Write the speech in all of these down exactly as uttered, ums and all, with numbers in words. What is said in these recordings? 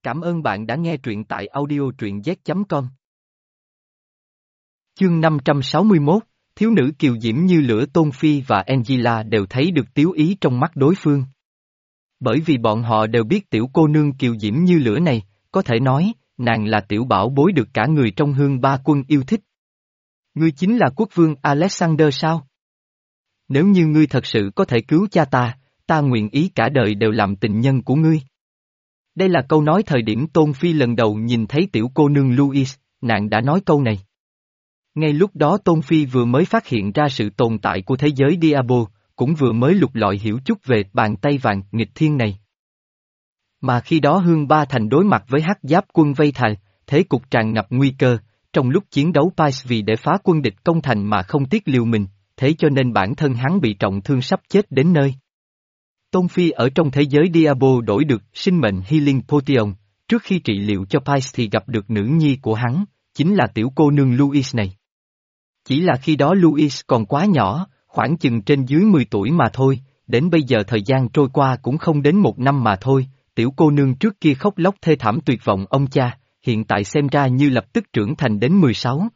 Cảm ơn bạn đã nghe truyện tại audio truyện z chấm com. Chương năm trăm sáu mươi mốt, thiếu nữ kiều diễm như lửa Tôn Phi và Angela đều thấy được tiếu ý trong mắt đối phương. Bởi vì bọn họ đều biết tiểu cô nương kiều diễm như lửa này, có thể nói, nàng là tiểu bảo bối được cả người trong Hương Ba Quân yêu thích. Ngươi chính là quốc vương Alexander sao? Nếu như ngươi thật sự có thể cứu cha ta, ta nguyện ý cả đời đều làm tình nhân của ngươi. Đây là câu nói thời điểm Tôn Phi lần đầu nhìn thấy tiểu cô nương Louise, nàng đã nói câu này. Ngay lúc đó Tôn Phi vừa mới phát hiện ra sự tồn tại của thế giới Diablo, cũng vừa mới lục lọi hiểu chút về bàn tay vàng nghịch thiên này. Mà khi đó Hương Ba Thành đối mặt với hắc giáp quân vây thành, thế cục tràn ngập nguy cơ, trong lúc chiến đấu Pice vì để phá quân địch công thành mà không tiếc liều mình, thế cho nên bản thân hắn bị trọng thương sắp chết đến nơi. Tôn Phi ở trong thế giới Diablo đổi được sinh mệnh Healing Potion, trước khi trị liệu cho Pice thì gặp được nữ nhi của hắn, chính là tiểu cô nương Louise này. Chỉ là khi đó Louise còn quá nhỏ, khoảng chừng trên dưới mười tuổi mà thôi, đến bây giờ thời gian trôi qua cũng không đến một năm mà thôi, tiểu cô nương trước kia khóc lóc thê thảm tuyệt vọng ông cha, hiện tại xem ra như lập tức trưởng thành đến mười sáu.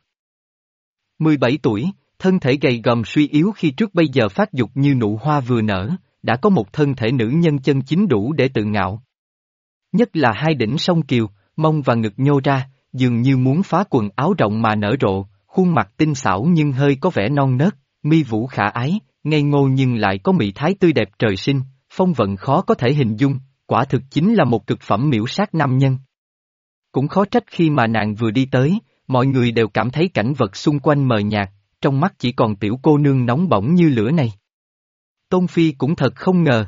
mười bảy tuổi, thân thể gầy gòm suy yếu khi trước bây giờ phát dục như nụ hoa vừa nở, đã có một thân thể nữ nhân chân chính đủ để tự ngạo. Nhất là hai đỉnh song kiều, mông và ngực nhô ra, dường như muốn phá quần áo rộng mà nở rộ, khuôn mặt tinh xảo nhưng hơi có vẻ non nớt, mi vũ khả ái, ngây ngô nhưng lại có mỹ thái tươi đẹp trời sinh, phong vận khó có thể hình dung, quả thực chính là một cực phẩm miễu sát nam nhân. Cũng khó trách khi mà nàng vừa đi tới, mọi người đều cảm thấy cảnh vật xung quanh mờ nhạt, trong mắt chỉ còn tiểu cô nương nóng bỏng như lửa này. Tôn Phi cũng thật không ngờ.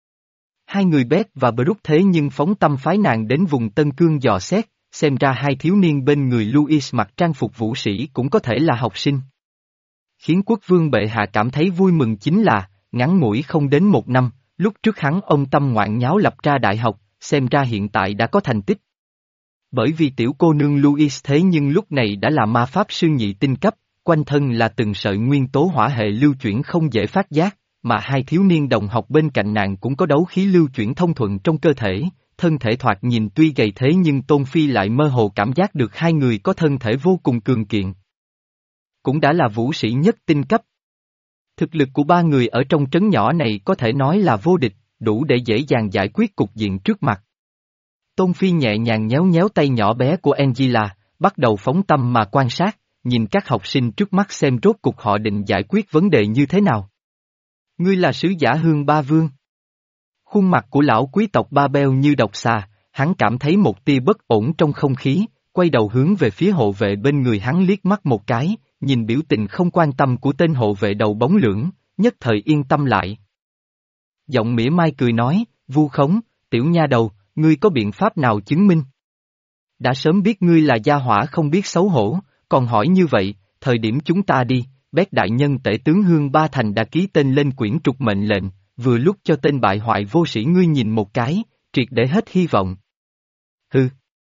Hai người Beth và Brooke thế nhưng phóng tâm phái nàng đến vùng Tân Cương dò xét, xem ra hai thiếu niên bên người Louis mặc trang phục vũ sĩ cũng có thể là học sinh. Khiến quốc vương bệ hạ cảm thấy vui mừng chính là, ngắn ngủi không đến một năm, lúc trước hắn ông tâm ngoạn nháo lập ra đại học, xem ra hiện tại đã có thành tích. Bởi vì tiểu cô nương Louis thế nhưng lúc này đã là ma pháp sư nhị tinh cấp, quanh thân là từng sợi nguyên tố hỏa hệ lưu chuyển không dễ phát giác, mà hai thiếu niên đồng học bên cạnh nàng cũng có đấu khí lưu chuyển thông thuận trong cơ thể, thân thể thoạt nhìn tuy gầy thế nhưng Tôn Phi lại mơ hồ cảm giác được hai người có thân thể vô cùng cường kiện. Cũng đã là vũ sĩ nhất tinh cấp. Thực lực của ba người ở trong trấn nhỏ này có thể nói là vô địch, đủ để dễ dàng giải quyết cục diện trước mặt. Tôn Phi nhẹ nhàng nhéo nhéo tay nhỏ bé của Angela, bắt đầu phóng tâm mà quan sát, nhìn các học sinh trước mắt xem rốt cuộc họ định giải quyết vấn đề như thế nào. Ngươi là sứ giả Hương Ba Vương. Khuôn mặt của lão quý tộc Ba Beo như độc xà, hắn cảm thấy một tia bất ổn trong không khí, quay đầu hướng về phía hộ vệ bên người hắn liếc mắt một cái, nhìn biểu tình không quan tâm của tên hộ vệ đầu bóng lưỡng, nhất thời yên tâm lại. Giọng mỉa mai cười nói, vu khống, tiểu nha đầu, ngươi có biện pháp nào chứng minh? Đã sớm biết ngươi là gia hỏa không biết xấu hổ, còn hỏi như vậy, thời điểm chúng ta đi, Bét đại nhân tể tướng Hương Ba Thành đã ký tên lên quyển trục mệnh lệnh, vừa lúc cho tên bại hoại vô sĩ ngươi nhìn một cái, triệt để hết hy vọng. Hừ.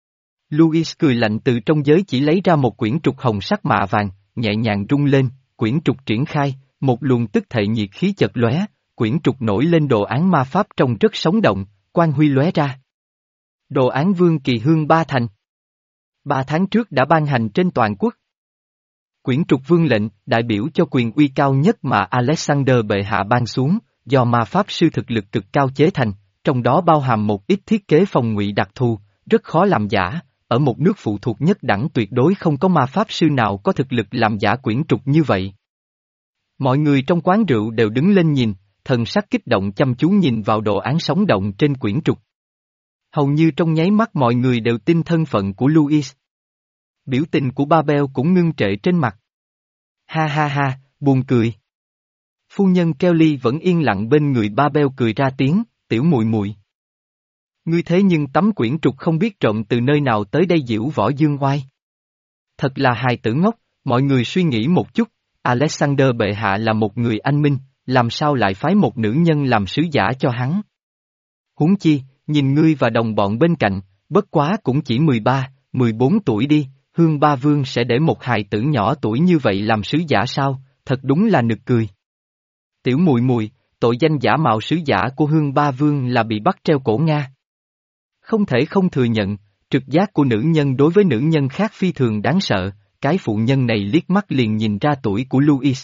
Louis cười lạnh từ trong giới chỉ lấy ra một quyển trục hồng sắc mạ vàng, nhẹ nhàng rung lên, quyển trục triển khai, một luồng tức thể nhiệt khí chật lóe, quyển trục nổi lên đồ án ma pháp trông rất sống động, quang huy lóe ra. Đồ án Vương Kỳ Hương Ba Thành. Ba tháng trước đã ban hành trên toàn quốc. Quyển trục vương lệnh, đại biểu cho quyền uy cao nhất mà Alexander bệ hạ ban xuống, do ma pháp sư thực lực cực cao chế thành, trong đó bao hàm một ít thiết kế phòng ngụy đặc thù, rất khó làm giả, ở một nước phụ thuộc nhất đẳng tuyệt đối không có ma pháp sư nào có thực lực làm giả quyển trục như vậy. Mọi người trong quán rượu đều đứng lên nhìn, thần sắc kích động chăm chú nhìn vào đồ án sống động trên quyển trục. Hầu như trong nháy mắt mọi người đều tin thân phận của Louis. Biểu tình của Babel cũng ngưng trệ trên mặt. Ha ha ha, buồn cười. Phu nhân Kelly vẫn yên lặng bên người Babel cười ra tiếng, tiểu muội muội. Ngươi thế nhưng tấm quyển trục không biết trộm từ nơi nào tới đây diễu võ dương oai. Thật là hài tử ngốc, mọi người suy nghĩ một chút, Alexander bệ hạ là một người anh minh, làm sao lại phái một nữ nhân làm sứ giả cho hắn. Huống chi, nhìn ngươi và đồng bọn bên cạnh, bất quá cũng chỉ mười ba, mười bốn tuổi đi. Hương Ba Vương sẽ để một hài tử nhỏ tuổi như vậy làm sứ giả sao, thật đúng là nực cười. Tiểu muội muội, tội danh giả mạo sứ giả của Hương Ba Vương là bị bắt treo cổ Nga. Không thể không thừa nhận, trực giác của nữ nhân đối với nữ nhân khác phi thường đáng sợ, cái phụ nhân này liếc mắt liền nhìn ra tuổi của Louis.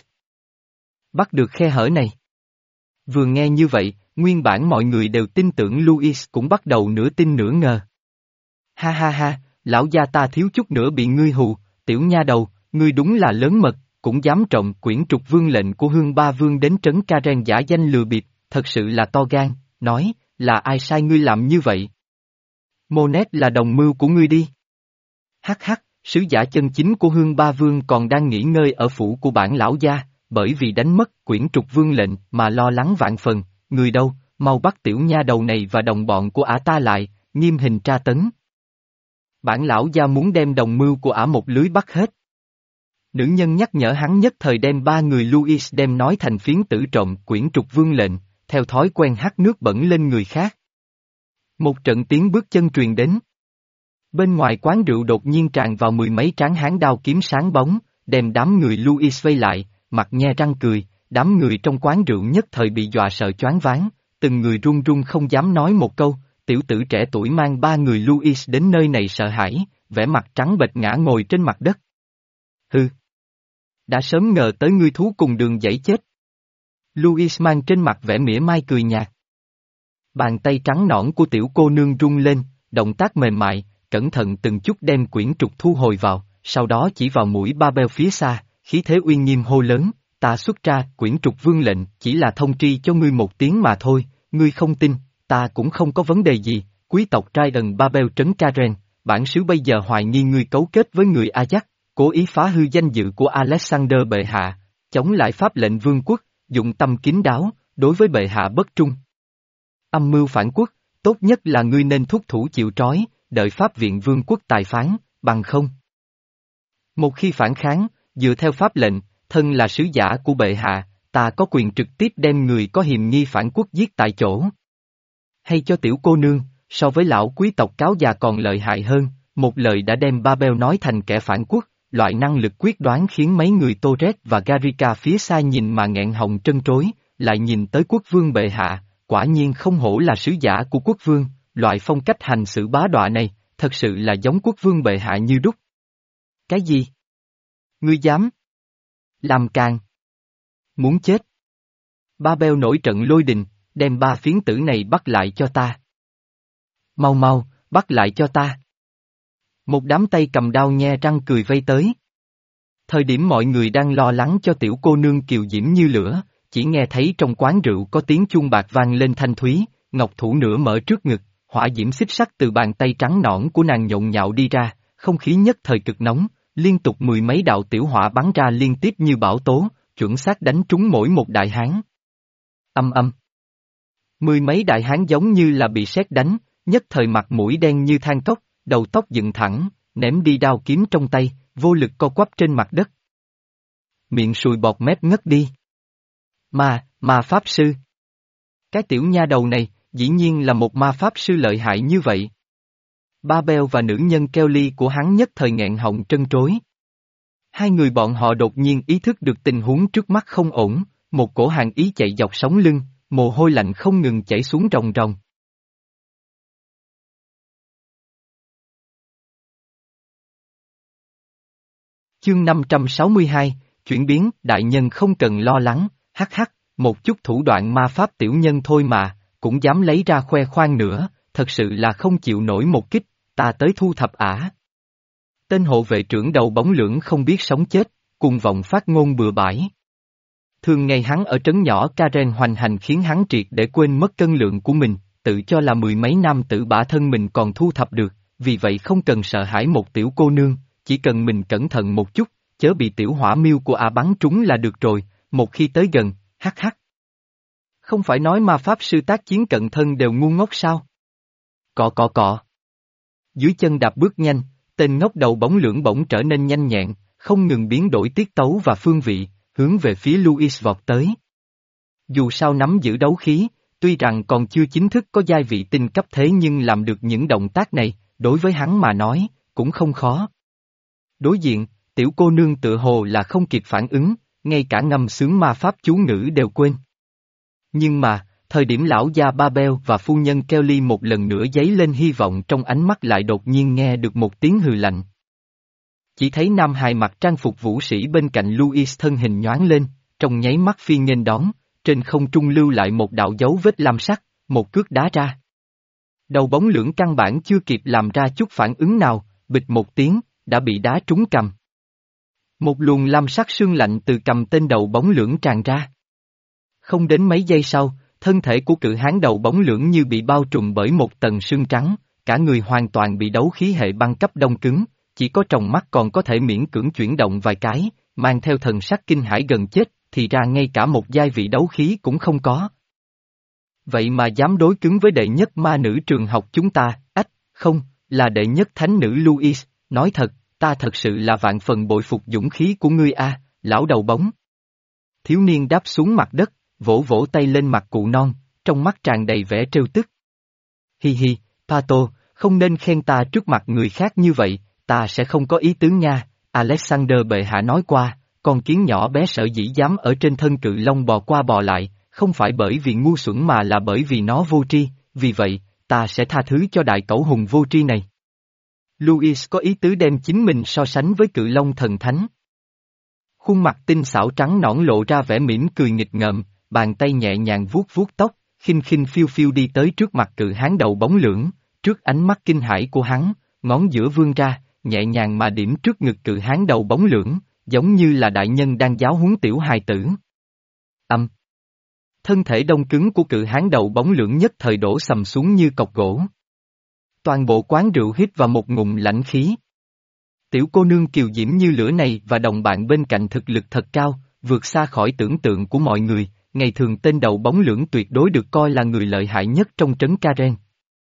Bắt được khe hở này. Vừa nghe như vậy, nguyên bản mọi người đều tin tưởng Louis cũng bắt đầu nửa tin nửa ngờ. Ha ha ha, lão gia ta thiếu chút nữa bị ngươi hù, tiểu nha đầu, ngươi đúng là lớn mật, cũng dám trộm quyển trục vương lệnh của Hương Ba Vương đến trấn Karen giả danh lừa bịp, thật sự là to gan, nói, là ai sai ngươi làm như vậy? Monet là đồng mưu của ngươi đi. Hắc hắc, sứ giả chân chính của Hương Ba Vương còn đang nghỉ ngơi ở phủ của bản lão gia, bởi vì đánh mất quyển trục vương lệnh mà lo lắng vạn phần, người đâu, mau bắt tiểu nha đầu này và đồng bọn của ả ta lại, nghiêm hình tra tấn. Bản lão gia muốn đem đồng mưu của ả một lưới bắt hết. Nữ nhân nhắc nhở hắn nhất thời đem ba người Louis đem nói thành phiến tử trộm quyển trục vương lệnh, theo thói quen hắt nước bẩn lên người khác. Một trận tiếng bước chân truyền đến. Bên ngoài quán rượu đột nhiên tràn vào mười mấy tráng hán đao kiếm sáng bóng, đem đám người Louis vây lại, mặt nhe răng cười, đám người trong quán rượu nhất thời bị dọa sợ choáng váng, từng người run run không dám nói một câu, tiểu tử trẻ tuổi mang ba người Louis đến nơi này sợ hãi, vẻ mặt trắng bệch ngã ngồi trên mặt đất. Hừ! Đã sớm ngờ tới ngươi thú cùng đường dãy chết. Louis mang trên mặt vẻ mỉa mai cười nhạt. Bàn tay trắng nõn của tiểu cô nương rung lên, động tác mềm mại, cẩn thận từng chút đem quyển trục thu hồi vào, sau đó chỉ vào mũi Babel phía xa, khí thế uy nghiêm hô lớn, ta xuất ra quyển trục vương lệnh chỉ là thông tri cho ngươi một tiếng mà thôi, ngươi không tin, ta cũng không có vấn đề gì, quý tộc trai ẩn Babel trấn Karen, bản sứ bây giờ hoài nghi ngươi cấu kết với người Ajax, cố ý phá hư danh dự của Alexander bệ hạ, chống lại pháp lệnh vương quốc, dụng tâm kín đáo, đối với bệ hạ bất trung. Âm mưu phản quốc, tốt nhất là ngươi nên thúc thủ chịu trói, đợi pháp viện vương quốc tài phán, bằng không. Một khi phản kháng, dựa theo pháp lệnh, thân là sứ giả của bệ hạ, ta có quyền trực tiếp đem người có hiềm nghi phản quốc giết tại chỗ. Hay cho tiểu cô nương, so với lão quý tộc cáo già còn lợi hại hơn, một lời đã đem Babel nói thành kẻ phản quốc, loại năng lực quyết đoán khiến mấy người Torres và Garrica phía xa nhìn mà nghẹn họng trân trối, lại nhìn tới quốc vương bệ hạ, quả nhiên không hổ là sứ giả của quốc vương, loại phong cách hành xử bá đọa này, thật sự là giống quốc vương bệ hạ như đúc. Cái gì? Ngươi dám? Làm càng? Muốn chết? Babel nổi trận lôi đình, đem ba phiến tử này bắt lại cho ta. Mau mau, bắt lại cho ta. Một đám tay cầm đao nhe răng cười vây tới. Thời điểm mọi người đang lo lắng cho tiểu cô nương kiều diễm như lửa, chỉ nghe thấy trong quán rượu có tiếng chuông bạc vang lên thanh thúy, ngọc thủ nửa mở trước ngực, hỏa diễm xích sắt từ bàn tay trắng nõn của nàng nhộn nhạo đi ra, không khí nhất thời cực nóng, liên tục mười mấy đạo tiểu hỏa bắn ra liên tiếp như bão tố, chuẩn xác đánh trúng mỗi một đại hán. Âm âm. Mười mấy đại hán giống như là bị sét đánh, nhất thời mặt mũi đen như than cốc, đầu tóc dựng thẳng, ném đi đao kiếm trong tay, vô lực co quắp trên mặt đất. Miệng sùi bọt mép ngất đi. Ma, ma pháp sư. Cái tiểu nha đầu này, dĩ nhiên là một ma pháp sư lợi hại như vậy. Babel và nữ nhân Kelly của hắn nhất thời nghẹn họng trân trối. Hai người bọn họ đột nhiên ý thức được tình huống trước mắt không ổn, một cổ hàn ý chạy dọc sống lưng, mồ hôi lạnh không ngừng chảy xuống ròng ròng. Chương năm trăm sáu mươi hai, chuyển biến, đại nhân không cần lo lắng, hắc hắc, một chút thủ đoạn ma pháp tiểu nhân thôi mà, cũng dám lấy ra khoe khoang nữa, thật sự là không chịu nổi một kích, ta tới thu thập ả. Tên hộ vệ trưởng đầu bóng lưỡng không biết sống chết, cùng vọng phát ngôn bừa bãi. Thường ngày hắn ở trấn nhỏ Karen hoành hành khiến hắn triệt để quên mất cân lượng của mình, tự cho là mười mấy năm tự bả thân mình còn thu thập được, vì vậy không cần sợ hãi một tiểu cô nương, chỉ cần mình cẩn thận một chút, chớ bị tiểu hỏa miêu của ả bắn trúng là được rồi, một khi tới gần, hắc hắc. Không phải nói ma pháp sư tác chiến cận thân đều ngu ngốc sao? Cọ cọ cọ. Dưới chân đạp bước nhanh, tên ngốc đầu bóng lưỡng bỗng trở nên nhanh nhẹn, không ngừng biến đổi tiết tấu và phương vị, hướng về phía Louis vọt tới. Dù sao nắm giữ đấu khí, tuy rằng còn chưa chính thức có giai vị tinh cấp thế nhưng làm được những động tác này, đối với hắn mà nói, cũng không khó. Đối diện, tiểu cô nương tự hồ là không kịp phản ứng, ngay cả ngâm sướng ma pháp chú ngữ đều quên. Nhưng mà, thời điểm lão gia Babel và phu nhân Kelly một lần nữa dấy lên hy vọng trong ánh mắt lại đột nhiên nghe được một tiếng hừ lạnh. Chỉ thấy nam hài mặc trang phục vũ sĩ bên cạnh Louis thân hình nhoáng lên, trong nháy mắt phi nghênh đón, trên không trung lưu lại một đạo dấu vết lam sắc, một cước đá ra. Đầu bóng lưỡng căn bản chưa kịp làm ra chút phản ứng nào, bịch một tiếng, đã bị đá trúng cằm. Một luồng lam sắc sương lạnh từ cầm tên đầu bóng lưỡng tràn ra. Không đến mấy giây sau, thân thể của cự hán đầu bóng lưỡng như bị bao trùm bởi một tầng sương trắng, cả người hoàn toàn bị đấu khí hệ băng cấp đông cứng, chỉ có tròng mắt còn có thể miễn cưỡng chuyển động vài cái, mang theo thần sắc kinh hãi gần chết, thì ra ngay cả một giai vị đấu khí cũng không có. Vậy mà dám đối cứng với đệ nhất ma nữ trường học chúng ta, ách, không, là đệ nhất thánh nữ Louis, nói thật, ta thật sự là vạn phần bội phục dũng khí của ngươi a, lão đầu bóng. Thiếu niên đáp xuống mặt đất, vỗ vỗ tay lên mặt cụ non, trong mắt tràn đầy vẻ trêu tức. Hi hi, Pato, không nên khen ta trước mặt người khác như vậy, ta sẽ không có ý tứ nha, Alexander bệ hạ nói qua, con kiến nhỏ bé sở dĩ dám ở trên thân cự long bò qua bò lại, không phải bởi vì ngu xuẩn mà là bởi vì nó vô tri, vì vậy, ta sẽ tha thứ cho đại cẩu hùng vô tri này. Louis có ý tứ đem chính mình so sánh với cự long thần thánh. Khuôn mặt tinh xảo trắng nõn lộ ra vẻ mỉm cười nghịch ngợm, bàn tay nhẹ nhàng vuốt vuốt tóc, khinh khinh phiêu phiêu đi tới trước mặt cự hán đầu bóng lưỡng, trước ánh mắt kinh hãi của hắn, ngón giữa vươn ra, nhẹ nhàng mà điểm trước ngực cự hán đầu bóng lưỡng, giống như là đại nhân đang giáo huấn tiểu hài tử. Âm. Thân thể đông cứng của cự hán đầu bóng lưỡng nhất thời đổ sầm xuống như cọc gỗ. Toàn bộ quán rượu hít vào một ngụm lãnh khí. Tiểu cô nương kiều diễm như lửa này và đồng bạn bên cạnh thực lực thật cao, vượt xa khỏi tưởng tượng của mọi người, ngày thường tên đầu bóng lưỡng tuyệt đối được coi là người lợi hại nhất trong trấn Karen.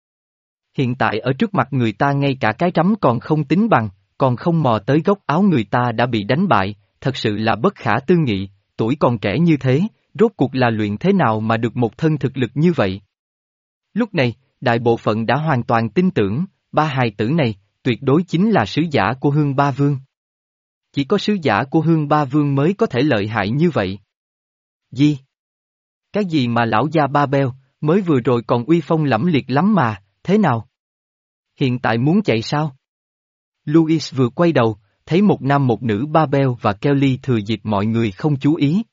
Hiện tại ở trước mặt người ta ngay cả cái rắm còn không tính bằng, còn không mò tới góc áo người ta đã bị đánh bại, thật sự là bất khả tư nghị, tuổi còn trẻ như thế, rốt cuộc là luyện thế nào mà được một thân thực lực như vậy. Lúc này, đại bộ phận đã hoàn toàn tin tưởng, ba hài tử này, tuyệt đối chính là sứ giả của Hương Ba Vương. Chỉ có sứ giả của Hương Ba Vương mới có thể lợi hại như vậy. Gì? Cái gì mà lão gia Babel, mới vừa rồi còn uy phong lẫm liệt lắm mà, thế nào? Hiện tại muốn chạy sao? Louis vừa quay đầu, thấy một nam một nữ Babel và Kelly thừa dịp mọi người không chú ý.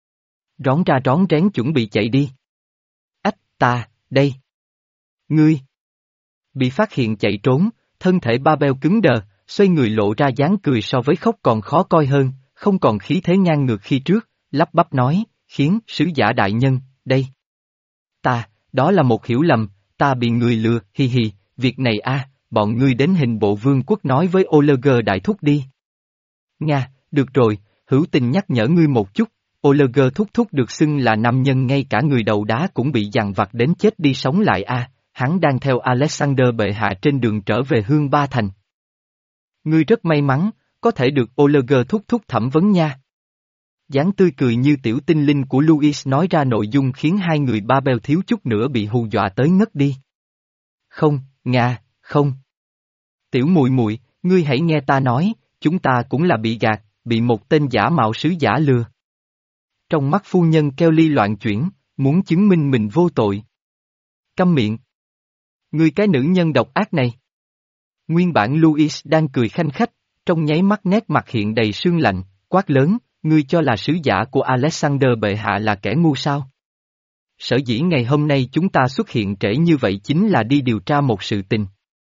Rón ra rón rén chuẩn bị chạy đi. Ách, ta, đây. Ngươi. Bị phát hiện chạy trốn, thân thể Babel cứng đờ, xoay người lộ ra dáng cười so với khóc còn khó coi hơn, không còn khí thế ngang ngược khi trước, lắp bắp nói, khiến sứ giả đại nhân, đây. Ta, đó là một hiểu lầm, ta bị người lừa, hi hi, việc này a, bọn ngươi đến hình bộ vương quốc nói với Oleger đại thúc đi. Nga, được rồi, hữu tình nhắc nhở ngươi một chút, Oleger thúc thúc được xưng là nam nhân ngay cả người đầu đá cũng bị dằn vặt đến chết đi sống lại a, hắn đang theo Alexander bệ hạ trên đường trở về Hương Ba Thành. Ngươi rất may mắn, có thể được Oleger thúc thúc thẩm vấn nha. Dáng tươi cười như tiểu tinh linh của Louis nói ra nội dung khiến hai người Babel thiếu chút nữa bị hù dọa tới ngất đi. Không, Nga, không. Tiểu muội muội, ngươi hãy nghe ta nói, chúng ta cũng là bị gạt, bị một tên giả mạo sứ giả lừa. Trong mắt phu nhân Kelly loạn chuyển, muốn chứng minh mình vô tội. Câm miệng. Ngươi cái nữ nhân độc ác này. Nguyên bản Louis đang cười khanh khách, trong nháy mắt nét mặt hiện đầy sương lạnh, quát lớn, ngươi cho là sứ giả của Alexander bệ hạ là kẻ ngu sao? Sở dĩ ngày hôm nay chúng ta xuất hiện trễ như vậy chính là đi điều tra một sự tình.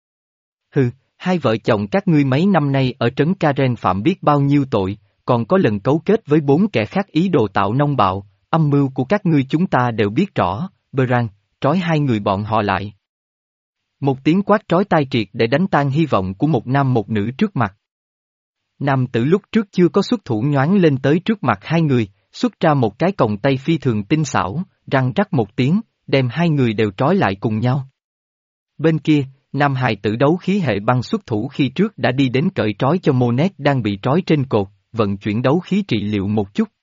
Hừ, hai vợ chồng các ngươi mấy năm nay ở trấn Karen phạm biết bao nhiêu tội, còn có lần cấu kết với bốn kẻ khác ý đồ tạo nông bạo, âm mưu của các ngươi chúng ta đều biết rõ, Beran, trói hai người bọn họ lại. Một tiếng quát trói tai triệt để đánh tan hy vọng của một nam một nữ trước mặt. Nam tử lúc trước chưa có xuất thủ nhoáng lên tới trước mặt hai người, xuất ra một cái còng tay phi thường tinh xảo, răng rắc một tiếng, đem hai người đều trói lại cùng nhau. Bên kia, nam hài tử đấu khí hệ băng xuất thủ khi trước đã đi đến cởi trói cho Monet đang bị trói trên cột, vận chuyển đấu khí trị liệu một chút.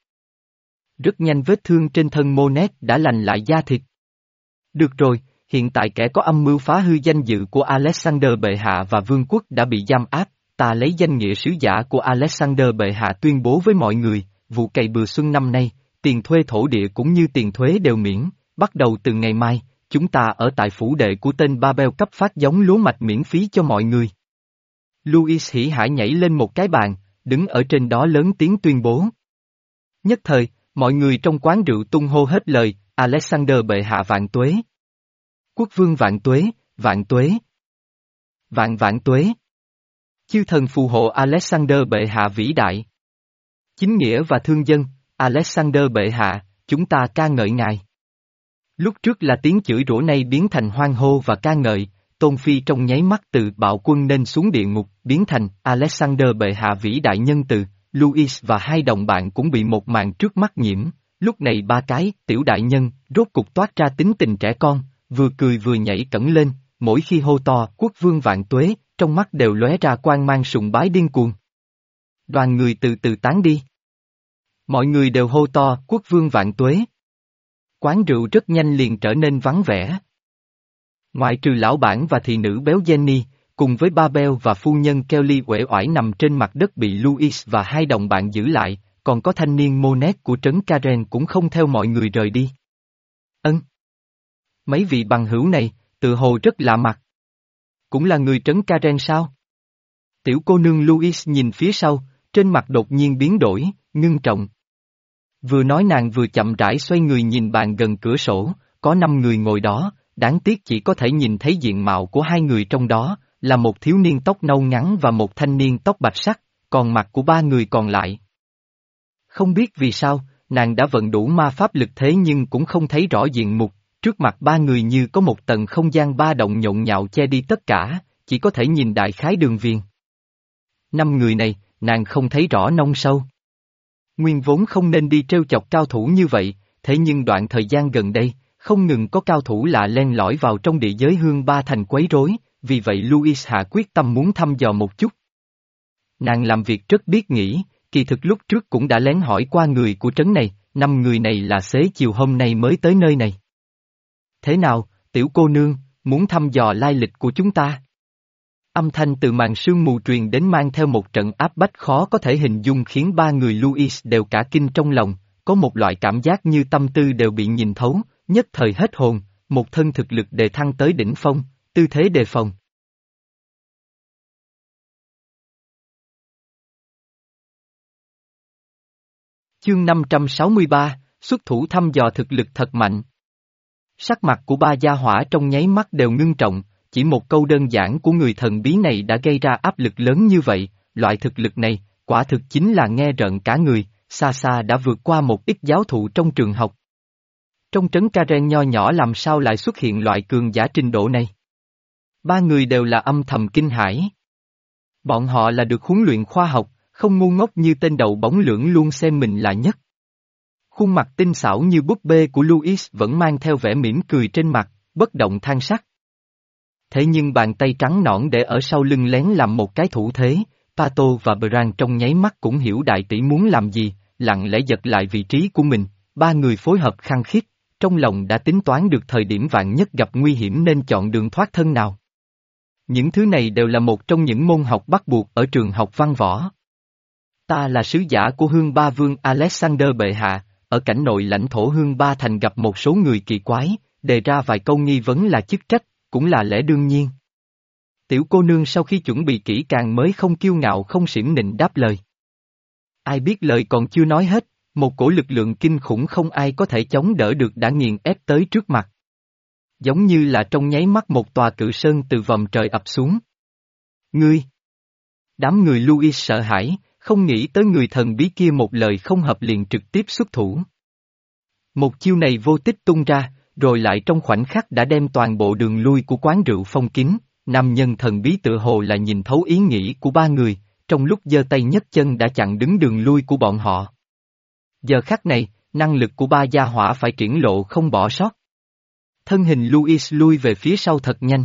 Rất nhanh vết thương trên thân Monet đã lành lại da thịt. Được rồi, hiện tại kẻ có âm mưu phá hư danh dự của Alexander bệ hạ và vương quốc đã bị giam áp, ta lấy danh nghĩa sứ giả của Alexander bệ hạ tuyên bố với mọi người, vụ cày bừa xuân năm nay, tiền thuê thổ địa cũng như tiền thuế đều miễn, bắt đầu từ ngày mai, chúng ta ở tại phủ đệ của tên Babel cấp phát giống lúa mạch miễn phí cho mọi người. Louis hỉ hả nhảy lên một cái bàn, đứng ở trên đó lớn tiếng tuyên bố. Nhất thời, mọi người trong quán rượu tung hô hết lời, Alexander bệ hạ vạn tuế. Quốc vương vạn tuế, vạn tuế. Vạn vạn tuế. Chư thần phù hộ Alexander bệ hạ vĩ đại. Chính nghĩa và thương dân, Alexander bệ hạ, chúng ta ca ngợi ngài. Lúc trước là tiếng chửi rủa này biến thành hoan hô và ca ngợi, Tôn Phi trong nháy mắt từ bạo quân nên xuống địa ngục, biến thành Alexander bệ hạ vĩ đại nhân từ, Louis và hai đồng bạn cũng bị một màn trước mắt nhiễm, lúc này ba cái, tiểu đại nhân, rốt cục toát ra tính tình trẻ con, vừa cười vừa nhảy cẫng lên, mỗi khi hô to quốc vương vạn tuế, trong mắt đều lóe ra quang mang sùng bái điên cuồng. Đoàn người từ từ tán đi. Mọi người đều hô to quốc vương vạn tuế. Quán rượu rất nhanh liền trở nên vắng vẻ. Ngoại trừ lão bản và thị nữ béo Jenny, cùng với Babel và phu nhân Kelly uể oải nằm trên mặt đất bị Louis và hai đồng bạn giữ lại, còn có thanh niên Monet của trấn Karen cũng không theo mọi người rời đi. Ân. Mấy vị bằng hữu này, tự hồ rất lạ mặt. Cũng là người trấn Karen sao? Tiểu cô nương Louis nhìn phía sau, trên mặt đột nhiên biến đổi, ngưng trọng. Vừa nói nàng vừa chậm rãi xoay người nhìn bàn gần cửa sổ, có năm người ngồi đó, đáng tiếc chỉ có thể nhìn thấy diện mạo của hai người trong đó, là một thiếu niên tóc nâu ngắn và một thanh niên tóc bạch sắc, còn mặt của ba người còn lại. Không biết vì sao, nàng đã vận đủ ma pháp lực thế nhưng cũng không thấy rõ diện mục, trước mặt ba người như có một tầng không gian ba động nhộn nhạo che đi tất cả, chỉ có thể nhìn đại khái đường viền. Năm người này, nàng không thấy rõ nông sâu. Nguyên vốn không nên đi trêu chọc cao thủ như vậy, thế nhưng đoạn thời gian gần đây, không ngừng có cao thủ lạ len lỏi vào trong địa giới hương ba thành quấy rối, vì vậy Louis hạ quyết tâm muốn thăm dò một chút. Nàng làm việc rất biết nghĩ, kỳ thực lúc trước cũng đã lén hỏi qua người của trấn này, năm người này là xế chiều hôm nay mới tới nơi này. Thế nào, tiểu cô nương, muốn thăm dò lai lịch của chúng ta? Âm thanh từ màn sương mù truyền đến mang theo một trận áp bách khó có thể hình dung khiến ba người Louis đều cả kinh trong lòng, có một loại cảm giác như tâm tư đều bị nhìn thấu, nhất thời hết hồn, một thân thực lực đề thăng tới đỉnh phong, tư thế đề phòng. Chương năm trăm sáu mươi ba, xuất thủ thăm dò thực lực thật mạnh. Sắc mặt của ba gia hỏa trong nháy mắt đều ngưng trọng, chỉ một câu đơn giản của người thần bí này đã gây ra áp lực lớn như vậy, loại thực lực này, quả thực chính là nghe rợn cả người, xa xa đã vượt qua một ít giáo thụ trong trường học. Trong trấn Karen nho nhỏ làm sao lại xuất hiện loại cường giả trình độ này? Ba người đều là âm thầm kinh hãi. Bọn họ là được huấn luyện khoa học, không ngu ngốc như tên đầu bóng lưỡng luôn xem mình là nhất. Khuôn mặt tinh xảo như búp bê của Louis vẫn mang theo vẻ mỉm cười trên mặt, bất động thanh sắc. Thế nhưng bàn tay trắng nõn để ở sau lưng lén làm một cái thủ thế, Pato và Bran trong nháy mắt cũng hiểu đại tỷ muốn làm gì, lặng lẽ giật lại vị trí của mình, ba người phối hợp khăng khít, trong lòng đã tính toán được thời điểm vạn nhất gặp nguy hiểm nên chọn đường thoát thân nào. Những thứ này đều là một trong những môn học bắt buộc ở trường học văn võ. Ta là sứ giả của Hương Ba Vương Alexander bệ hạ, ở cảnh nội lãnh thổ Hương Ba Thành gặp một số người kỳ quái, đề ra vài câu nghi vấn là chức trách, cũng là lẽ đương nhiên. Tiểu cô nương sau khi chuẩn bị kỹ càng mới không kiêu ngạo không xiểm nịnh đáp lời. Ai biết lời còn chưa nói hết, một cổ lực lượng kinh khủng không ai có thể chống đỡ được đã nghiền ép tới trước mặt. Giống như là trong nháy mắt một tòa cự sơn từ vòm trời ập xuống. Ngươi! Đám người Louis sợ hãi, không nghĩ tới người thần bí kia một lời không hợp liền trực tiếp xuất thủ. Một chiêu này vô tích tung ra, rồi lại trong khoảnh khắc đã đem toàn bộ đường lui của quán rượu phong kín, nam nhân thần bí tự hồ là nhìn thấu ý nghĩ của ba người, trong lúc giơ tay nhấc chân đã chặn đứng đường lui của bọn họ. Giờ khắc này, năng lực của ba gia hỏa phải triển lộ không bỏ sót. Thân hình Louis lui về phía sau thật nhanh.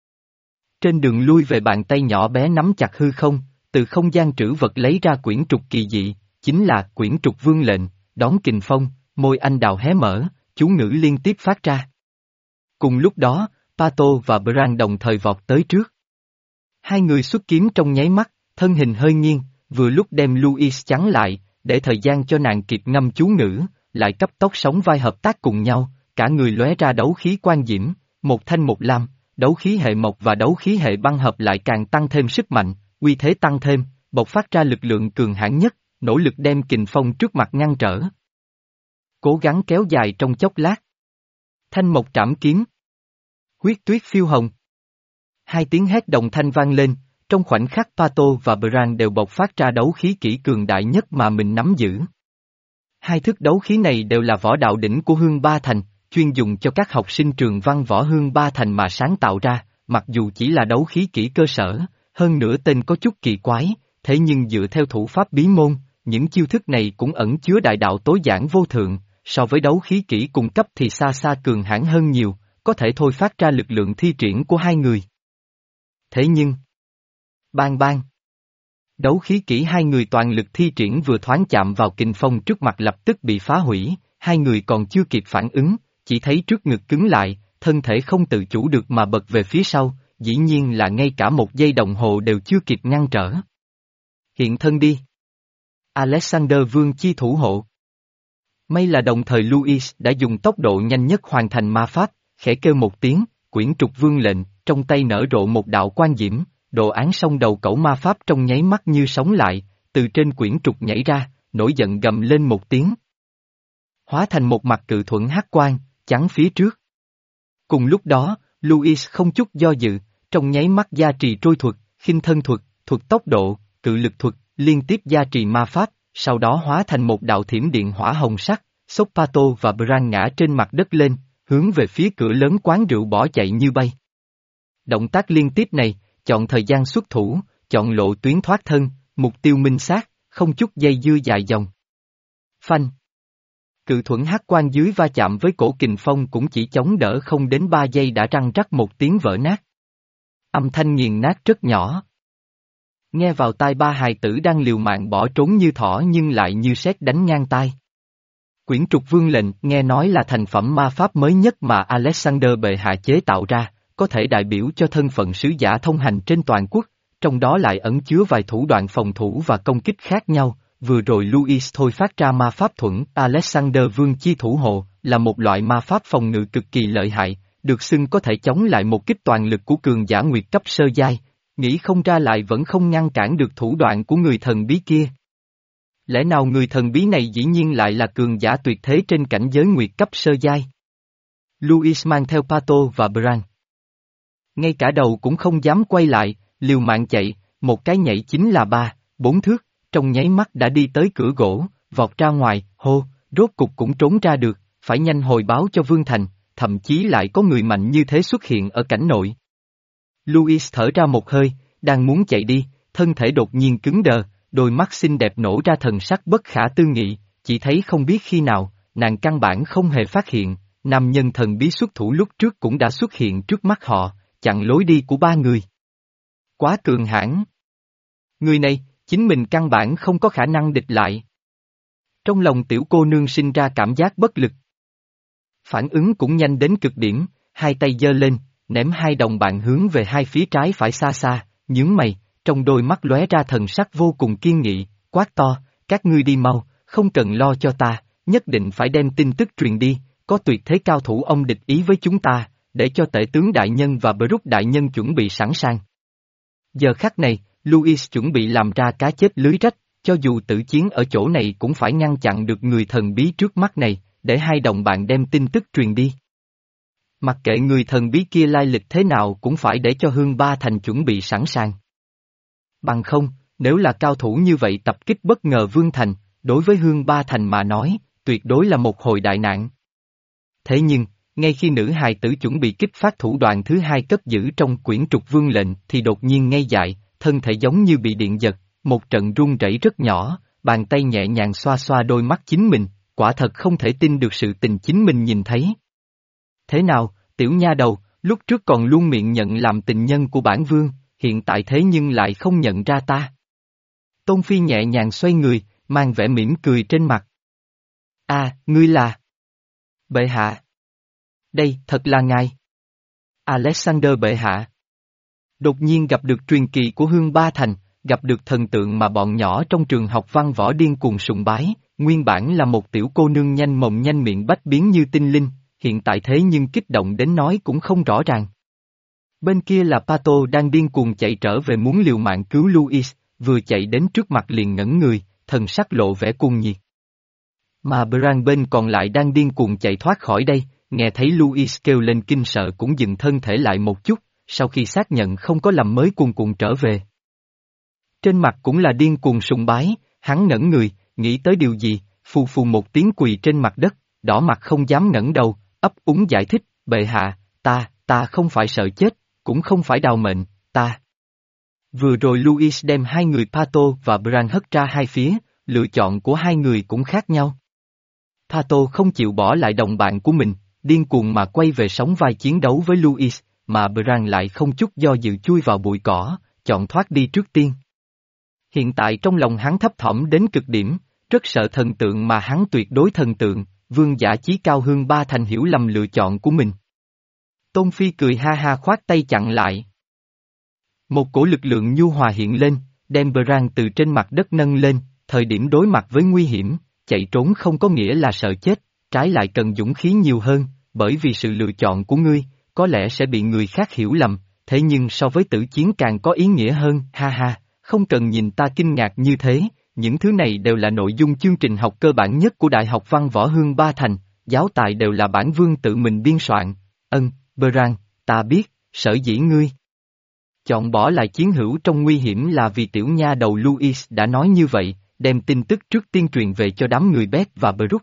Trên đường lui về bàn tay nhỏ bé nắm chặt hư không, từ không gian trữ vật lấy ra quyển trục kỳ dị, chính là quyển trục vương lệnh, đón kình phong, môi anh đào hé mở, chú ngữ liên tiếp phát ra. Cùng lúc đó, Pato và Bran đồng thời vọt tới trước. Hai người xuất kiếm trong nháy mắt, thân hình hơi nghiêng, vừa lúc đem Louis chắn lại, để thời gian cho nàng kịp ngâm chú ngữ, lại cấp tốc sóng vai hợp tác cùng nhau, cả người lóe ra đấu khí quan diễm, một thanh một lam, đấu khí hệ mộc và đấu khí hệ băng hợp lại càng tăng thêm sức mạnh, uy thế tăng thêm, bộc phát ra lực lượng cường hãn nhất, nỗ lực đem kình phong trước mặt ngăn trở. Cố gắng kéo dài trong chốc lát. Thanh mộc trảm kiếm. Huyết tuyết phiêu hồng. Hai tiếng hét đồng thanh vang lên, trong khoảnh khắc Pato và Bran đều bộc phát ra đấu khí kỹ cường đại nhất mà mình nắm giữ. Hai thức đấu khí này đều là võ đạo đỉnh của Hương Ba Thành, chuyên dùng cho các học sinh trường văn võ Hương Ba Thành mà sáng tạo ra, mặc dù chỉ là đấu khí kỹ cơ sở, hơn nữa tên có chút kỳ quái, thế nhưng dựa theo thủ pháp bí môn, những chiêu thức này cũng ẩn chứa đại đạo tối giản vô thượng, so với đấu khí kỹ cung cấp thì xa xa cường hãn hơn nhiều, có thể thôi phát ra lực lượng thi triển của hai người. Thế nhưng, bang bang. Đấu khí kỹ hai người toàn lực thi triển vừa thoáng chạm vào kình phong trước mặt lập tức bị phá hủy, hai người còn chưa kịp phản ứng, chỉ thấy trước ngực cứng lại, thân thể không tự chủ được mà bật về phía sau, dĩ nhiên là ngay cả một giây đồng hồ đều chưa kịp ngăn trở. Hiện thân đi. Alexander Vương chi thủ hộ. May là đồng thời Louis đã dùng tốc độ nhanh nhất hoàn thành ma pháp, khẽ kêu một tiếng, quyển trục vương lệnh, trong tay nở rộ một đạo quan diễm, đồ án song đầu cẩu ma pháp trong nháy mắt như sống lại, từ trên quyển trục nhảy ra, nổi giận gầm lên một tiếng. Hóa thành một mặt cự thuẫn hắc quang, chắn phía trước. Cùng lúc đó, Louis không chút do dự, trong nháy mắt gia trì trôi thuật, khinh thân thuật, thuật tốc độ, cự lực thuật, liên tiếp gia trì ma pháp, sau đó hóa thành một đạo thiểm điện hỏa hồng sắc, xốc Pato và Bran ngã trên mặt đất lên, hướng về phía cửa lớn quán rượu bỏ chạy như bay. Động tác liên tiếp này, chọn thời gian xuất thủ, chọn lộ tuyến thoát thân, mục tiêu minh xác, không chút dây dưa dài dòng. Phanh. Cự thuẫn hắc quang dưới va chạm với cổ kình phong cũng chỉ chống đỡ không đến ba giây đã răng rắc một tiếng vỡ nát. Âm thanh nghiền nát rất nhỏ. Nghe vào tai ba hài tử đang liều mạng bỏ trốn như thỏ nhưng lại như sét đánh ngang tai. Quyển trục vương lệnh nghe nói là thành phẩm ma pháp mới nhất mà Alexander bệ hạ chế tạo ra, có thể đại biểu cho thân phận sứ giả thông hành trên toàn quốc, trong đó lại ẩn chứa vài thủ đoạn phòng thủ và công kích khác nhau. Vừa rồi Louis thôi phát ra ma pháp thuẫn Alexander Vương chi thủ hộ, là một loại ma pháp phòng ngự cực kỳ lợi hại, được xưng có thể chống lại một kích toàn lực của cường giả nguyệt cấp sơ giai, nghĩ không ra lại vẫn không ngăn cản được thủ đoạn của người thần bí kia. Lẽ nào người thần bí này dĩ nhiên lại là cường giả tuyệt thế trên cảnh giới nguyệt cấp sơ giai? Louis mang theo Pato và Bran. Ngay cả đầu cũng không dám quay lại, liều mạng chạy, một cái nhảy chính là ba, bốn thước, trong nháy mắt đã đi tới cửa gỗ, vọt ra ngoài, hô, rốt cục cũng trốn ra được, phải nhanh hồi báo cho Vương Thành, thậm chí lại có người mạnh như thế xuất hiện ở cảnh nội. Louis thở ra một hơi, đang muốn chạy đi, thân thể đột nhiên cứng đờ, đôi mắt xinh đẹp nổ ra thần sắc bất khả tư nghị, chỉ thấy không biết khi nào, nàng căn bản không hề phát hiện, nam nhân thần bí xuất thủ lúc trước cũng đã xuất hiện trước mắt họ, chặn lối đi của ba người. Quá cường hãn. Người này, chính mình căn bản không có khả năng địch lại. Trong lòng tiểu cô nương sinh ra cảm giác bất lực. Phản ứng cũng nhanh đến cực điểm, hai tay giơ lên, ném hai đồng bạn hướng về hai phía trái phải xa xa, nhướng mày, trong đôi mắt lóe ra thần sắc vô cùng kiên nghị, quát to, các ngươi đi mau, không cần lo cho ta, nhất định phải đem tin tức truyền đi, có tuyệt thế cao thủ ông địch ý với chúng ta, để cho tể tướng đại nhân và Brooke đại nhân chuẩn bị sẵn sàng. Giờ khắc này, Louis chuẩn bị làm ra cá chết lưới rách, cho dù tử chiến ở chỗ này cũng phải ngăn chặn được người thần bí trước mắt này, để hai đồng bạn đem tin tức truyền đi. Mặc kệ người thần bí kia lai lịch thế nào cũng phải để cho Hương Ba Thành chuẩn bị sẵn sàng. Bằng không, nếu là cao thủ như vậy tập kích bất ngờ Vương Thành, đối với Hương Ba Thành mà nói, tuyệt đối là một hồi đại nạn. Thế nhưng, ngay khi nữ hài tử chuẩn bị kích phát thủ đoạn thứ hai cất giữ trong quyển trục vương lệnh thì đột nhiên ngây dại, thân thể giống như bị điện giật, một trận run rẩy rất nhỏ, bàn tay nhẹ nhàng xoa xoa đôi mắt chính mình, quả thật không thể tin được sự tình chính mình nhìn thấy. Thế nào, tiểu nha đầu, lúc trước còn luôn miệng nhận làm tình nhân của bản vương, hiện tại thế nhưng lại không nhận ra ta. Tôn Phi nhẹ nhàng xoay người, mang vẻ mỉm cười trên mặt. À, ngươi là... Bệ hạ. Đây, thật là ngài. Alexander bệ hạ. Đột nhiên gặp được truyền kỳ của Hương Ba Thành, gặp được thần tượng mà bọn nhỏ trong trường học văn võ điên cuồng sùng bái, nguyên bản là một tiểu cô nương nhanh mộng nhanh miệng bách biến như tinh linh, hiện tại thế nhưng kích động đến nói cũng không rõ ràng. Bên kia là Pato đang điên cuồng chạy trở về muốn liều mạng cứu Louis, vừa chạy đến trước mặt liền ngẩn người, thần sắc lộ vẻ cuồng nhiệt. Mà Bran bên còn lại đang điên cuồng chạy thoát khỏi đây, nghe thấy Louis kêu lên kinh sợ cũng dừng thân thể lại một chút, sau khi xác nhận không có lầm mới cuồng cuồng trở về. Trên mặt cũng là điên cuồng sùng bái, hắn ngẩn người, nghĩ tới điều gì, phù phù một tiếng quỳ trên mặt đất, đỏ mặt không dám ngẩng đầu, ấp úng giải thích, bệ hạ, ta, ta không phải sợ chết, cũng không phải đào mệnh, ta. Vừa rồi Louis đem hai người Pato và Bran hất ra hai phía, lựa chọn của hai người cũng khác nhau. Pato không chịu bỏ lại đồng bạn của mình, điên cuồng mà quay về sóng vai chiến đấu với Louis, mà Bran lại không chút do dự chui vào bụi cỏ, chọn thoát đi trước tiên. Hiện tại trong lòng hắn thấp thỏm đến cực điểm, rất sợ thần tượng mà hắn tuyệt đối thần tượng, vương giả chí cao Hương Ba Thành hiểu lầm lựa chọn của mình. Tôn Phi cười ha ha khoát tay chặn lại. Một cổ lực lượng nhu hòa hiện lên, đem Bran từ trên mặt đất nâng lên, thời điểm đối mặt với nguy hiểm, chạy trốn không có nghĩa là sợ chết, trái lại cần dũng khí nhiều hơn, bởi vì sự lựa chọn của ngươi, có lẽ sẽ bị người khác hiểu lầm, thế nhưng so với tử chiến càng có ý nghĩa hơn, ha ha, không cần nhìn ta kinh ngạc như thế, những thứ này đều là nội dung chương trình học cơ bản nhất của Đại học Văn Võ Hương Ba Thành, giáo tài đều là bản vương tự mình biên soạn, ân, Bran, ta biết, sở dĩ ngươi. Chọn bỏ lại chiến hữu trong nguy hiểm là vì tiểu nha đầu Louis đã nói như vậy, đem tin tức trước tiên truyền về cho đám người Beth và Brook.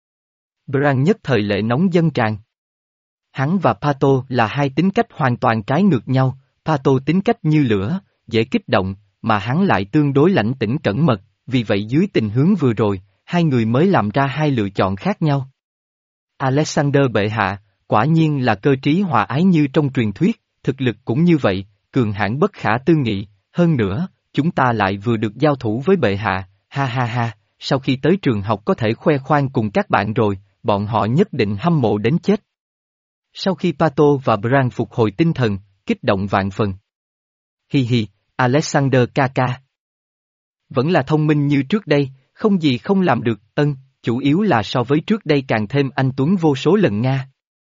Bran nhất thời lệ nóng dâng tràn. Hắn và Pato là hai tính cách hoàn toàn trái ngược nhau, Pato tính cách như lửa, dễ kích động, mà hắn lại tương đối lãnh tĩnh cẩn mật, vì vậy dưới tình huống vừa rồi, hai người mới làm ra hai lựa chọn khác nhau. Alexander bệ hạ, quả nhiên là cơ trí hòa ái như trong truyền thuyết, thực lực cũng như vậy, cường hãn bất khả tư nghị, hơn nữa, chúng ta lại vừa được giao thủ với bệ hạ, ha ha ha, sau khi tới trường học có thể khoe khoang cùng các bạn rồi, bọn họ nhất định hâm mộ đến chết. Sau khi Pato và Bran phục hồi tinh thần, kích động vạn phần. Hi hi, Alexander ca ca. Vẫn là thông minh như trước đây, không gì không làm được, ân, chủ yếu là so với trước đây càng thêm anh tuấn vô số lần Nga.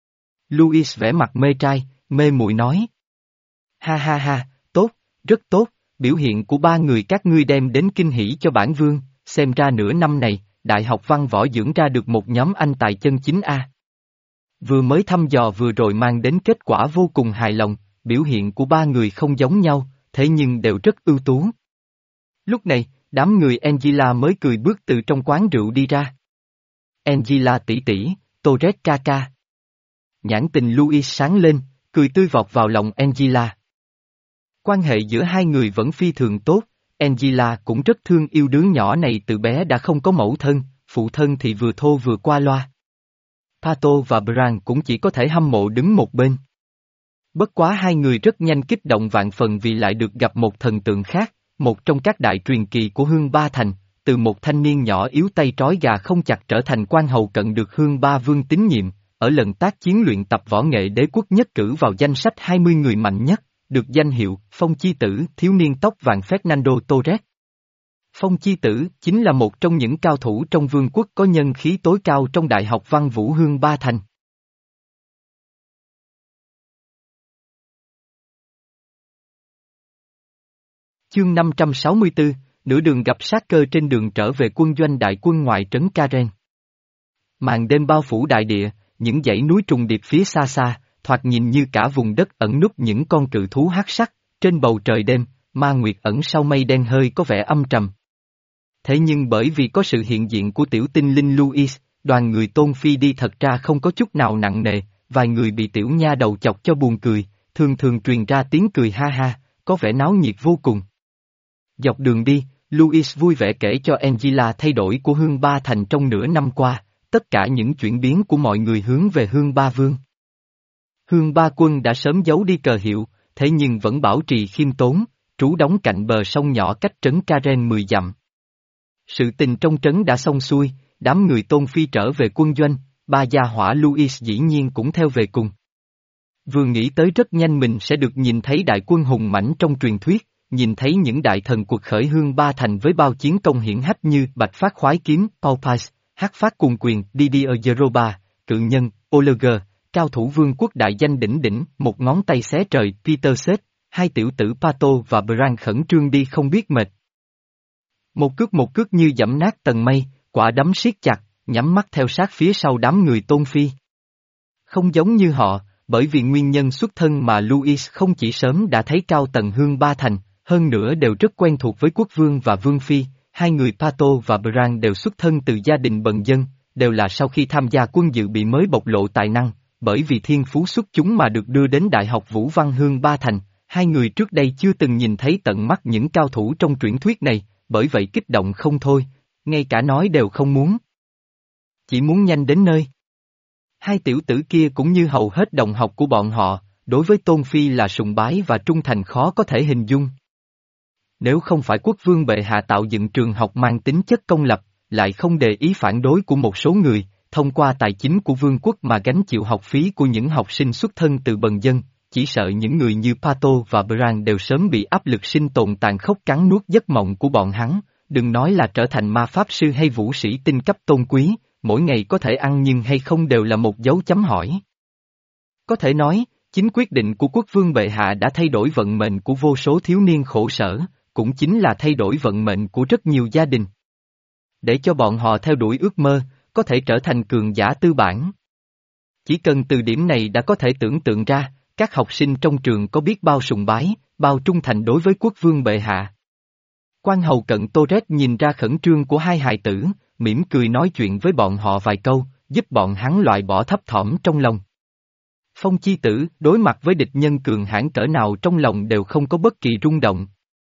Louis vẽ mặt mê trai, mê muội nói. Ha ha ha, tốt, rất tốt, biểu hiện của ba người các ngươi đem đến kinh hỉ cho bản vương, xem ra nửa năm này, Đại học Văn Võ dưỡng ra được một nhóm anh tài chân chính A. Vừa mới thăm dò vừa rồi mang đến kết quả vô cùng hài lòng, biểu hiện của ba người không giống nhau, thế nhưng đều rất ưu tú. Lúc này, đám người Angela mới cười bước từ trong quán rượu đi ra. Angela tỷ tỷ, Torres ca ca. Nhãn tình Louis sáng lên, cười tươi vọt vào lòng Angela. Quan hệ giữa hai người vẫn phi thường tốt, Angela cũng rất thương yêu đứa nhỏ này từ bé đã không có mẫu thân, phụ thân thì vừa thô vừa qua loa. Pato và Bran cũng chỉ có thể hâm mộ đứng một bên. Bất quá hai người rất nhanh kích động vạn phần vì lại được gặp một thần tượng khác, một trong các đại truyền kỳ của Hương Ba Thành, từ một thanh niên nhỏ yếu tay trói gà không chặt trở thành quan hầu cận được Hương Ba Vương tín nhiệm, ở lần tác chiến luyện tập võ nghệ đế quốc nhất cử vào danh sách hai mươi người mạnh nhất, được danh hiệu Phong Chi Tử thiếu niên tóc vàng Fernando Torres. Phong Chi Tử chính là một trong những cao thủ trong vương quốc có nhân khí tối cao trong Đại học Văn Vũ Hương Ba Thành. Chương năm trăm sáu mươi tư, nửa đường gặp sát cơ trên đường trở về quân doanh đại quân ngoại trấn Karen. Màn đêm bao phủ đại địa, những dãy núi trùng điệp phía xa xa, thoạt nhìn như cả vùng đất ẩn núp những con cự thú hắc sắc, trên bầu trời đêm, ma nguyệt ẩn sau mây đen hơi có vẻ âm trầm. Thế nhưng bởi vì có sự hiện diện của tiểu tinh linh Louis, đoàn người Tôn Phi đi thật ra không có chút nào nặng nề, vài người bị tiểu nha đầu chọc cho buồn cười, thường thường truyền ra tiếng cười ha ha, có vẻ náo nhiệt vô cùng. Dọc đường đi, Louis vui vẻ kể cho Angela thay đổi của Hương Ba Thành trong nửa năm qua, tất cả những chuyển biến của mọi người hướng về Hương Ba Vương. Hương Ba Quân đã sớm giấu đi cờ hiệu, thế nhưng vẫn bảo trì khiêm tốn, trú đóng cạnh bờ sông nhỏ cách trấn Karen mười dặm. Sự tình trong trấn đã xong xuôi, đám người Tôn Phi trở về quân doanh, ba gia hỏa Louis dĩ nhiên cũng theo về cùng. Vừa nghĩ tới rất nhanh mình sẽ được nhìn thấy đại quân hùng mãnh trong truyền thuyết, nhìn thấy những đại thần cuộc khởi Hương Ba Thành với bao chiến công hiển hách như Bạch Phát Khoái Kiếm, Paupais, Hắc Phát Cùng Quyền, Didier Jeroba, Cự Nhân, Olegger, cao thủ vương quốc đại danh đỉnh đỉnh, một ngón tay xé trời, Peter Seth, hai tiểu tử Pato và Bran khẩn trương đi không biết mệt. Một cước một cước như giẫm nát tầng mây, quả đấm siết chặt, nhắm mắt theo sát phía sau đám người Tôn Phi. Không giống như họ, bởi vì nguyên nhân xuất thân mà Louis không chỉ sớm đã thấy cao tầng Hương Ba Thành, hơn nữa đều rất quen thuộc với quốc vương và vương phi, hai người Pato và Bran đều xuất thân từ gia đình bần dân, đều là sau khi tham gia quân dự bị mới bộc lộ tài năng, bởi vì thiên phú xuất chúng mà được đưa đến Đại học Vũ Văn Hương Ba Thành, hai người trước đây chưa từng nhìn thấy tận mắt những cao thủ trong truyện thuyết này, bởi vậy kích động không thôi, ngay cả nói đều không muốn. Chỉ muốn nhanh đến nơi. Hai tiểu tử kia cũng như hầu hết đồng học của bọn họ, đối với Tôn Phi là sùng bái và trung thành khó có thể hình dung. Nếu không phải quốc vương bệ hạ tạo dựng trường học mang tính chất công lập, lại không để ý phản đối của một số người, thông qua tài chính của vương quốc mà gánh chịu học phí của những học sinh xuất thân từ bần dân, chỉ sợ những người như Pato và Bran đều sớm bị áp lực sinh tồn tàn khốc cắn nuốt giấc mộng của bọn hắn, đừng nói là trở thành ma pháp sư hay vũ sĩ tinh cấp tôn quý, mỗi ngày có thể ăn nhưng hay không đều là một dấu chấm hỏi. Có thể nói, chính quyết định của quốc vương bệ hạ đã thay đổi vận mệnh của vô số thiếu niên khổ sở, cũng chính là thay đổi vận mệnh của rất nhiều gia đình. Để cho bọn họ theo đuổi ước mơ, có thể trở thành cường giả tư bản. Chỉ cần từ điểm này đã có thể tưởng tượng ra, các học sinh trong trường có biết bao sùng bái, bao trung thành đối với quốc vương bệ hạ. Quan hầu cận Torres nhìn ra khẩn trương của hai hài tử, mỉm cười nói chuyện với bọn họ vài câu, giúp bọn hắn loại bỏ thấp thỏm trong lòng. Phong chi tử, đối mặt với địch nhân cường hãn cỡ nào trong lòng đều không có bất kỳ rung động.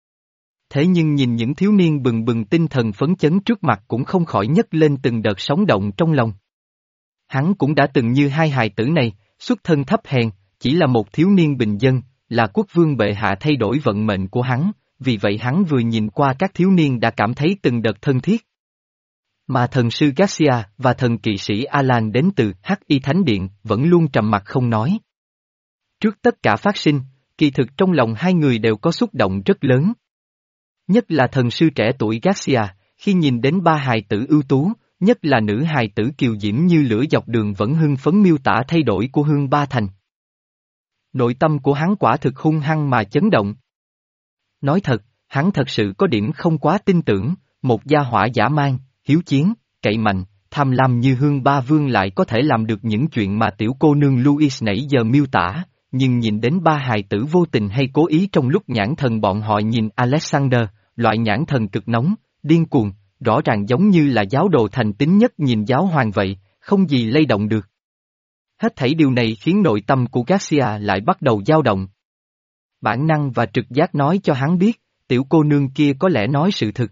Thế nhưng nhìn những thiếu niên bừng bừng tinh thần phấn chấn trước mặt cũng không khỏi nhấc lên từng đợt sóng động trong lòng. Hắn cũng đã từng như hai hài tử này, xuất thân thấp hèn, chỉ là một thiếu niên bình dân, là quốc vương bệ hạ thay đổi vận mệnh của hắn, vì vậy hắn vừa nhìn qua các thiếu niên đã cảm thấy từng đợt thân thiết. Mà thần sư Garcia và thần kỵ sĩ Alan đến từ Hắc Y Thánh Điện vẫn luôn trầm mặc không nói. Trước tất cả phát sinh, kỳ thực trong lòng hai người đều có xúc động rất lớn. Nhất là thần sư trẻ tuổi Garcia, khi nhìn đến ba hài tử ưu tú, nhất là nữ hài tử kiều diễm như lửa dọc đường vẫn hưng phấn miêu tả thay đổi của Hương Ba Thành. Nội tâm của hắn quả thực hung hăng mà chấn động. Nói thật, hắn thật sự có điểm không quá tin tưởng, một gia hỏa dã man, hiếu chiến, cậy mạnh, tham lam như Hương Ba Vương lại có thể làm được những chuyện mà tiểu cô nương Louis nãy giờ miêu tả, nhưng nhìn đến ba hài tử vô tình hay cố ý trong lúc nhãn thần bọn họ nhìn Alexander, loại nhãn thần cực nóng, điên cuồng, rõ ràng giống như là giáo đồ thành tín nhất nhìn giáo hoàng vậy, không gì lay động được. Hết thảy điều này khiến nội tâm của Garcia lại bắt đầu dao động. Bản năng và trực giác nói cho hắn biết, tiểu cô nương kia có lẽ nói sự thực.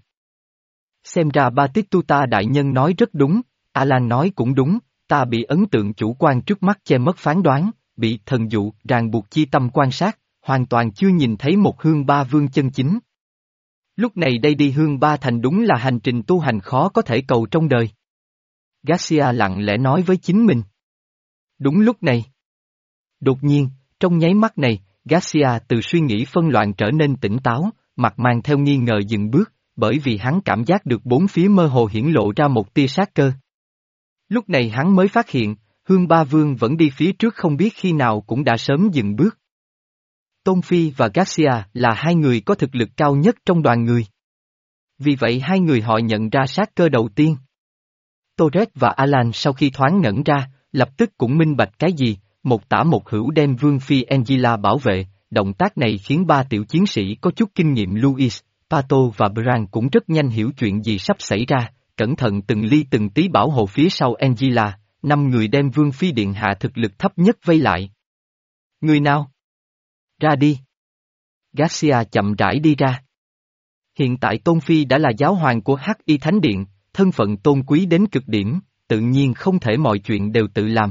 Xem ra Batistuta đại nhân nói rất đúng, Alan nói cũng đúng, ta bị ấn tượng chủ quan trước mắt che mất phán đoán, bị thần dụ ràng buộc chi tâm quan sát, hoàn toàn chưa nhìn thấy một Hương Ba Vương chân chính. Lúc này đây đi Hương Ba Thành đúng là hành trình tu hành khó có thể cầu trong đời. Garcia lặng lẽ nói với chính mình. Đúng lúc này. Đột nhiên, trong nháy mắt này, Garcia từ suy nghĩ phân loạn trở nên tỉnh táo, mặt mang theo nghi ngờ dừng bước, bởi vì hắn cảm giác được bốn phía mơ hồ hiển lộ ra một tia sát cơ. Lúc này hắn mới phát hiện, Hương Ba Vương vẫn đi phía trước không biết khi nào cũng đã sớm dừng bước. Tôn Phi và Garcia là hai người có thực lực cao nhất trong đoàn người. Vì vậy hai người họ nhận ra sát cơ đầu tiên. Torres và Alan sau khi thoáng ngẩn ra, lập tức cũng minh bạch cái gì, một tả một hữu đem Vương Phi Angela bảo vệ, động tác này khiến ba tiểu chiến sĩ có chút kinh nghiệm Louis, Pato và Bran cũng rất nhanh hiểu chuyện gì sắp xảy ra, cẩn thận từng ly từng tí bảo hộ phía sau Angela, năm người đem Vương Phi Điện Hạ thực lực thấp nhất vây lại. Người nào? Ra đi. Garcia chậm rãi đi ra. Hiện tại Tôn Phi đã là giáo hoàng của Hắc Y Thánh Điện, thân phận tôn quý đến cực điểm, tự nhiên không thể mọi chuyện đều tự làm.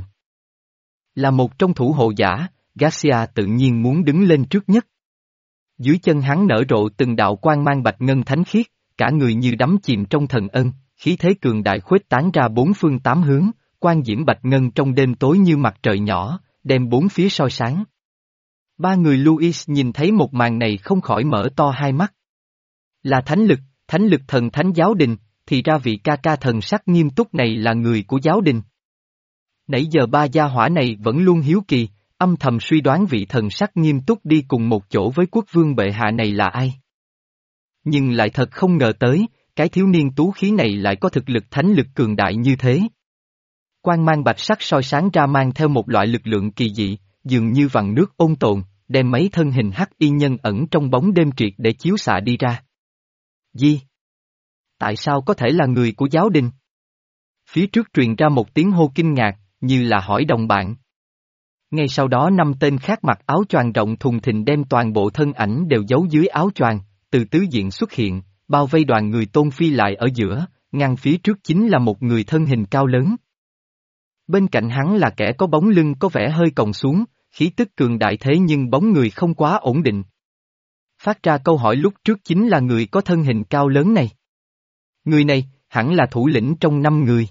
Là một trong thủ hộ giả, Garcia tự nhiên muốn đứng lên trước nhất. Dưới chân hắn nở rộ từng đạo quang mang bạch ngân thánh khiết, cả người như đắm chìm trong thần ân, khí thế cường đại khuếch tán ra bốn phương tám hướng, quang diễm bạch ngân trong đêm tối như mặt trời nhỏ, đem bốn phía soi sáng. Ba người Louis nhìn thấy một màn này không khỏi mở to hai mắt. Là thánh lực, thánh lực thần thánh giáo đình, thì ra vị ca ca thần sắc nghiêm túc này là người của giáo đình. Nãy giờ ba gia hỏa này vẫn luôn hiếu kỳ, âm thầm suy đoán vị thần sắc nghiêm túc đi cùng một chỗ với quốc vương bệ hạ này là ai. Nhưng lại thật không ngờ tới, cái thiếu niên tú khí này lại có thực lực thánh lực cường đại như thế. Quang mang bạch sắc soi sáng ra mang theo một loại lực lượng kỳ dị, dường như vằn nước ôn tồn, đem mấy thân hình hắc y nhân ẩn trong bóng đêm triệt để chiếu xạ đi ra. Di! Tại sao có thể là người của giáo đình? Phía trước truyền ra một tiếng hô kinh ngạc, như là hỏi đồng bạn. Ngay sau đó năm tên khác mặc áo choàng rộng thùng thình đem toàn bộ thân ảnh đều giấu dưới áo choàng, từ tứ diện xuất hiện, bao vây đoàn người Tôn Phi lại ở giữa, ngăn phía trước chính là một người thân hình cao lớn. Bên cạnh hắn là kẻ có bóng lưng có vẻ hơi còng xuống, khí tức cường đại thế nhưng bóng người không quá ổn định. Phát ra câu hỏi lúc trước chính là người có thân hình cao lớn này. Người này, hẳn là thủ lĩnh trong năm người.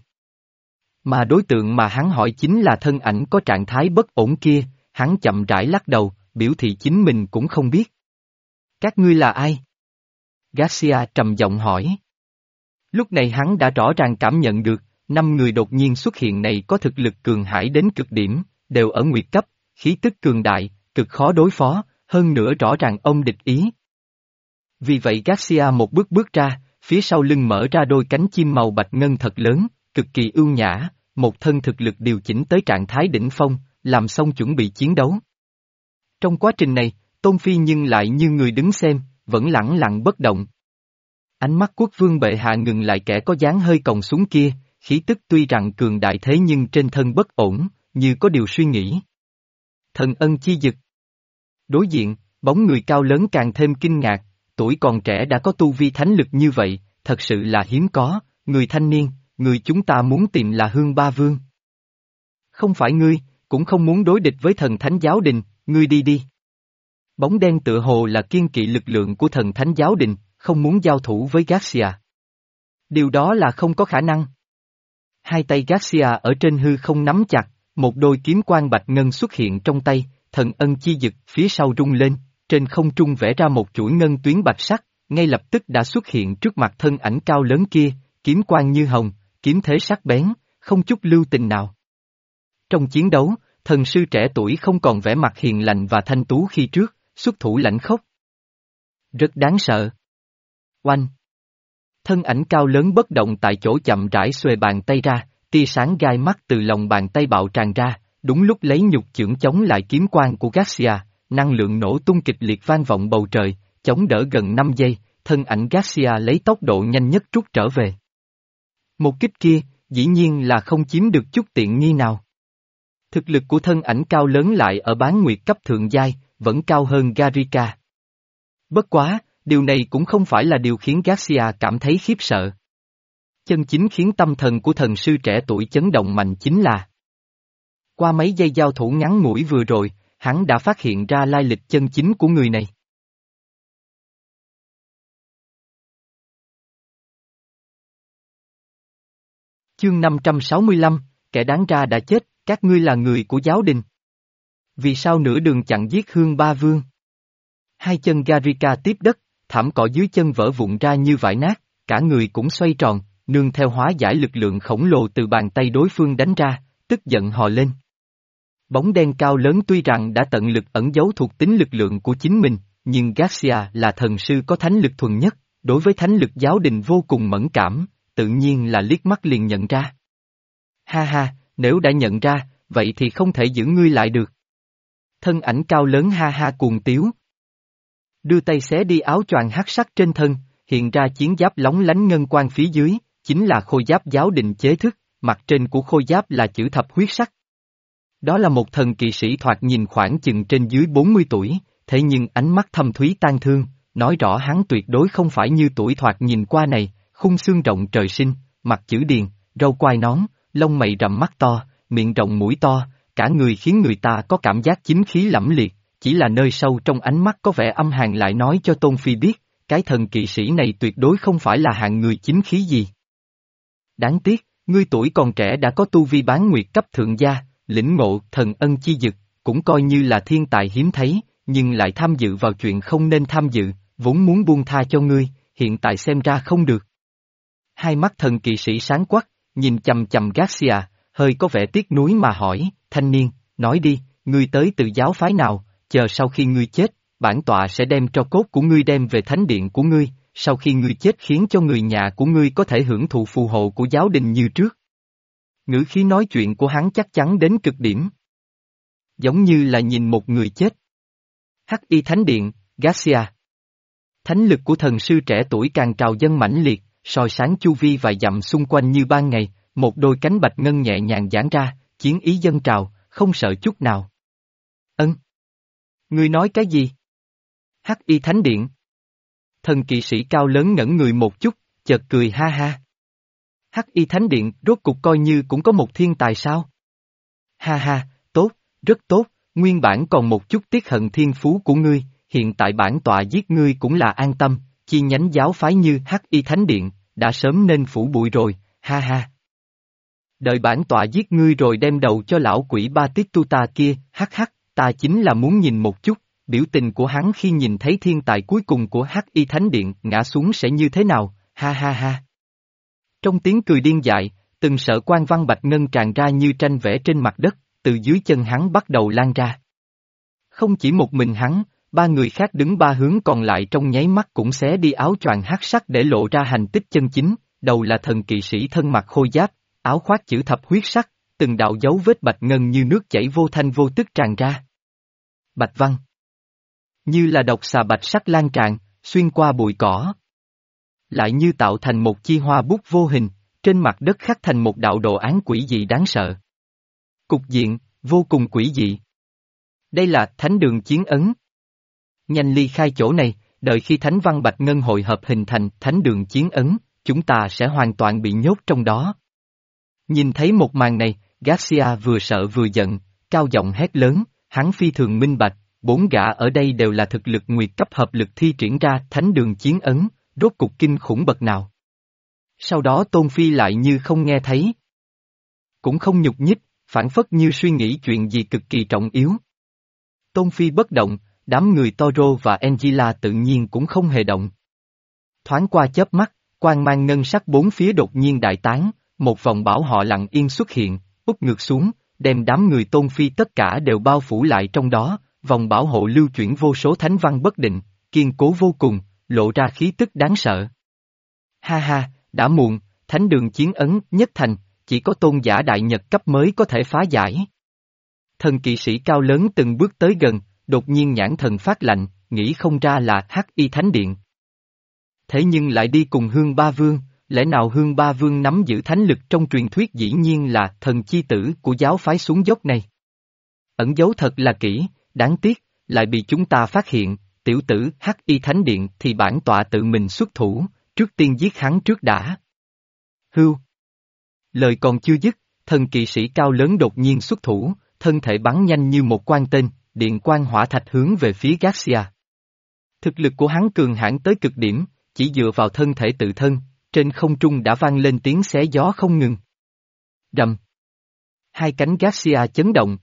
Mà đối tượng mà hắn hỏi chính là thân ảnh có trạng thái bất ổn kia, hắn chậm rãi lắc đầu, biểu thị chính mình cũng không biết. Các ngươi là ai? Garcia trầm giọng hỏi. Lúc này hắn đã rõ ràng cảm nhận được, năm người đột nhiên xuất hiện này có thực lực cường hãn đến cực điểm, đều ở nguyệt cấp, khí tức cường đại, cực khó đối phó, hơn nữa rõ ràng ông địch ý. Vì vậy Garcia một bước bước ra, phía sau lưng mở ra đôi cánh chim màu bạch ngân thật lớn, cực kỳ ưu nhã, một thân thực lực điều chỉnh tới trạng thái đỉnh phong, làm xong chuẩn bị chiến đấu. Trong quá trình này, Tôn Phi nhưng lại như người đứng xem, vẫn lẳng lặng bất động. Ánh mắt quốc vương bệ hạ ngừng lại kẻ có dáng hơi còng xuống kia, khí tức tuy rằng cường đại thế nhưng trên thân bất ổn, như có điều suy nghĩ. Thần ân chi dực. Đối diện, bóng người cao lớn càng thêm kinh ngạc, tuổi còn trẻ đã có tu vi thánh lực như vậy, thật sự là hiếm có, người thanh niên, người chúng ta muốn tìm là Hương Ba Vương. Không phải ngươi, cũng không muốn đối địch với thần thánh giáo đình, ngươi đi đi. Bóng đen tựa hồ là kiên kỵ lực lượng của thần thánh giáo đình, không muốn giao thủ với Garcia. Điều đó là không có khả năng. Hai tay Garcia ở trên hư không nắm chặt, một đôi kiếm quang bạch ngân xuất hiện trong tay, thần ân chi dực phía sau rung lên, trên không trung vẽ ra một chuỗi ngân tuyến bạch sắc, ngay lập tức đã xuất hiện trước mặt thân ảnh cao lớn kia, kiếm quang như hồng, kiếm thế sắc bén, không chút lưu tình nào. Trong chiến đấu, thần sư trẻ tuổi không còn vẻ mặt hiền lành và thanh tú khi trước, xuất thủ lãnh khốc. Rất đáng sợ. Oanh! Thân ảnh cao lớn bất động tại chỗ chậm rãi xuề bàn tay ra, tia sáng gai mắt từ lòng bàn tay bạo tràn ra, đúng lúc lấy nhục chưởng chống lại kiếm quang của Garcia, năng lượng nổ tung kịch liệt vang vọng bầu trời, chống đỡ gần năm giây, thân ảnh Garcia lấy tốc độ nhanh nhất rút trở về. Một kích kia, dĩ nhiên là không chiếm được chút tiện nghi nào. Thực lực của thân ảnh cao lớn lại ở bán nguyệt cấp thượng giai, vẫn cao hơn Garika. Bất quá, điều này cũng không phải là điều khiến Garcia cảm thấy khiếp sợ. Chân chính khiến tâm thần của thần sư trẻ tuổi chấn động mạnh chính là qua mấy giây giao thủ ngắn ngủi vừa rồi, hắn đã phát hiện ra lai lịch chân chính của người này. Chương năm trăm sáu mươi lăm, kẻ đáng ra đã chết, các ngươi là người của giáo đình. Vì sao nửa đường chặn giết Hương Ba Vương? Hai chân Garika tiếp đất, thảm cỏ dưới chân vỡ vụn ra như vải nát, cả người cũng xoay tròn, nương theo hóa giải lực lượng khổng lồ từ bàn tay đối phương đánh ra, tức giận hò lên. Bóng đen cao lớn tuy rằng đã tận lực ẩn giấu thuộc tính lực lượng của chính mình, nhưng Garcia là thần sư có thánh lực thuần nhất, đối với thánh lực giáo đình vô cùng mẫn cảm, tự nhiên là liếc mắt liền nhận ra. Ha ha, nếu đã nhận ra, vậy thì không thể giữ ngươi lại được. Thân ảnh cao lớn ha ha cuồng tiếu. Đưa tay xé đi áo choàng hắc sắc trên thân, hiện ra chiến giáp lóng lánh ngân quang phía dưới, chính là khôi giáp giáo đình chế thức, mặt trên của khôi giáp là chữ thập huyết sắc. Đó là một thần kỵ sĩ thoạt nhìn khoảng chừng trên dưới bốn mươi tuổi, thế nhưng ánh mắt thâm thúy tang thương, nói rõ hắn tuyệt đối không phải như tuổi thoạt nhìn qua này, khung xương rộng trời sinh, mặt chữ điền, râu quai nón, lông mày rậm mắt to, miệng rộng mũi to, cả người khiến người ta có cảm giác chính khí lẫm liệt, chỉ là nơi sâu trong ánh mắt có vẻ âm hàn lại nói cho Tôn Phi biết, cái thần kỵ sĩ này tuyệt đối không phải là hạng người chính khí gì. Đáng tiếc, ngươi tuổi còn trẻ đã có tu vi bán nguyệt cấp thượng gia, lĩnh ngộ thần ân chi dực, cũng coi như là thiên tài hiếm thấy, nhưng lại tham dự vào chuyện không nên tham dự, vốn muốn buông tha cho ngươi, hiện tại xem ra không được. Hai mắt thần kỵ sĩ sáng quắc, nhìn chầm chầm Garcia, hơi có vẻ tiếc nuối mà hỏi, thanh niên, nói đi, ngươi tới từ giáo phái nào, chờ sau khi ngươi chết, bản tọa sẽ đem tro cốt của ngươi đem về thánh điện của ngươi, sau khi ngươi chết khiến cho người nhà của ngươi có thể hưởng thụ phù hộ của giáo đình như trước. Ngữ khí nói chuyện của hắn chắc chắn đến cực điểm. Giống như là nhìn một người chết. Hắc Y Thánh Điện, Garcia. Thánh lực của thần sư trẻ tuổi càng trào dâng mãnh liệt, soi sáng chu vi vài dặm xung quanh như ban ngày, một đôi cánh bạch ngân nhẹ nhàng giãn ra, chiến ý dâng trào, không sợ chút nào. Ân. Ngươi nói cái gì? Hắc Y Thánh Điện. Thần kỵ sĩ cao lớn ngẩn người một chút, chợt cười ha ha. Hắc Y Thánh Điện rốt cục coi như cũng có một thiên tài sao? Ha ha, tốt, rất tốt, nguyên bản còn một chút tiếc hận thiên phú của ngươi, hiện tại bản tọa giết ngươi cũng là an tâm, chi nhánh giáo phái như Hắc Y Thánh Điện, đã sớm nên phủ bụi rồi, ha ha. Đợi bản tọa giết ngươi rồi đem đầu cho lão quỷ Batistuta kia, hắc hắc, ta chính là muốn nhìn một chút, biểu tình của hắn khi nhìn thấy thiên tài cuối cùng của Hắc Y Thánh Điện ngã xuống sẽ như thế nào, ha ha ha. Trong tiếng cười điên dại, từng sợ quan văn bạch ngân tràn ra như tranh vẽ trên mặt đất, từ dưới chân hắn bắt đầu lan ra. Không chỉ một mình hắn, ba người khác đứng ba hướng còn lại trong nháy mắt cũng xé đi áo choàng hắc sắc để lộ ra hành tích chân chính, đầu là thần kỵ sĩ thân mặc khôi giáp, áo khoác chữ thập huyết sắc, từng đạo dấu vết bạch ngân như nước chảy vô thanh vô tức tràn ra. Bạch văn. Như là độc xà bạch sắc lan tràn, xuyên qua bụi cỏ. Lại như tạo thành một chi hoa bút vô hình, trên mặt đất khắc thành một đạo đồ án quỷ dị đáng sợ. Cục diện, vô cùng quỷ dị. Đây là thánh đường chiến ấn. Nhanh ly khai chỗ này, đợi khi thánh văn bạch ngân hội hợp hình thành thánh đường chiến ấn, chúng ta sẽ hoàn toàn bị nhốt trong đó. Nhìn thấy một màn này, Garcia vừa sợ vừa giận, cao giọng hét lớn, hắn phi thường minh bạch, bốn gã ở đây đều là thực lực nguyệt cấp hợp lực thi triển ra thánh đường chiến ấn, rốt cục kinh khủng bậc nào. Sau đó Tôn Phi lại như không nghe thấy. Cũng không nhục nhích, phản phất như suy nghĩ chuyện gì cực kỳ trọng yếu. Tôn Phi bất động, đám người Toro và Angela tự nhiên cũng không hề động. Thoáng qua chớp mắt, quang mang ngân sắc bốn phía đột nhiên đại tán, một vòng bảo họ lặng yên xuất hiện, úp ngược xuống, đem đám người Tôn Phi tất cả đều bao phủ lại trong đó, vòng bảo hộ lưu chuyển vô số thánh văn bất định, kiên cố vô cùng, lộ ra khí tức đáng sợ. Ha ha, đã muộn, thánh đường chiến ấn nhất thành, chỉ có tôn giả đại nhật cấp mới có thể phá giải. Thần kỵ sĩ cao lớn từng bước tới gần, đột nhiên nhãn thần phát lạnh, nghĩ không ra là Hắc Y Thánh Điện. Thế nhưng lại đi cùng Hương Ba Vương, lẽ nào Hương Ba Vương nắm giữ thánh lực trong truyền thuyết dĩ nhiên là thần chi tử của giáo phái xuống dốc này. Ẩn giấu thật là kỹ, đáng tiếc, lại bị chúng ta phát hiện, tiểu tử Hắc Y Thánh Điện thì bản tọa tự mình xuất thủ, trước tiên giết hắn trước đã. Hưu. Lời còn chưa dứt, thần kỵ sĩ cao lớn đột nhiên xuất thủ, thân thể bắn nhanh như một quan tên, điện quang hỏa thạch hướng về phía Garcia. Thực lực của hắn cường hãn tới cực điểm, chỉ dựa vào thân thể tự thân, trên không trung đã vang lên tiếng xé gió không ngừng. Rầm. Hai cánh Garcia chấn động.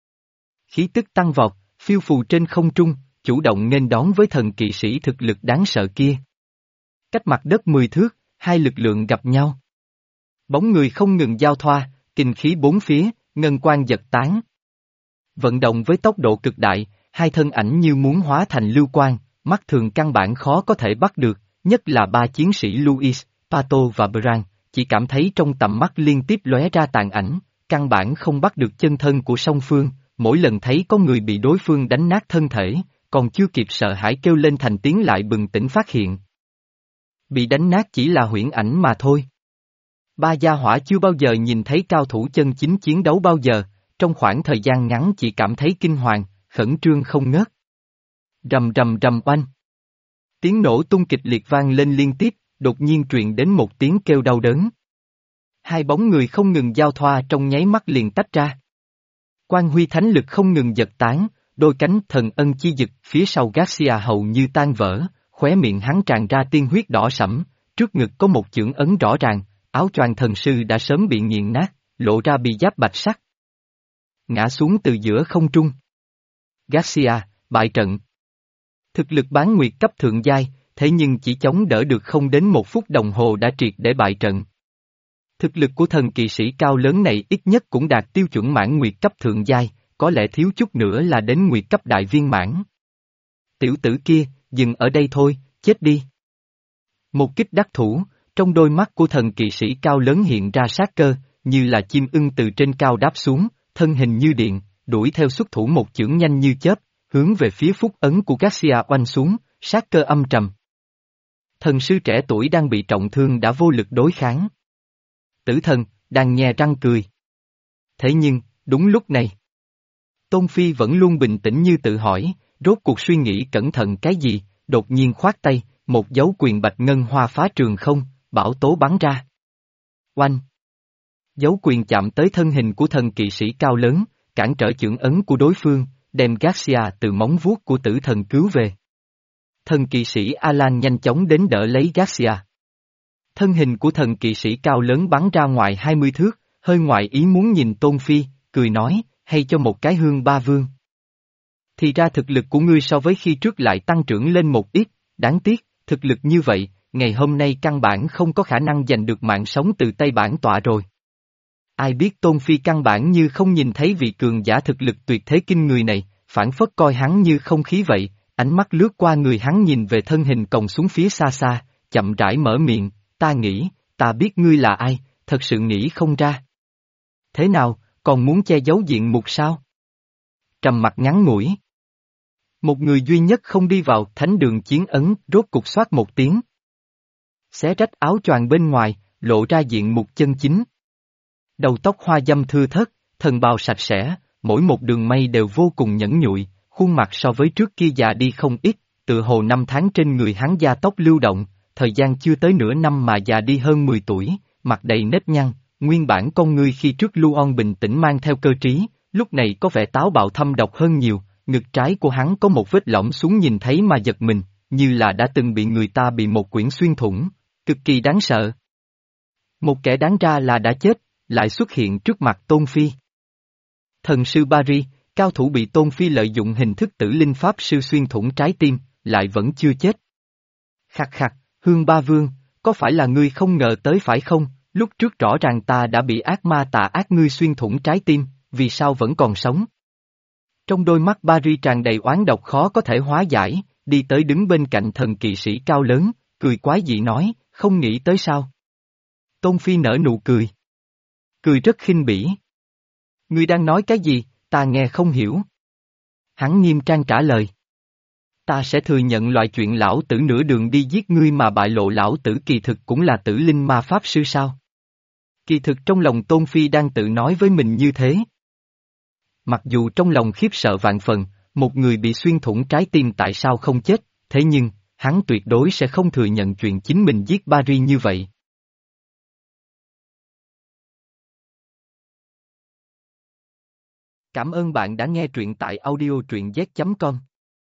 Khí tức tăng vọt, phiêu phù trên không trung, chủ động nghênh đón với thần kỵ sĩ thực lực đáng sợ kia. Cách mặt đất mười thước, hai lực lượng gặp nhau. Bóng người không ngừng giao thoa, kinh khí bốn phía, ngân quang giật tán. Vận động với tốc độ cực đại, hai thân ảnh như muốn hóa thành lưu quang, mắt thường căn bản khó có thể bắt được, nhất là ba chiến sĩ Luis, Pato và Bran, chỉ cảm thấy trong tầm mắt liên tiếp lóe ra tàn ảnh, căn bản không bắt được chân thân của song phương, mỗi lần thấy có người bị đối phương đánh nát thân thể, còn chưa kịp sợ hãi kêu lên thành tiếng lại bừng tỉnh phát hiện. Bị đánh nát chỉ là huyễn ảnh mà thôi. Ba gia hỏa chưa bao giờ nhìn thấy cao thủ chân chính chiến đấu bao giờ, trong khoảng thời gian ngắn chỉ cảm thấy kinh hoàng, khẩn trương không ngớt. Rầm rầm rầm oanh. Tiếng nổ tung kịch liệt vang lên liên tiếp, đột nhiên truyền đến một tiếng kêu đau đớn. Hai bóng người không ngừng giao thoa trong nháy mắt liền tách ra. Quang huy thánh lực không ngừng giật tán, đôi cánh thần ân chi dực phía sau Garcia hầu như tan vỡ, khóe miệng hắn tràn ra tiên huyết đỏ sẫm, trước ngực có một chưởng ấn rõ ràng, áo choàng thần sư đã sớm bị nghiền nát, lộ ra bị giáp bạch sắc. Ngã xuống từ giữa không trung. Garcia, bại trận. Thực lực bán nguyệt cấp thượng giai, thế nhưng chỉ chống đỡ được không đến một phút đồng hồ đã triệt để bại trận. Thực lực của thần kỵ sĩ cao lớn này ít nhất cũng đạt tiêu chuẩn mãn nguyệt cấp thượng giai, có lẽ thiếu chút nữa là đến nguyệt cấp đại viên mãn. Tiểu tử kia, dừng ở đây thôi, chết đi. Một kích đắc thủ, trong đôi mắt của thần kỵ sĩ cao lớn hiện ra sát cơ, như là chim ưng từ trên cao đáp xuống, thân hình như điện, đuổi theo xuất thủ một chưởng nhanh như chớp, hướng về phía phúc ấn của Garcia oanh xuống, sát cơ âm trầm. Thần sư trẻ tuổi đang bị trọng thương đã vô lực đối kháng. Tử thần, đang nhe răng cười. Thế nhưng, đúng lúc này, Tôn Phi vẫn luôn bình tĩnh như tự hỏi, rốt cuộc suy nghĩ cẩn thận cái gì, đột nhiên khoát tay, một dấu quyền bạch ngân hoa phá trường không, bão tố bắn ra. Oanh! Dấu quyền chạm tới thân hình của thần kỵ sĩ cao lớn, cản trở chưởng ấn của đối phương, đem Garcia từ móng vuốt của tử thần cứu về. Thần kỵ sĩ Alan nhanh chóng đến đỡ lấy Garcia. Thân hình của thần kỵ sĩ cao lớn bắn ra ngoài hai mươi thước, hơi ngoại ý muốn nhìn Tôn Phi, cười nói, hay cho một cái hương ba vương. Thì ra thực lực của ngươi so với khi trước lại tăng trưởng lên một ít, đáng tiếc, thực lực như vậy, ngày hôm nay căn bản không có khả năng giành được mạng sống từ tay bản tọa rồi. Ai biết Tôn Phi căn bản như không nhìn thấy vị cường giả thực lực tuyệt thế kinh người này, phản phất coi hắn như không khí vậy, ánh mắt lướt qua người hắn nhìn về thân hình còng xuống phía xa xa, chậm rãi mở miệng, ta nghĩ, ta biết ngươi là ai, thật sự nghĩ không ra. Thế nào, còn muốn che giấu diện mục sao? Trầm mặt ngắn ngủi. Một người duy nhất không đi vào thánh đường chiến ấn, rốt cục xoát một tiếng. Xé rách áo choàng bên ngoài, lộ ra diện mục chân chính. Đầu tóc hoa dâm thưa thớt, thần bào sạch sẽ, mỗi một đường mây đều vô cùng nhẵn nhụi, khuôn mặt so với trước kia già đi không ít, tựa hồ năm tháng trên người hắn da tóc lưu động, thời gian chưa tới nửa năm mà già đi hơn mười tuổi, mặt đầy nếp nhăn, nguyên bản con ngươi khi trước lưu on bình tĩnh mang theo cơ trí, lúc này có vẻ táo bạo thâm độc hơn nhiều, ngực trái của hắn có một vết lõm xuống nhìn thấy mà giật mình, như là đã từng bị người ta bị một quyển xuyên thủng, cực kỳ đáng sợ. Một kẻ đáng ra là đã chết, lại xuất hiện trước mặt Tôn Phi. Thần sư Bari, cao thủ bị Tôn Phi lợi dụng hình thức tử linh pháp sư xuyên thủng trái tim, lại vẫn chưa chết. Khặt khặt, Hương Ba Vương, có phải là ngươi không ngờ tới phải không, lúc trước rõ ràng ta đã bị ác ma tà ác ngươi xuyên thủng trái tim, vì sao vẫn còn sống? Trong đôi mắt Bari tràn đầy oán độc khó có thể hóa giải, đi tới đứng bên cạnh thần kỵ sĩ cao lớn, cười quái dị nói, không nghĩ tới sao? Tôn Phi nở nụ cười. Cười rất khinh bỉ. Ngươi đang nói cái gì, ta nghe không hiểu. Hắn nghiêm trang trả lời. Ta sẽ thừa nhận loại chuyện lão tử nửa đường đi giết ngươi mà bại lộ lão tử kỳ thực cũng là tử linh ma pháp sư sao? Kỳ thực trong lòng Tôn Phi đang tự nói với mình như thế. Mặc dù trong lòng khiếp sợ vạn phần, một người bị xuyên thủng trái tim tại sao không chết, thế nhưng, hắn tuyệt đối sẽ không thừa nhận chuyện chính mình giết Bari như vậy. Cảm ơn bạn đã nghe truyện tại audio truyện z chấm com.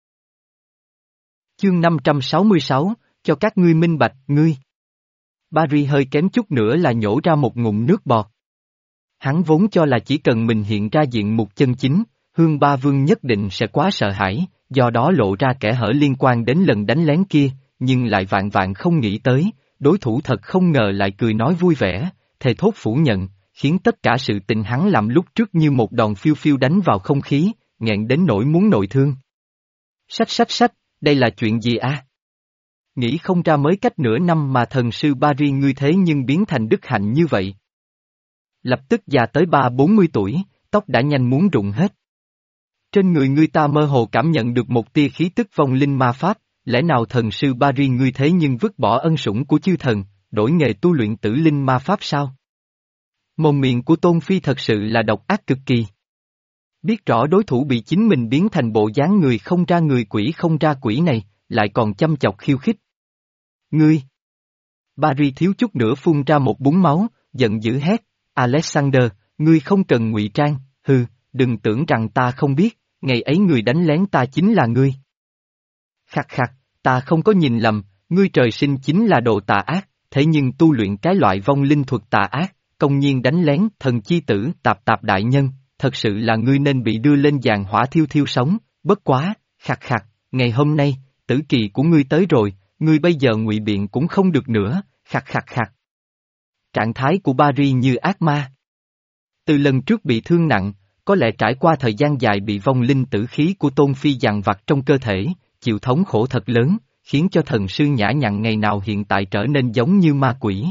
Chương năm trăm sáu mươi sáu, cho các ngươi minh bạch, ngươi. Bari hơi kém chút nữa là nhổ ra một ngụm nước bọt. Hắn vốn cho là chỉ cần mình hiện ra diện mục chân chính, Hương Ba Vương nhất định sẽ quá sợ hãi, do đó lộ ra kẻ hở liên quan đến lần đánh lén kia, nhưng lại vạn vạn không nghĩ tới, đối thủ thật không ngờ lại cười nói vui vẻ, thề thốt phủ nhận, khiến tất cả sự tình hắn làm lúc trước như một đòn phiêu phiêu đánh vào không khí, nghẹn đến nỗi muốn nội thương. Sách sách sách, đây là chuyện gì a? À? Nghĩ không ra mới cách nửa năm mà thần sư Bari ngươi thế nhưng biến thành đức hạnh như vậy. Lập tức già tới ba bốn mươi tuổi, tóc đã nhanh muốn rụng hết. Trên người ngươi ta mơ hồ cảm nhận được một tia khí tức vong linh ma pháp, lẽ nào thần sư Bari ngươi thế nhưng vứt bỏ ân sủng của chư thần, đổi nghề tu luyện tử linh ma pháp sao? Mồm miệng của Tôn Phi thật sự là độc ác cực kỳ. Biết rõ đối thủ bị chính mình biến thành bộ dáng người không ra người quỷ không ra quỷ này, lại còn chăm chọc khiêu khích. Ngươi! Bari thiếu chút nữa phun ra một búng máu, giận dữ hét, Alexander, ngươi không cần ngụy trang, hừ, đừng tưởng rằng ta không biết, ngày ấy người đánh lén ta chính là ngươi. Khặt khặt, ta không có nhìn lầm, ngươi trời sinh chính là đồ tà ác, thế nhưng tu luyện cái loại vong linh thuật tà ác, công nhiên đánh lén thần chi tử tạp tạp đại nhân, thật sự là ngươi nên bị đưa lên giàn hỏa thiêu thiêu sống, bất quá, khặt khặt, ngày hôm nay, tử kỳ của ngươi tới rồi, ngươi bây giờ ngụy biện cũng không được nữa, khặt khặt khặt. trạng thái của Barry như ác ma. Từ lần trước bị thương nặng, có lẽ trải qua thời gian dài bị vong linh tử khí của Tôn Phi dằn vặt trong cơ thể, chịu thống khổ thật lớn, khiến cho thần sư nhã nhặn ngày nào hiện tại trở nên giống như ma quỷ.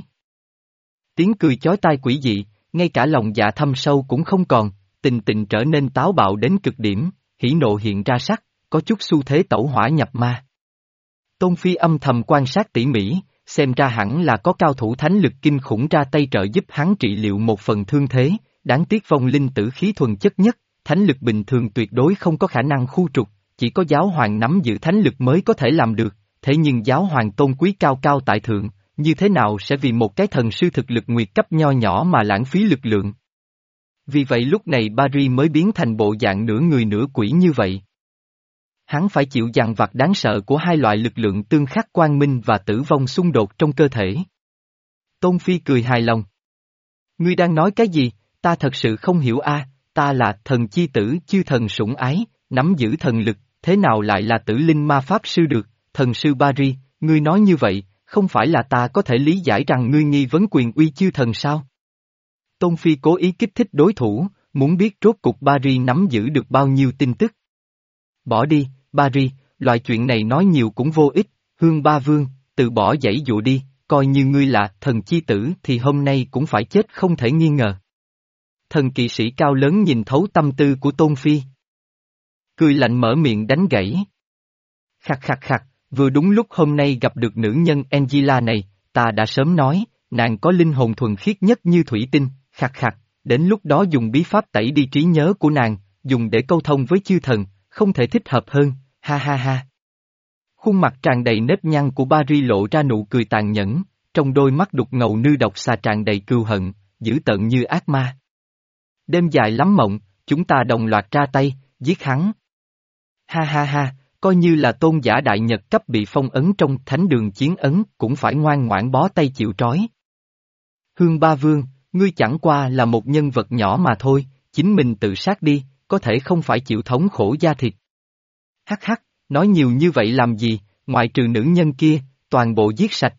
Tiếng cười chói tai quỷ dị, ngay cả lòng dạ thâm sâu cũng không còn, tình tình trở nên táo bạo đến cực điểm, hỉ nộ hiện ra sắc, có chút xu thế tẩu hỏa nhập ma. Tôn Phi âm thầm quan sát tỉ mỉ, xem ra hẳn là có cao thủ thánh lực kinh khủng ra tay trợ giúp hắn trị liệu một phần thương thế, đáng tiếc vong linh tử khí thuần chất nhất, thánh lực bình thường tuyệt đối không có khả năng khu trục, chỉ có giáo hoàng nắm giữ thánh lực mới có thể làm được, thế nhưng giáo hoàng tôn quý cao cao tại thượng, như thế nào sẽ vì một cái thần sư thực lực nguyệt cấp nho nhỏ mà lãng phí lực lượng. Vì vậy lúc này Barry mới biến thành bộ dạng nửa người nửa quỷ như vậy. Hắn phải chịu dằn vặt đáng sợ của hai loại lực lượng tương khắc quang minh và tử vong xung đột trong cơ thể. Tôn Phi cười hài lòng. Ngươi đang nói cái gì, ta thật sự không hiểu a. Ta là thần chi tử chư thần sủng ái, nắm giữ thần lực, thế nào lại là tử linh ma pháp sư được, thần sư Barry, ngươi nói như vậy, không phải là ta có thể lý giải rằng ngươi nghi vấn quyền uy chư thần sao? Tôn Phi cố ý kích thích đối thủ, muốn biết rốt cục Barry nắm giữ được bao nhiêu tin tức. Bỏ đi, Barry, loại chuyện này nói nhiều cũng vô ích, Hương Ba Vương, từ bỏ giãy dụa đi, coi như ngươi là thần chi tử thì hôm nay cũng phải chết không thể nghi ngờ. Thần kỵ sĩ cao lớn nhìn thấu tâm tư của Tôn Phi. Cười lạnh mở miệng đánh gãy. Khặt khặt khặt, vừa đúng lúc hôm nay gặp được nữ nhân Angela này, ta đã sớm nói, nàng có linh hồn thuần khiết nhất như thủy tinh, khặt khặt, đến lúc đó dùng bí pháp tẩy đi trí nhớ của nàng, dùng để câu thông với chư thần, không thể thích hợp hơn, ha ha ha. Khuôn mặt tràn đầy nếp nhăn của Barry lộ ra nụ cười tàn nhẫn, trong đôi mắt đục ngầu như độc xà tràn đầy cừu hận, dữ tợn như ác ma. Đêm dài lắm mộng, chúng ta đồng loạt ra tay, giết hắn. Ha ha ha, coi như là tôn giả đại nhật cấp bị phong ấn trong thánh đường chiến ấn cũng phải ngoan ngoãn bó tay chịu trói. Hương Ba Vương, ngươi chẳng qua là một nhân vật nhỏ mà thôi, chính mình tự sát đi, có thể không phải chịu thống khổ da thịt. Hắc hắc, nói nhiều như vậy làm gì, ngoại trừ nữ nhân kia, toàn bộ giết sạch.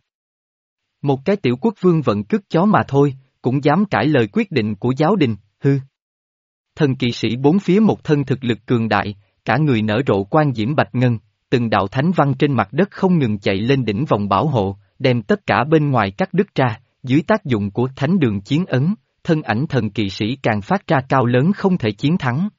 Một cái tiểu quốc vương vận cứt chó mà thôi, cũng dám cãi lời quyết định của giáo đình, hư. Thần kỵ sĩ bốn phía một thân thực lực cường đại, cả người nở rộ quang diễm bạch ngân, từng đạo thánh văn trên mặt đất không ngừng chạy lên đỉnh vòng bảo hộ, đem tất cả bên ngoài cắt đứt ra, dưới tác dụng của thánh đường chiến ấn, thân ảnh thần kỵ sĩ càng phát ra cao lớn không thể chiến thắng.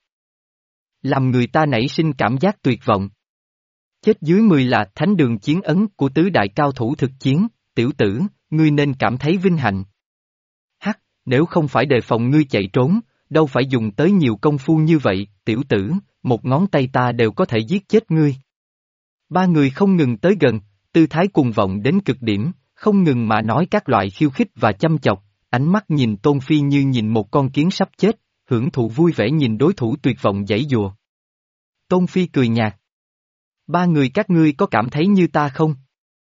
Làm người ta nảy sinh cảm giác tuyệt vọng. Chết dưới mười là thánh đường chiến ấn của tứ đại cao thủ thực chiến, tiểu tử, ngươi nên cảm thấy vinh hạnh. Hắc, nếu không phải đề phòng ngươi chạy trốn, đâu phải dùng tới nhiều công phu như vậy, tiểu tử, một ngón tay ta đều có thể giết chết ngươi. Ba người không ngừng tới gần, tư thái cuồng vọng đến cực điểm, không ngừng mà nói các loại khiêu khích và châm chọc, ánh mắt nhìn Tôn Phi như nhìn một con kiến sắp chết, hưởng thụ vui vẻ nhìn đối thủ tuyệt vọng giãy giụa. Tôn Phi cười nhạt. Ba người các ngươi có cảm thấy như ta không?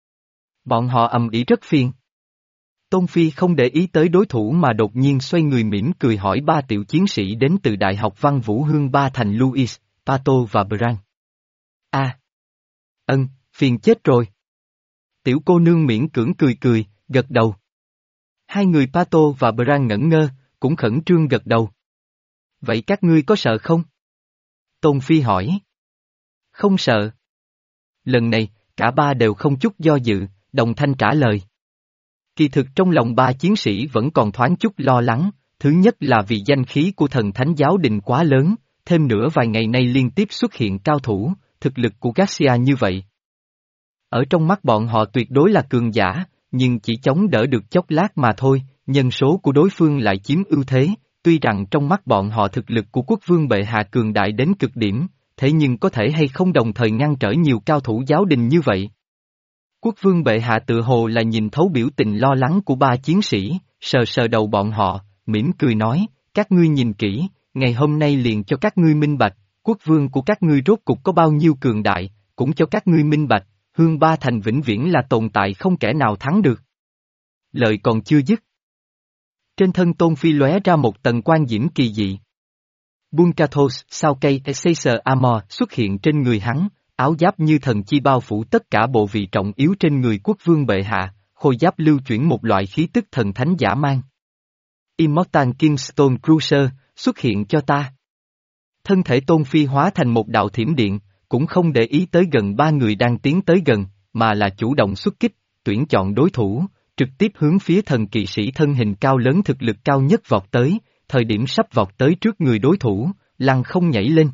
Bọn họ ầm ĩ rất phiền. Tôn Phi không để ý tới đối thủ mà đột nhiên xoay người mỉm cười hỏi ba tiểu chiến sĩ đến từ Đại học Văn Vũ Hương Ba thành Louis, Pato và Bran. A. À. Ân, phiền chết rồi. Tiểu cô nương miễn cưỡng cười cười, gật đầu. Hai người Pato và Bran ngẩn ngơ, cũng khẩn trương gật đầu. Vậy các ngươi có sợ không? Tôn Phi hỏi. Không sợ. Lần này, cả ba đều không chút do dự, đồng thanh trả lời. Kỳ thực trong lòng ba chiến sĩ vẫn còn thoáng chút lo lắng, thứ nhất là vì danh khí của thần thánh giáo đình quá lớn, thêm nữa vài ngày nay liên tiếp xuất hiện cao thủ, thực lực của Garcia như vậy. Ở trong mắt bọn họ tuyệt đối là cường giả, nhưng chỉ chống đỡ được chốc lát mà thôi, nhân số của đối phương lại chiếm ưu thế, tuy rằng trong mắt bọn họ thực lực của quốc vương bệ hạ cường đại đến cực điểm, thế nhưng có thể hay không đồng thời ngăn trở nhiều cao thủ giáo đình như vậy. Quốc vương bệ hạ tự hồ là nhìn thấu biểu tình lo lắng của ba chiến sĩ, sờ sờ đầu bọn họ, mỉm cười nói, các ngươi nhìn kỹ, ngày hôm nay liền cho các ngươi minh bạch, quốc vương của các ngươi rốt cục có bao nhiêu cường đại, cũng cho các ngươi minh bạch, Hương Ba thành vĩnh viễn là tồn tại không kẻ nào thắng được. Lời còn chưa dứt. Trên thân Tôn Phi lóe ra một tầng quang diễm kỳ dị. Bunkathos, sao cây Caesar Amor xuất hiện trên người hắn, áo giáp như thần chi bao phủ tất cả bộ vị trọng yếu trên người quốc vương bệ hạ, khôi giáp lưu chuyển một loại khí tức thần thánh dã man. Immortal Kingstone Cruiser, xuất hiện cho ta. Thân thể Tôn Phi hóa thành một đạo thiểm điện, cũng không để ý tới gần ba người đang tiến tới gần, mà là chủ động xuất kích, tuyển chọn đối thủ, trực tiếp hướng phía thần kỵ sĩ thân hình cao lớn thực lực cao nhất vọt tới, thời điểm sắp vọt tới trước người đối thủ, lăng không nhảy lên.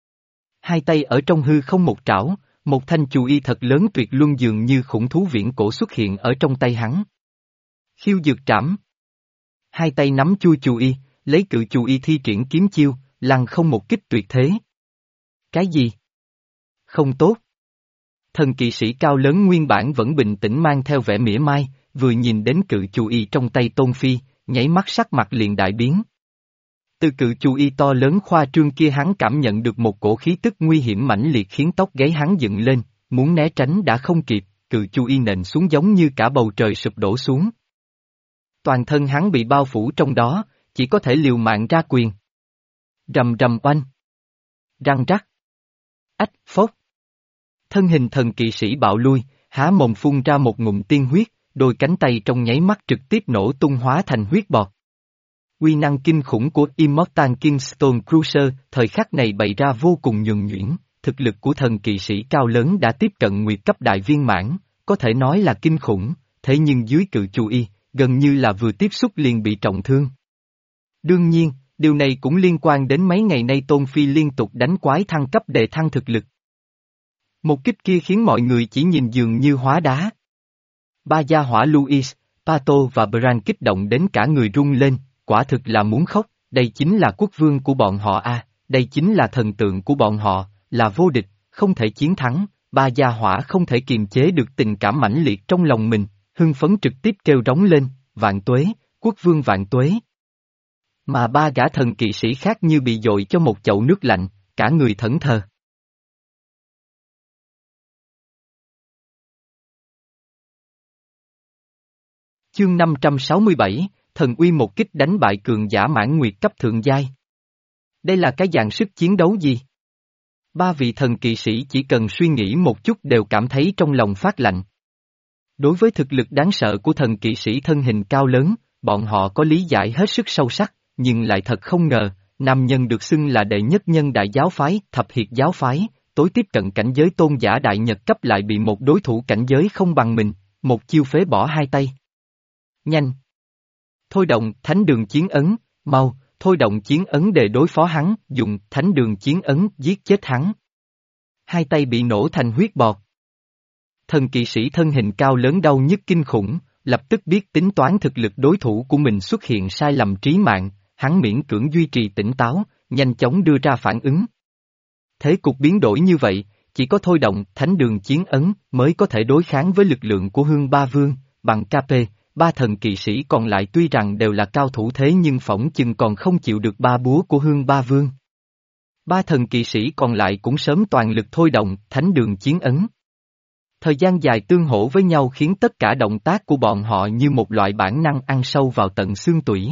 Hai tay ở trong hư không một trảo, một thanh chù y thật lớn tuyệt luân dường như khủng thú viễn cổ xuất hiện ở trong tay hắn. Khiêu dược trảm. Hai tay nắm chui chù y, lấy cự chù y thi triển kiếm chiêu, lăng không một kích tuyệt thế. Cái gì? Không tốt. Thần kỵ sĩ cao lớn nguyên bản vẫn bình tĩnh mang theo vẻ mỉa mai, vừa nhìn đến cự chù y trong tay Tôn Phi, nháy mắt sắc mặt liền đại biến. Từ cự chù y to lớn khoa trương kia hắn cảm nhận được một cổ khí tức nguy hiểm mãnh liệt khiến tóc gáy hắn dựng lên, muốn né tránh đã không kịp, cự chù y nện xuống giống như cả bầu trời sụp đổ xuống. Toàn thân hắn bị bao phủ trong đó, chỉ có thể liều mạng ra quyền. Rầm rầm oanh. Răng rắc. Ách, phốt. Thân hình thần kỵ sĩ bạo lui, há mồm phun ra một ngụm tiên huyết, đôi cánh tay trong nháy mắt trực tiếp nổ tung hóa thành huyết bọt. Uy năng kinh khủng của Immortal Kingstone Cruiser thời khắc này bày ra vô cùng nhuần nhuyễn, thực lực của thần kỵ sĩ cao lớn đã tiếp cận nguyệt cấp đại viên mãn, có thể nói là kinh khủng, thế nhưng dưới cự chù y, gần như là vừa tiếp xúc liền bị trọng thương. Đương nhiên, điều này cũng liên quan đến mấy ngày nay Tôn Phi liên tục đánh quái thăng cấp đề thăng thực lực. Một kích kia khiến mọi người chỉ nhìn dường như hóa đá. Ba gia hỏa Luis, Pato và Bran kích động đến cả người rung lên, quả thực là muốn khóc, đây chính là quốc vương của bọn họ a, à, đây chính là thần tượng của bọn họ, là vô địch, không thể chiến thắng, ba gia hỏa không thể kiềm chế được tình cảm mãnh liệt trong lòng mình, hưng phấn trực tiếp kêu rống lên, vạn tuế, quốc vương vạn tuế. Mà ba gã thần kỵ sĩ khác như bị dội cho một chậu nước lạnh, cả người thẫn thờ. Chương năm trăm sáu mươi bảy, thần uy một kích đánh bại cường giả mãn nguyệt cấp thượng giai. Đây là cái dạng sức chiến đấu gì? Ba vị thần kỵ sĩ chỉ cần suy nghĩ một chút đều cảm thấy trong lòng phát lạnh. Đối với thực lực đáng sợ của thần kỵ sĩ thân hình cao lớn, bọn họ có lý giải hết sức sâu sắc, nhưng lại thật không ngờ, nam nhân được xưng là đệ nhất nhân đại giáo phái, thập hiệt giáo phái, tối tiếp cận cảnh giới tôn giả đại nhật cấp lại bị một đối thủ cảnh giới không bằng mình, một chiêu phế bỏ hai tay. Nhanh! Thôi động thánh đường chiến ấn, mau, thôi động chiến ấn để đối phó hắn, dùng thánh đường chiến ấn giết chết hắn. Hai tay bị nổ thành huyết bọt. Thần kỵ sĩ thân hình cao lớn đau nhức kinh khủng, lập tức biết tính toán thực lực đối thủ của mình xuất hiện sai lầm trí mạng, hắn miễn cưỡng duy trì tỉnh táo, nhanh chóng đưa ra phản ứng. Thế cục biến đổi như vậy, chỉ có thôi động thánh đường chiến ấn mới có thể đối kháng với lực lượng của Hương Ba Vương, bằng ca pê. Ba thần kỵ sĩ còn lại tuy rằng đều là cao thủ thế nhưng phỏng chừng còn không chịu được ba búa của Hương Ba Vương. Ba thần kỵ sĩ còn lại cũng sớm toàn lực thôi động thánh đường chiến ấn. Thời gian dài tương hỗ với nhau khiến tất cả động tác của bọn họ như một loại bản năng ăn sâu vào tận xương tủy.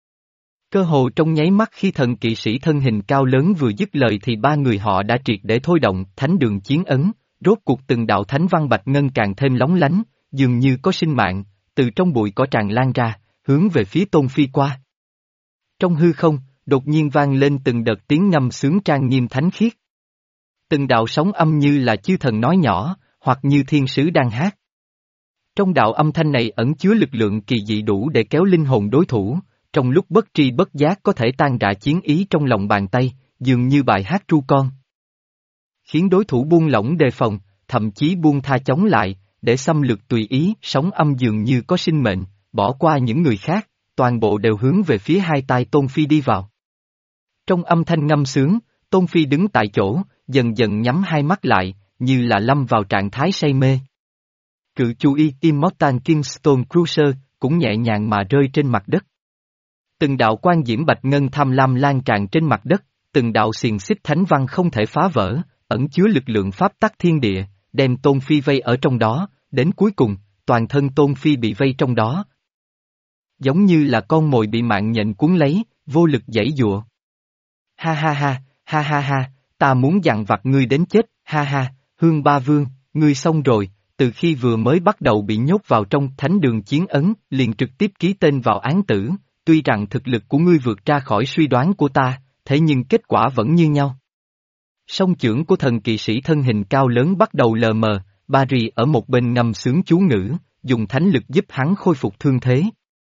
Cơ hồ trong nháy mắt khi thần kỵ sĩ thân hình cao lớn vừa dứt lời thì ba người họ đã triệt để thôi động thánh đường chiến ấn, rốt cuộc từng đạo thánh văn bạch ngân càng thêm lóng lánh, dường như có sinh mạng, từ trong bụi cỏ tràn lan ra, hướng về phía Tôn Phi qua. Trong hư không, đột nhiên vang lên từng đợt tiếng ngâm sướng trang nghiêm thánh khiết. Từng đạo sóng âm như là chư thần nói nhỏ, hoặc như thiên sứ đang hát. Trong đạo âm thanh này ẩn chứa lực lượng kỳ dị đủ để kéo linh hồn đối thủ, trong lúc bất tri bất giác có thể tan rã chiến ý trong lòng bàn tay, dường như bài hát ru con. Khiến đối thủ buông lỏng đề phòng, thậm chí buông tha chống lại, để xâm lược tùy ý, sóng âm dường như có sinh mệnh, bỏ qua những người khác, toàn bộ đều hướng về phía hai tai Tôn Phi đi vào. Trong âm thanh ngâm sướng, Tôn Phi đứng tại chỗ, dần dần nhắm hai mắt lại, như là lâm vào trạng thái say mê. Cự chú y Immortal Kingstone Cruiser cũng nhẹ nhàng mà rơi trên mặt đất. Từng đạo quan diễm bạch ngân tham lam lan tràn trên mặt đất, từng đạo xiềng xích thánh văn không thể phá vỡ, ẩn chứa lực lượng pháp tắc thiên địa, đem Tôn Phi vây ở trong đó, đến cuối cùng, toàn thân Tôn Phi bị vây trong đó. Giống như là con mồi bị mạng nhện cuốn lấy, vô lực giãy giụa. Ha ha ha, ha ha ha, ta muốn dằn vặt ngươi đến chết, ha ha, Hương Ba Vương, ngươi xong rồi, từ khi vừa mới bắt đầu bị nhốt vào trong thánh đường chiến ấn, liền trực tiếp ký tên vào án tử, tuy rằng thực lực của ngươi vượt ra khỏi suy đoán của ta, thế nhưng kết quả vẫn như nhau. Song chưởng của thần kỵ sĩ thân hình cao lớn bắt đầu lờ mờ, Barry ở một bên ngâm sướng chú ngữ, dùng thánh lực giúp hắn khôi phục thương thế.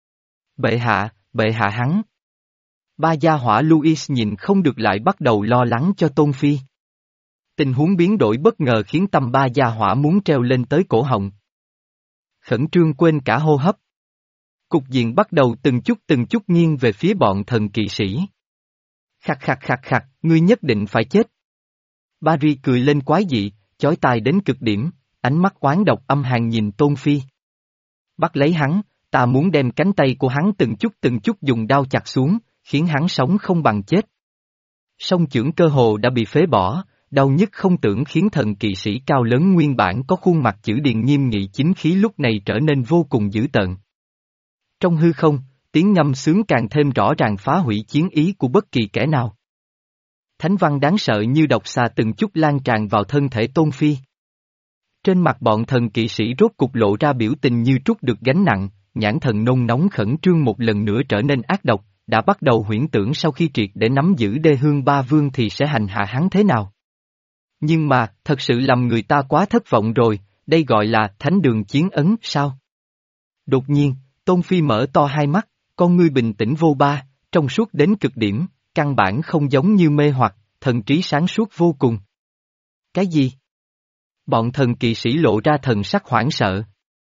Bệ hạ, bệ hạ hắn. Ba gia hỏa Louis nhìn không được lại bắt đầu lo lắng cho Tôn Phi. Tình huống biến đổi bất ngờ khiến tâm ba gia hỏa muốn treo lên tới cổ họng. Khẩn trương quên cả hô hấp. Cục diện bắt đầu từng chút từng chút nghiêng về phía bọn thần kỵ sĩ. Khặt khặt khặt khặt, ngươi nhất định phải chết. Barry cười lên quái dị, chói tai đến cực điểm, ánh mắt oán độc âm hàn nhìn Tôn Phi. Bắt lấy hắn, ta muốn đem cánh tay của hắn từng chút từng chút dùng đao chặt xuống, khiến hắn sống không bằng chết. Song chưởng cơ hồ đã bị phế bỏ, đau nhức không tưởng khiến thần kỵ sĩ cao lớn nguyên bản có khuôn mặt chữ điền nghiêm nghị chính khí lúc này trở nên vô cùng dữ tợn. Trong hư không, tiếng ngâm sướng càng thêm rõ ràng phá hủy chiến ý của bất kỳ kẻ nào. Thánh văn đáng sợ như độc xà từng chút lan tràn vào thân thể Tôn Phi. Trên mặt bọn thần kỵ sĩ rốt cục lộ ra biểu tình như trút được gánh nặng, nhãn thần nôn nóng khẩn trương một lần nữa trở nên ác độc, đã bắt đầu huyễn tưởng sau khi triệt để nắm giữ đê hương ba vương thì sẽ hành hạ hắn thế nào. Nhưng mà, thật sự làm người ta quá thất vọng rồi, đây gọi là thánh đường chiến ấn sao? Đột nhiên, Tôn Phi mở to hai mắt, con ngươi bình tĩnh vô ba, trong suốt đến cực điểm, căn bản không giống như mê hoặc, thần trí sáng suốt vô cùng. Cái gì? Bọn thần kỵ sĩ lộ ra thần sắc hoảng sợ.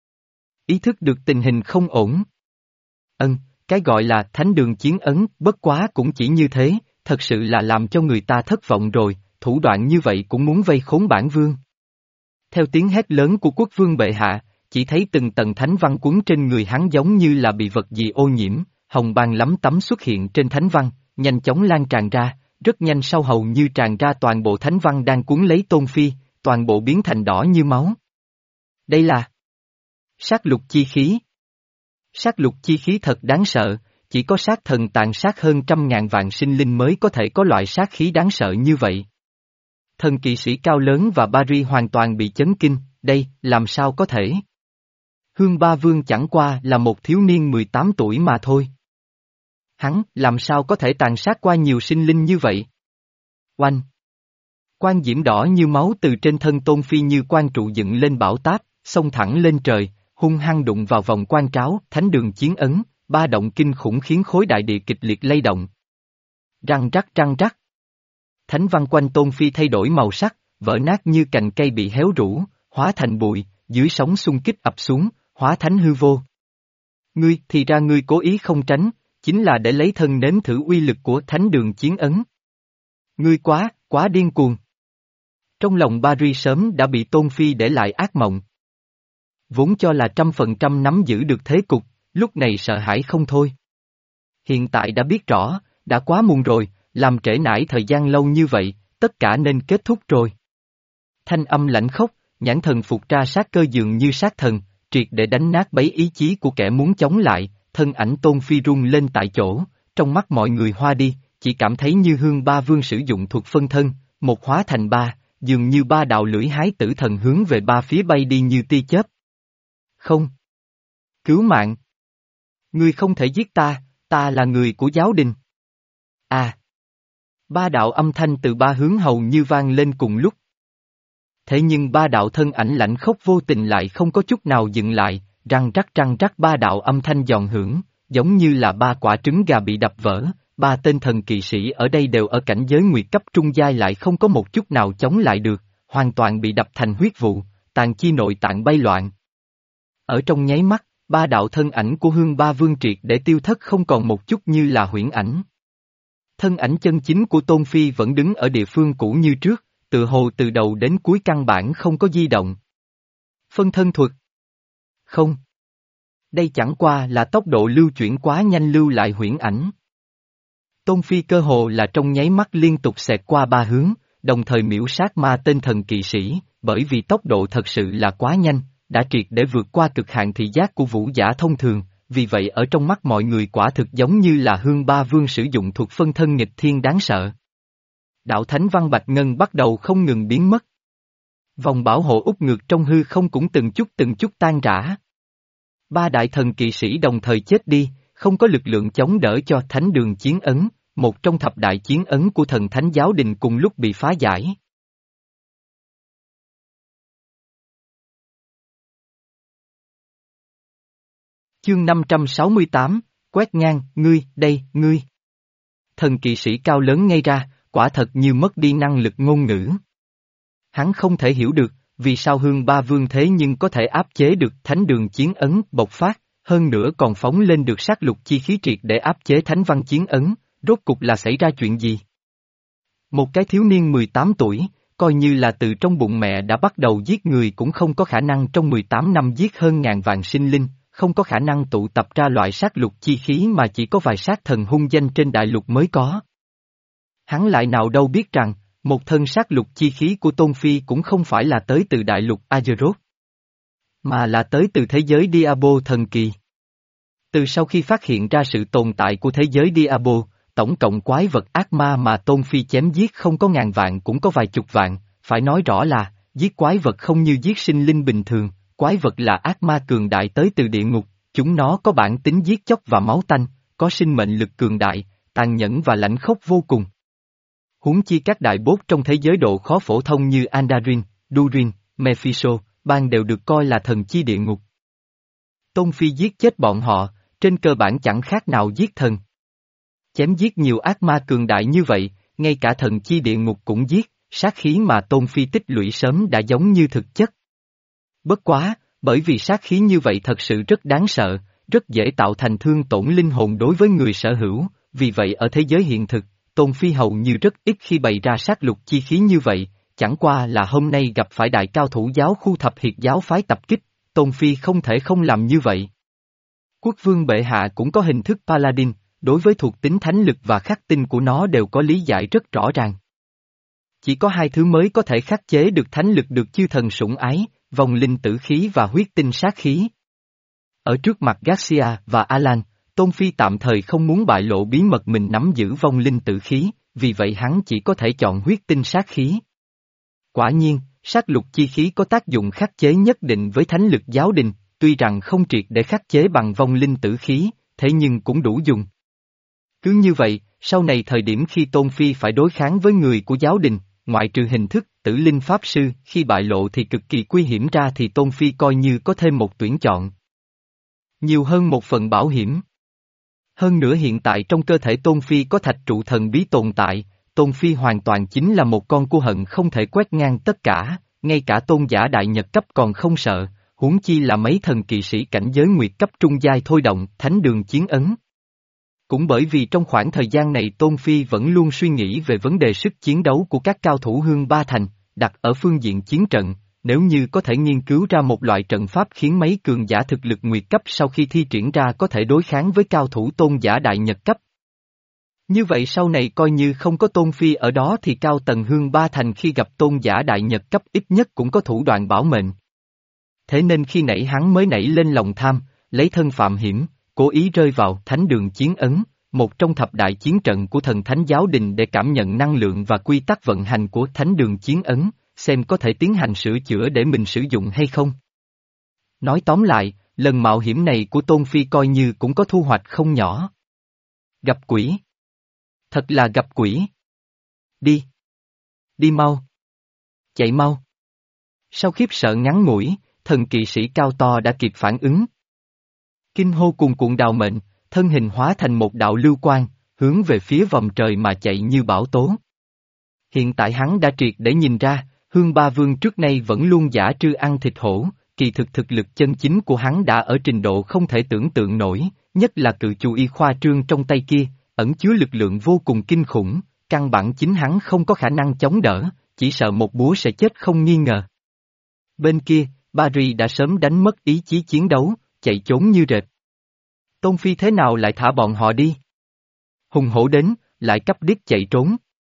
Ý thức được tình hình không ổn. Ân, cái gọi là thánh đường chiến ấn, bất quá cũng chỉ như thế, thật sự là làm cho người ta thất vọng rồi, thủ đoạn như vậy cũng muốn vây khốn bản vương. Theo tiếng hét lớn của quốc vương bệ hạ, chỉ thấy từng tầng thánh văn quấn trên người hắn giống như là bị vật gì ô nhiễm, hồng ban lắm tấm xuất hiện trên thánh văn, nhanh chóng lan tràn ra, rất nhanh sau hầu như tràn ra toàn bộ thánh văn đang cuốn lấy Tôn Phi, toàn bộ biến thành đỏ như máu. Đây là sát lục chi khí. Sát lục chi khí thật đáng sợ, chỉ có sát thần tàn sát hơn trăm ngàn vạn sinh linh mới có thể có loại sát khí đáng sợ như vậy. Thần kỵ sĩ cao lớn và Barry hoàn toàn bị chấn kinh, đây, làm sao có thể? Hương Ba Vương chẳng qua là một thiếu niên mười tám tuổi mà thôi. Hắn, làm sao có thể tàn sát qua nhiều sinh linh như vậy? Oanh! Quang diễm đỏ như máu từ trên thân Tôn Phi như quan trụ dựng lên bão táp, xông thẳng lên trời, hung hăng đụng vào vòng quan tráo, thánh đường chiến ấn, ba động kinh khủng khiến khối đại địa kịch liệt lay động. Răng rắc răng rắc. Thánh văn quanh Tôn Phi thay đổi màu sắc, vỡ nát như cành cây bị héo rũ, hóa thành bụi, dưới sóng xung kích ập xuống, hóa thánh hư vô. Ngươi, thì ra ngươi cố ý không tránh, chính là để lấy thân nếm thử uy lực của thánh đường chiến ấn. Ngươi quá, quá điên cuồng. Trong lòng Barry sớm đã bị Tôn Phi để lại ác mộng. Vốn cho là trăm phần trăm nắm giữ được thế cục, lúc này sợ hãi không thôi. Hiện tại đã biết rõ, đã quá muộn rồi, làm trễ nải thời gian lâu như vậy, tất cả nên kết thúc rồi. Thanh âm lãnh khốc, nhãn thần phục ra sát cơ dường như sát thần, triệt để đánh nát bấy ý chí của kẻ muốn chống lại, thân ảnh Tôn Phi rung lên tại chỗ, trong mắt mọi người hoa đi, chỉ cảm thấy như Hương Ba Vương sử dụng thuật phân thân, một hóa thành ba, dường như ba đạo lưỡi hái tử thần hướng về ba phía bay đi như tia chớp. Không. Cứu mạng. Ngươi không thể giết ta, ta là người của giáo đình. À. Ba đạo âm thanh từ ba hướng hầu như vang lên cùng lúc. Thế nhưng ba đạo thân ảnh lãnh khốc vô tình lại không có chút nào dừng lại, răng rắc răng rắc ba đạo âm thanh giòn hưởng, giống như là ba quả trứng gà bị đập vỡ, ba tên thần kỵ sĩ ở đây đều ở cảnh giới nguyệt cấp trung giai lại không có một chút nào chống lại được, hoàn toàn bị đập thành huyết vụ, tàn chi nội tạng bay loạn. Ở trong nháy mắt, ba đạo thân ảnh của Hương Ba Vương triệt để tiêu thất không còn một chút như là huyễn ảnh. Thân ảnh chân chính của Tôn Phi vẫn đứng ở địa phương cũ như trước, tự hồ từ đầu đến cuối căn bản không có di động. Phân thân thuật. Không. Đây chẳng qua là tốc độ lưu chuyển quá nhanh lưu lại huyễn ảnh. Tôn Phi cơ hồ là trong nháy mắt liên tục xẹt qua ba hướng, đồng thời miễu sát ma tên thần kỵ sĩ, bởi vì tốc độ thật sự là quá nhanh, đã triệt để vượt qua cực hạn thị giác của vũ giả thông thường, vì vậy ở trong mắt mọi người quả thực giống như là Hương Ba Vương sử dụng thuật phân thân nghịch thiên đáng sợ. Đạo Thánh Văn Bạch Ngân bắt đầu không ngừng biến mất. Vòng bảo hộ út ngược trong hư không cũng từng chút từng chút tan rã. Ba đại thần kỵ sĩ đồng thời chết đi, không có lực lượng chống đỡ cho thánh đường chiến ấn, một trong thập đại chiến ấn của thần thánh giáo đình cùng lúc bị phá giải. Chương năm trăm sáu mươi tám, quét ngang, ngươi, đây, ngươi. Thần kỵ sĩ cao lớn ngay ra, quả thật như mất đi năng lực ngôn ngữ. Hắn không thể hiểu được, vì sao hương ba vương thế nhưng có thể áp chế được thánh đường chiến ấn bộc phát, hơn nữa còn phóng lên được sát lục chi khí triệt để áp chế thánh văn chiến ấn, rốt cục là xảy ra chuyện gì? Một cái thiếu niên mười tám tuổi, coi như là từ trong bụng mẹ đã bắt đầu giết người cũng không có khả năng trong mười tám năm giết hơn ngàn vạn sinh linh, không có khả năng tụ tập ra loại sát lục chi khí mà chỉ có vài sát thần hung danh trên đại lục mới có. Hắn lại nào đâu biết rằng, một thân sát lục chi khí của Tôn Phi cũng không phải là tới từ đại lục Azeroth, mà là tới từ thế giới Diablo thần kỳ. Từ sau khi phát hiện ra sự tồn tại của thế giới Diablo, tổng cộng quái vật ác ma mà Tôn Phi chém giết không có ngàn vạn cũng có vài chục vạn, phải nói rõ là, giết quái vật không như giết sinh linh bình thường, quái vật là ác ma cường đại tới từ địa ngục, chúng nó có bản tính giết chóc và máu tanh, có sinh mệnh lực cường đại, tàn nhẫn và lãnh khốc vô cùng. Huống chi các đại boss trong thế giới độ khó phổ thông như Andarin, Durin, Mephisto, Ban đều được coi là thần chi địa ngục. Tôn Phi giết chết bọn họ, trên cơ bản chẳng khác nào giết thần. Chém giết nhiều ác ma cường đại như vậy, ngay cả thần chi địa ngục cũng giết, sát khí mà Tôn Phi tích lũy sớm đã giống như thực chất. Bất quá, bởi vì sát khí như vậy thật sự rất đáng sợ, rất dễ tạo thành thương tổn linh hồn đối với người sở hữu, vì vậy ở thế giới hiện thực, Tôn Phi hầu như rất ít khi bày ra sát lục chi khí như vậy, chẳng qua là hôm nay gặp phải đại cao thủ giáo khu thập hiệt giáo phái tập kích, Tôn Phi không thể không làm như vậy. Quốc vương bệ hạ cũng có hình thức Paladin, đối với thuộc tính thánh lực và khắc tinh của nó đều có lý giải rất rõ ràng. Chỉ có hai thứ mới có thể khắc chế được thánh lực được chư thần sủng ái, vòng linh tử khí và huyết tinh sát khí. Ở trước mặt Garcia và Alan, Tôn Phi tạm thời không muốn bại lộ bí mật mình nắm giữ vong linh tử khí, vì vậy hắn chỉ có thể chọn huyết tinh sát khí. Quả nhiên, sát lục chi khí có tác dụng khắc chế nhất định với thánh lực giáo đình, tuy rằng không triệt để khắc chế bằng vong linh tử khí, thế nhưng cũng đủ dùng. Cứ như vậy, sau này thời điểm khi Tôn Phi phải đối kháng với người của giáo đình, ngoại trừ hình thức tử linh pháp sư, khi bại lộ thì cực kỳ nguy hiểm ra thì Tôn Phi coi như có thêm một tuyển chọn. Nhiều hơn một phần bảo hiểm. Hơn nữa hiện tại trong cơ thể Tôn Phi có thạch trụ thần bí tồn tại, Tôn Phi hoàn toàn chính là một con cua hận không thể quét ngang tất cả, ngay cả tôn giả đại nhật cấp còn không sợ, huống chi là mấy thần kỵ sĩ cảnh giới nguyệt cấp trung giai thôi động, thánh đường chiến ấn. Cũng bởi vì trong khoảng thời gian này Tôn Phi vẫn luôn suy nghĩ về vấn đề sức chiến đấu của các cao thủ Hương Ba Thành, đặt ở phương diện chiến trận, nếu như có thể nghiên cứu ra một loại trận pháp khiến mấy cường giả thực lực nguyệt cấp sau khi thi triển ra có thể đối kháng với cao thủ tôn giả đại nhật cấp. Như vậy sau này coi như không có Tôn Phi ở đó thì cao tầng Hương Ba Thành khi gặp tôn giả đại nhật cấp ít nhất cũng có thủ đoạn bảo mệnh. Thế nên khi nãy hắn mới nảy lên lòng tham, lấy thân phạm hiểm, cố ý rơi vào thánh đường chiến ấn, một trong thập đại chiến trận của thần thánh giáo đình để cảm nhận năng lượng và quy tắc vận hành của thánh đường chiến ấn, xem có thể tiến hành sửa chữa để mình sử dụng hay không. Nói tóm lại, lần mạo hiểm này của Tôn Phi coi như cũng có thu hoạch không nhỏ. Gặp quỷ. Thật là gặp quỷ. Đi. Đi mau. Chạy mau. Sau khiếp sợ ngắn ngủi, thần kỵ sĩ cao to đã kịp phản ứng. Kinh hô cuồn cuộn đào mệnh, thân hình hóa thành một đạo lưu quang, hướng về phía vòng trời mà chạy như bão tố. Hiện tại hắn đã triệt để nhìn ra, Hương Ba Vương trước nay vẫn luôn giả trư ăn thịt hổ, kỳ thực thực lực chân chính của hắn đã ở trình độ không thể tưởng tượng nổi, nhất là cự chu y khoa trương trong tay kia, ẩn chứa lực lượng vô cùng kinh khủng, căn bản chính hắn không có khả năng chống đỡ, chỉ sợ một búa sẽ chết không nghi ngờ. Bên kia, Barry đã sớm đánh mất ý chí chiến đấu, chạy trốn như rệt. Tôn Phi thế nào lại thả bọn họ đi? Hùng hổ đến, lại cấp điếc chạy trốn.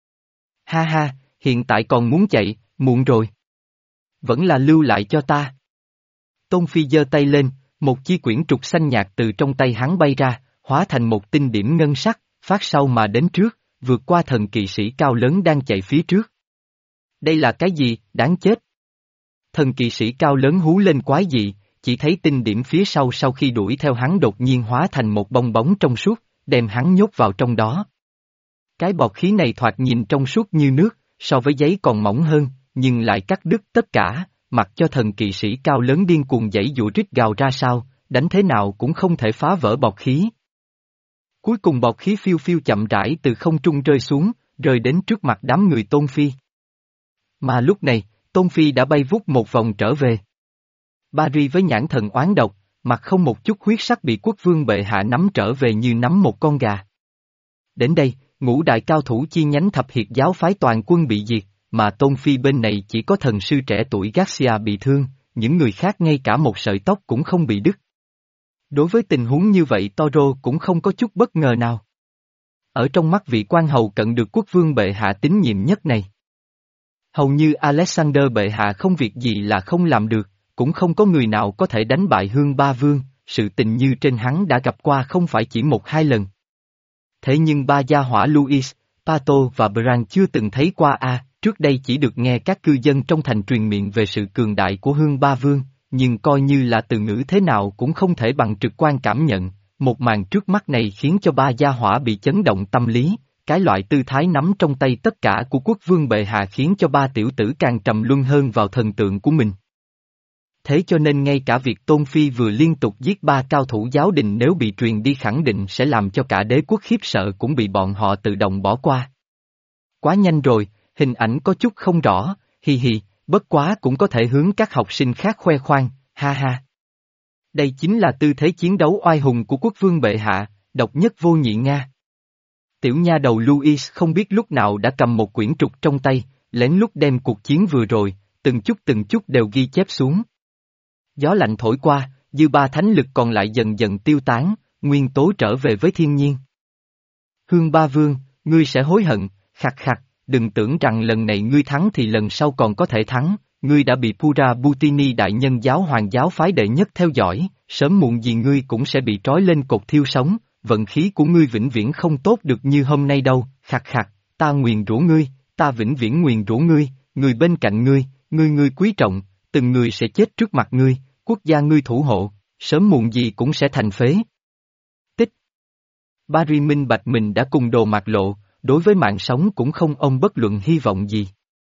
Ha ha, hiện tại còn muốn chạy, muộn rồi. Vẫn là lưu lại cho ta. Tôn Phi giơ tay lên, một chi quyển trục xanh nhạt từ trong tay hắn bay ra, hóa thành một tinh điểm ngân sắc, phát sau mà đến trước, vượt qua thần kỵ sĩ cao lớn đang chạy phía trước. Đây là cái gì, đáng chết? Thần kỵ sĩ cao lớn hú lên quái dị, chỉ thấy tinh điểm phía sau sau khi đuổi theo hắn đột nhiên hóa thành một bong bóng trong suốt, đem hắn nhốt vào trong đó. Cái bọt khí này thoạt nhìn trong suốt như nước, so với giấy còn mỏng hơn, nhưng lại cắt đứt tất cả, mặc cho thần kỵ sĩ cao lớn điên cuồng giãy giụa rít gào ra sao, đánh thế nào cũng không thể phá vỡ bọt khí. Cuối cùng bọt khí phiêu phiêu chậm rãi từ không trung rơi xuống, rơi đến trước mặt đám người Tôn Phi. Mà lúc này, Tôn Phi đã bay vút một vòng trở về. Barry với nhãn thần oán độc, mặt không một chút huyết sắc bị quốc vương bệ hạ nắm trở về như nắm một con gà. Đến đây, ngũ đại cao thủ chi nhánh thập hiệp giáo phái toàn quân bị diệt, mà Tôn Phi bên này chỉ có thần sư trẻ tuổi Garcia bị thương, những người khác ngay cả một sợi tóc cũng không bị đứt. Đối với tình huống như vậy Toro cũng không có chút bất ngờ nào. Ở trong mắt vị quan hầu cận được quốc vương bệ hạ tín nhiệm nhất này, hầu như Alexander bệ hạ không việc gì là không làm được, cũng không có người nào có thể đánh bại Hương Ba Vương, sự tình như trên hắn đã gặp qua không phải chỉ một hai lần. Thế nhưng ba gia hỏa Luis, Pato và Bran chưa từng thấy qua a, trước đây chỉ được nghe các cư dân trong thành truyền miệng về sự cường đại của Hương Ba Vương, nhưng coi như là từ ngữ thế nào cũng không thể bằng trực quan cảm nhận, một màn trước mắt này khiến cho ba gia hỏa bị chấn động tâm lý, cái loại tư thái nắm trong tay tất cả của quốc vương bệ hạ khiến cho ba tiểu tử càng trầm luân hơn vào thần tượng của mình. Thế cho nên ngay cả việc Tôn Phi vừa liên tục giết ba cao thủ giáo đình nếu bị truyền đi khẳng định sẽ làm cho cả đế quốc khiếp sợ cũng bị bọn họ tự động bỏ qua. Quá nhanh rồi, hình ảnh có chút không rõ, hi hi, bất quá cũng có thể hướng các học sinh khác khoe khoang, ha ha. Đây chính là tư thế chiến đấu oai hùng của quốc vương bệ hạ, độc nhất vô nhị Nga. Tiểu nha đầu Louis không biết lúc nào đã cầm một quyển trục trong tay, lén lút đem cuộc chiến vừa rồi, từng chút từng chút đều ghi chép xuống. Gió lạnh thổi qua, dư ba thánh lực còn lại dần dần tiêu tán, nguyên tố trở về với thiên nhiên. Hương Ba Vương, ngươi sẽ hối hận, khặt khặt, đừng tưởng rằng lần này ngươi thắng thì lần sau còn có thể thắng, ngươi đã bị Pura Butini đại nhân giáo hoàng giáo phái đệ nhất theo dõi, sớm muộn gì ngươi cũng sẽ bị trói lên cột thiêu sống, vận khí của ngươi vĩnh viễn không tốt được như hôm nay đâu, khặt khặt, ta nguyền rủa ngươi, ta vĩnh viễn nguyền rủa ngươi, người bên cạnh ngươi, ngươi ngươi quý trọng, từng người sẽ chết trước mặt ngươi, quốc gia ngươi thủ hộ, sớm muộn gì cũng sẽ thành phế. Tích. Barry minh bạch mình đã cùng Đồ Mạt lộ, đối với mạng sống cũng không ôm bất luận hy vọng gì.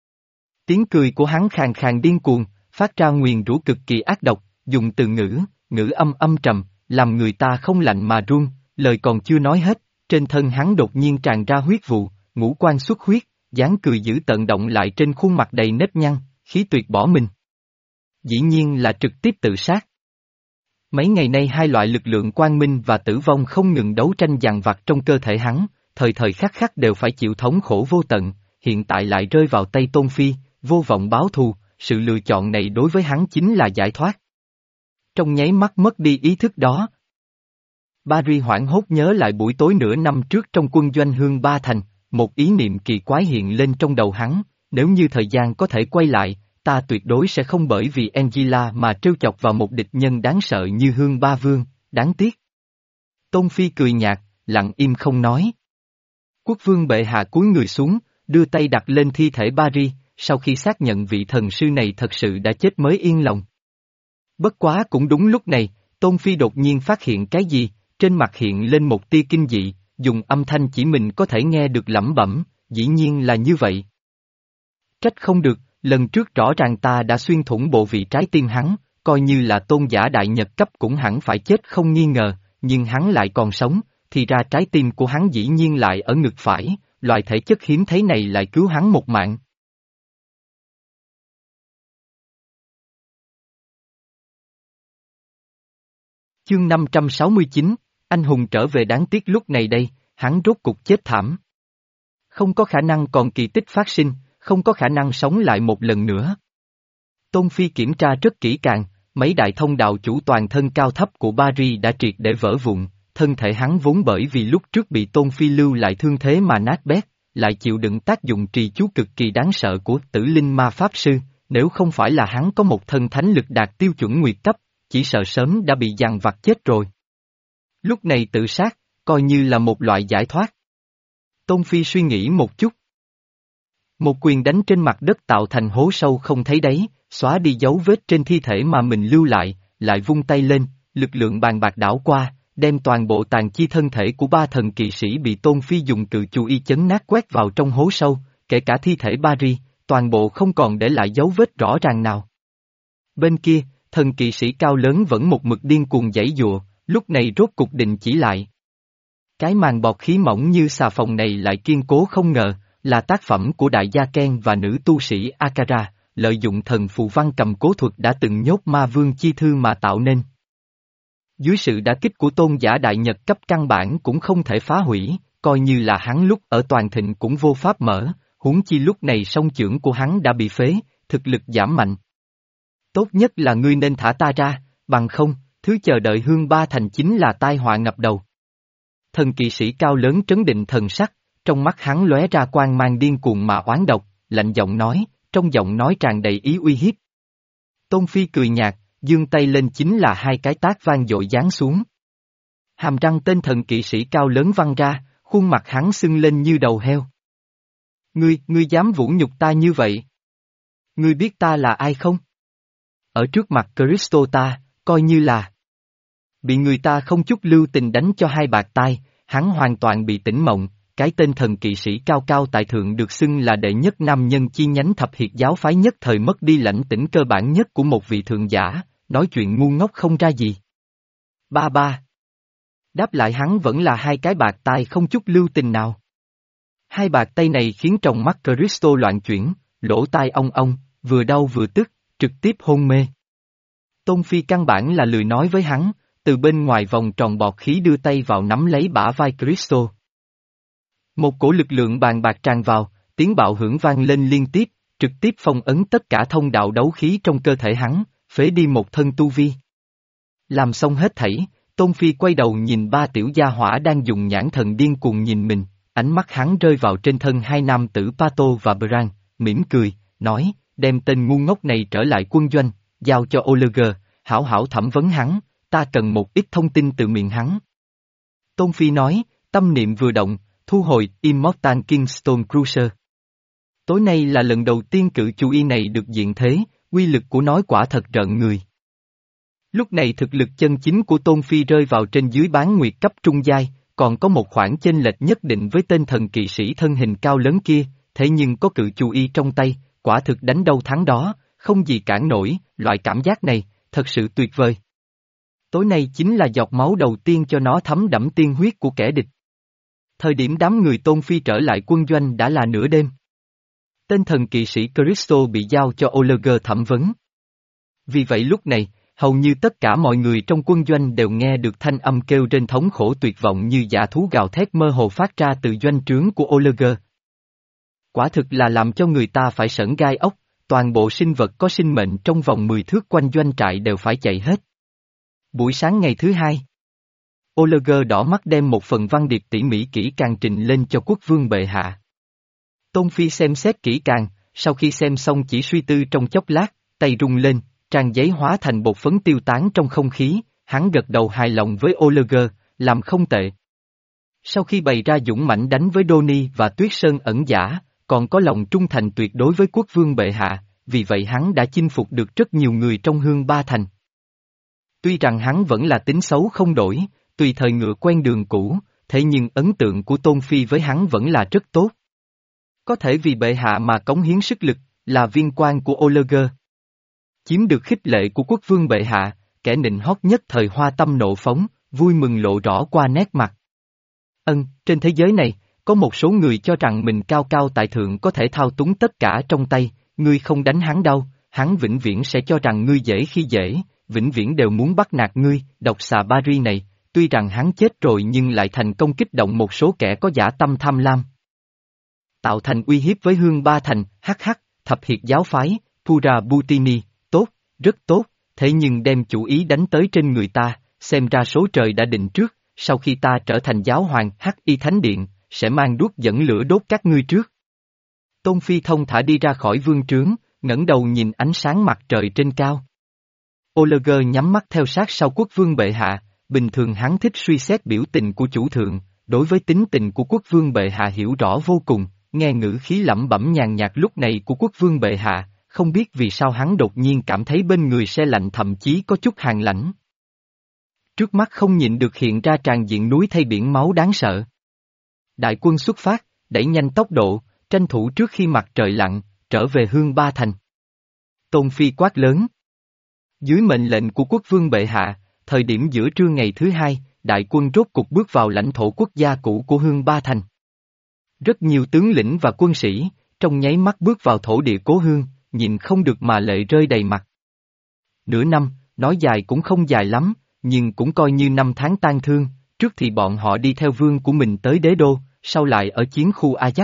Tiếng cười của hắn khàn khàn điên cuồng, phát ra nguyền rủa cực kỳ ác độc, dùng từ ngữ, ngữ âm âm trầm, làm người ta không lạnh mà run, lời còn chưa nói hết, trên thân hắn đột nhiên tràn ra huyết vụ, ngũ quan xuất huyết, dáng cười dữ tợn động lại trên khuôn mặt đầy nếp nhăn, khí tuyệt bỏ mình. Dĩ nhiên là trực tiếp tự sát. Mấy ngày nay hai loại lực lượng quang minh và tử vong không ngừng đấu tranh dằn vặt trong cơ thể hắn, thời thời khắc khắc đều phải chịu thống khổ vô tận, hiện tại lại rơi vào tay Tôn Phi, vô vọng báo thù, sự lựa chọn này đối với hắn chính là giải thoát. Trong nháy mắt mất đi ý thức đó, Barry hoảng hốt nhớ lại buổi tối nửa năm trước trong quân doanh Hương Ba Thành, một ý niệm kỳ quái hiện lên trong đầu hắn, nếu như thời gian có thể quay lại, ta tuyệt đối sẽ không bởi vì Angela mà trêu chọc vào một địch nhân đáng sợ như Hương Ba Vương, đáng tiếc. Tôn Phi cười nhạt, lặng im không nói. Quốc vương bệ hạ cúi người xuống, đưa tay đặt lên thi thể Barry, sau khi xác nhận vị thần sư này thật sự đã chết mới yên lòng. Bất quá cũng đúng lúc này, Tôn Phi đột nhiên phát hiện cái gì, trên mặt hiện lên một tia kinh dị, dùng âm thanh chỉ mình có thể nghe được lẩm bẩm, dĩ nhiên là như vậy. Trách không được, lần trước rõ ràng ta đã xuyên thủng bộ vị trái tim hắn, coi như là tôn giả đại nhật cấp cũng hẳn phải chết không nghi ngờ, nhưng hắn lại còn sống, thì ra trái tim của hắn dĩ nhiên lại ở ngực phải, loại thể chất hiếm thấy này lại cứu hắn một mạng. Chương năm trăm sáu mươi chín, anh hùng trở về đáng tiếc lúc này đây, hắn rốt cục chết thảm. Không có khả năng còn kỳ tích phát sinh, không có khả năng sống lại một lần nữa. Tôn Phi kiểm tra rất kỹ càng, mấy đại thông đạo chủ toàn thân cao thấp của Barry đã triệt để vỡ vụn, thân thể hắn vốn bởi vì lúc trước bị Tôn Phi lưu lại thương thế mà nát bét, lại chịu đựng tác dụng trì chú cực kỳ đáng sợ của Tử Linh Ma Pháp Sư, nếu không phải là hắn có một thân thánh lực đạt tiêu chuẩn nguyệt cấp, chỉ sợ sớm đã bị dằn vặt chết rồi. Lúc này tự sát, coi như là một loại giải thoát. Tôn Phi suy nghĩ một chút. Một quyền đánh trên mặt đất tạo thành hố sâu không thấy đáy, xóa đi dấu vết trên thi thể mà mình lưu lại, lại vung tay lên, lực lượng bàn bạc đảo qua, đem toàn bộ tàn chi thân thể của ba thần kỵ sĩ bị Tôn Phi dùng cự chú y chấn nát quét vào trong hố sâu, kể cả thi thể Barry, toàn bộ không còn để lại dấu vết rõ ràng nào. Bên kia, thần kỵ sĩ cao lớn vẫn một mực điên cuồng giãy giụa, lúc này rốt cục định chỉ lại. Cái màn bọt khí mỏng như xà phòng này lại kiên cố không ngờ, là tác phẩm của đại gia Ken và nữ tu sĩ Akara, lợi dụng thần phù văn cầm cố thuật đã từng nhốt ma vương chi thư mà tạo nên. Dưới sự đả kích của tôn giả đại nhật cấp căn bản cũng không thể phá hủy, coi như là hắn lúc ở toàn thịnh cũng vô pháp mở, huống chi lúc này song chưởng của hắn đã bị phế, thực lực giảm mạnh. Tốt nhất là ngươi nên thả ta ra, bằng không, thứ chờ đợi hương ba thành chính là tai họa ngập đầu. Thần kỵ sĩ cao lớn trấn định thần sắc, trong mắt hắn lóe ra quang mang điên cuồng mà oán độc, lạnh giọng nói, trong giọng nói tràn đầy ý uy hiếp. Tôn Phi cười nhạt, giương tay lên chính là hai cái tát vang dội giáng xuống. Hàm răng tên thần kỵ sĩ cao lớn văng ra, khuôn mặt hắn sưng lên như đầu heo. Ngươi, ngươi dám vũ nhục ta như vậy? Ngươi biết ta là ai không? Ở trước mặt Cristo ta, coi như là bị người ta không chút lưu tình đánh cho hai bạt tai, hắn hoàn toàn bị tỉnh mộng, cái tên thần kỵ sĩ cao cao tại thượng được xưng là đệ nhất nam nhân chi nhánh thập hiệt giáo phái nhất thời mất đi lãnh tĩnh cơ bản nhất của một vị thượng giả, nói chuyện ngu ngốc không ra gì. Ba ba. Đáp lại hắn vẫn là hai cái bạt tai không chút lưu tình nào. Hai bạt tay này khiến trong mắt Cristo loạn chuyển, lỗ tai ong ong, vừa đau vừa tức, trực tiếp hôn mê. Tôn Phi căn bản là lười nói với hắn, từ bên ngoài vòng tròn bọt khí đưa tay vào nắm lấy bả vai Cristo. Một cổ lực lượng bàn bạc tràn vào, tiếng bạo hưởng vang lên liên tiếp, trực tiếp phong ấn tất cả thông đạo đấu khí trong cơ thể hắn, phế đi một thân tu vi. Làm xong hết thảy, Tôn Phi quay đầu nhìn ba tiểu gia hỏa đang dùng nhãn thần điên cuồng nhìn mình, ánh mắt hắn rơi vào trên thân hai nam tử Pato và Bran, mỉm cười, nói, đem tên ngu ngốc này trở lại quân doanh, giao cho Oliver, hảo hảo thẩm vấn hắn, ta cần một ít thông tin từ miệng hắn. Tôn Phi nói, tâm niệm vừa động, thu hồi Immortal Kingstone Cruiser. Tối nay là lần đầu tiên cự chú y này được diện thế, uy lực của nó quả thật rợn người. Lúc này thực lực chân chính của Tôn Phi rơi vào trên dưới bán nguyệt cấp trung giai, còn có một khoảng chênh lệch nhất định với tên thần kỵ sĩ thân hình cao lớn kia, thế nhưng có cự chú y trong tay, quả thực đánh đâu thắng đó, không gì cản nổi, loại cảm giác này, thật sự tuyệt vời. Tối nay chính là giọt máu đầu tiên cho nó thấm đẫm tiên huyết của kẻ địch. Thời điểm đám người Tôn Phi trở lại quân doanh đã là nửa đêm. Tên thần kỵ sĩ Cristo bị giao cho Oliver thẩm vấn. Vì vậy lúc này, hầu như tất cả mọi người trong quân doanh đều nghe được thanh âm kêu trên thống khổ tuyệt vọng như dã thú gào thét mơ hồ phát ra từ doanh trướng của Oliver. Quả thực là làm cho người ta phải sởn gai ốc, toàn bộ sinh vật có sinh mệnh trong vòng mười thước quanh doanh trại đều phải chạy hết. Buổi sáng ngày thứ hai, Oliver đỏ mắt đem một phần văn điệp tỉ mỉ kỹ càng trình lên cho quốc vương bệ hạ. Tôn Phi xem xét kỹ càng, sau khi xem xong chỉ suy tư trong chốc lát, tay rung lên, trang giấy hóa thành bột phấn tiêu tán trong không khí, hắn gật đầu hài lòng với Oliver, làm không tệ. Sau khi bày ra dũng mãnh đánh với Donnie và Tuyết Sơn ẩn giả, còn có lòng trung thành tuyệt đối với quốc vương bệ hạ, vì vậy hắn đã chinh phục được rất nhiều người trong hương ba thành. Tuy rằng hắn vẫn là tính xấu không đổi, tùy thời ngựa quen đường cũ, thế nhưng ấn tượng của Tôn Phi với hắn vẫn là rất tốt. Có thể vì bệ hạ mà cống hiến sức lực, là viên quan của Oliver. Chiếm được khích lệ của quốc vương bệ hạ, kẻ nịnh hót nhất thời hoa tâm nộ phóng, vui mừng lộ rõ qua nét mặt. Ân, trên thế giới này, có một số người cho rằng mình cao cao tại thượng có thể thao túng tất cả trong tay, ngươi không đánh hắn đâu, hắn vĩnh viễn sẽ cho rằng ngươi dễ khi dễ, vĩnh viễn đều muốn bắt nạt ngươi, độc xà Barry này, tuy rằng hắn chết rồi nhưng lại thành công kích động một số kẻ có dã tâm tham lam. Tạo thành uy hiếp với hương ba thành, hắc hắc, thập hiệt giáo phái, Pura Butini, tốt, rất tốt, thế nhưng đem chủ ý đánh tới trên người ta, xem ra số trời đã định trước, sau khi ta trở thành giáo hoàng Hắc Y Thánh Điện, sẽ mang đuốc dẫn lửa đốt các ngươi trước. Tôn Phi thông thả đi ra khỏi vương trướng, ngẩng đầu nhìn ánh sáng mặt trời trên cao. Oliver nhắm mắt theo sát sau quốc vương bệ hạ, bình thường hắn thích suy xét biểu tình của chủ thượng, đối với tính tình của quốc vương bệ hạ hiểu rõ vô cùng, nghe ngữ khí lẩm bẩm nhàn nhạt lúc này của quốc vương bệ hạ, không biết vì sao hắn đột nhiên cảm thấy bên người se lạnh thậm chí có chút hàn lãnh. Trước mắt không nhịn được hiện ra tràn diện núi thay biển máu đáng sợ. Đại quân xuất phát, đẩy nhanh tốc độ, tranh thủ trước khi mặt trời lặn, trở về Hương Ba Thành. Tôn Phi quát lớn. Dưới mệnh lệnh của quốc vương bệ hạ, thời điểm giữa trưa ngày thứ hai, đại quân rốt cục bước vào lãnh thổ quốc gia cũ của Hương Ba Thành. Rất nhiều tướng lĩnh và quân sĩ, trong nháy mắt bước vào thổ địa cố hương, nhìn không được mà lệ rơi đầy mặt. Nửa năm, nói dài cũng không dài lắm, nhưng cũng coi như năm tháng tang thương, trước thì bọn họ đi theo vương của mình tới đế đô, sau lại ở chiến khu Ajax.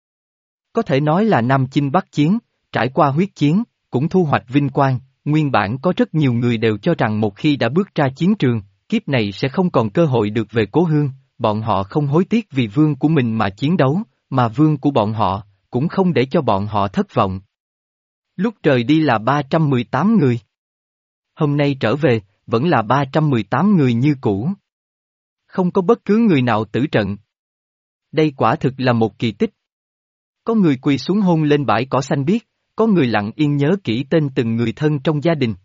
Có thể nói là Nam Chinh Bắc Chiến, trải qua huyết chiến, cũng thu hoạch vinh quang, nguyên bản có rất nhiều người đều cho rằng một khi đã bước ra chiến trường, kiếp này sẽ không còn cơ hội được về cố hương, bọn họ không hối tiếc vì vương của mình mà chiến đấu, mà vương của bọn họ, cũng không để cho bọn họ thất vọng. Lúc trời đi là ba trăm mười tám người. Hôm nay trở về, vẫn là ba trăm mười tám người như cũ. Không có bất cứ người nào tử trận. Đây quả thực là một kỳ tích. Có người quỳ xuống hôn lên bãi cỏ xanh biếc, có người lặng yên nhớ kỹ tên từng người thân trong gia đình.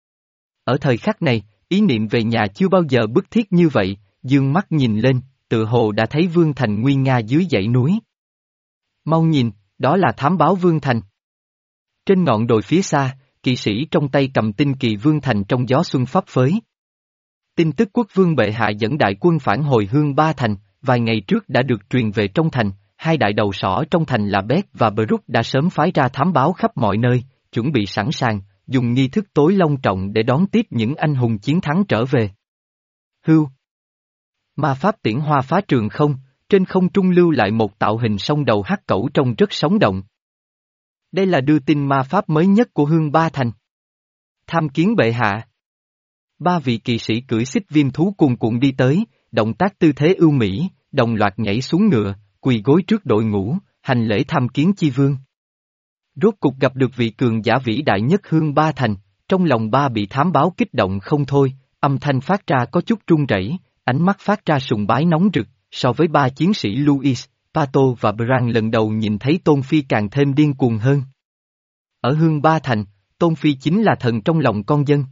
Ở thời khắc này, ý niệm về nhà chưa bao giờ bức thiết như vậy, dương mắt nhìn lên, tự hồ đã thấy Vương Thành nguy nga dưới dãy núi. Mau nhìn, đó là thám báo Vương Thành. Trên ngọn đồi phía xa, kỵ sĩ trong tay cầm tinh kỳ Vương Thành trong gió xuân phấp phới. Tin tức quốc vương bệ hạ dẫn đại quân phản hồi Hương Ba Thành, vài ngày trước đã được truyền về trong thành, hai đại đầu sỏ trong thành là Beck và Brook đã sớm phái ra thám báo khắp mọi nơi, chuẩn bị sẵn sàng, dùng nghi thức tối long trọng để đón tiếp những anh hùng chiến thắng trở về. Hưu. Ma pháp tiễn hoa phá trường không, trên không trung lưu lại một tạo hình song đầu hắc cẩu trông rất sống động. Đây là đưa tin ma pháp mới nhất của Hương Ba Thành. Tham kiến bệ hạ. Ba vị kỵ sĩ cưỡi xích viêm thú cuồn cuộn đi tới, động tác tư thế ưu mỹ, đồng loạt nhảy xuống ngựa, quỳ gối trước đội ngũ, hành lễ tham kiến chi vương. Rốt cục gặp được vị cường giả vĩ đại nhất Hương Ba Thành, trong lòng ba bị thám báo kích động không thôi, âm thanh phát ra có chút run rẩy, ánh mắt phát ra sùng bái nóng rực, so với ba chiến sĩ Louis, Pato và Bran lần đầu nhìn thấy Tôn Phi càng thêm điên cuồng hơn. Ở Hương Ba Thành, Tôn Phi chính là thần trong lòng con dân.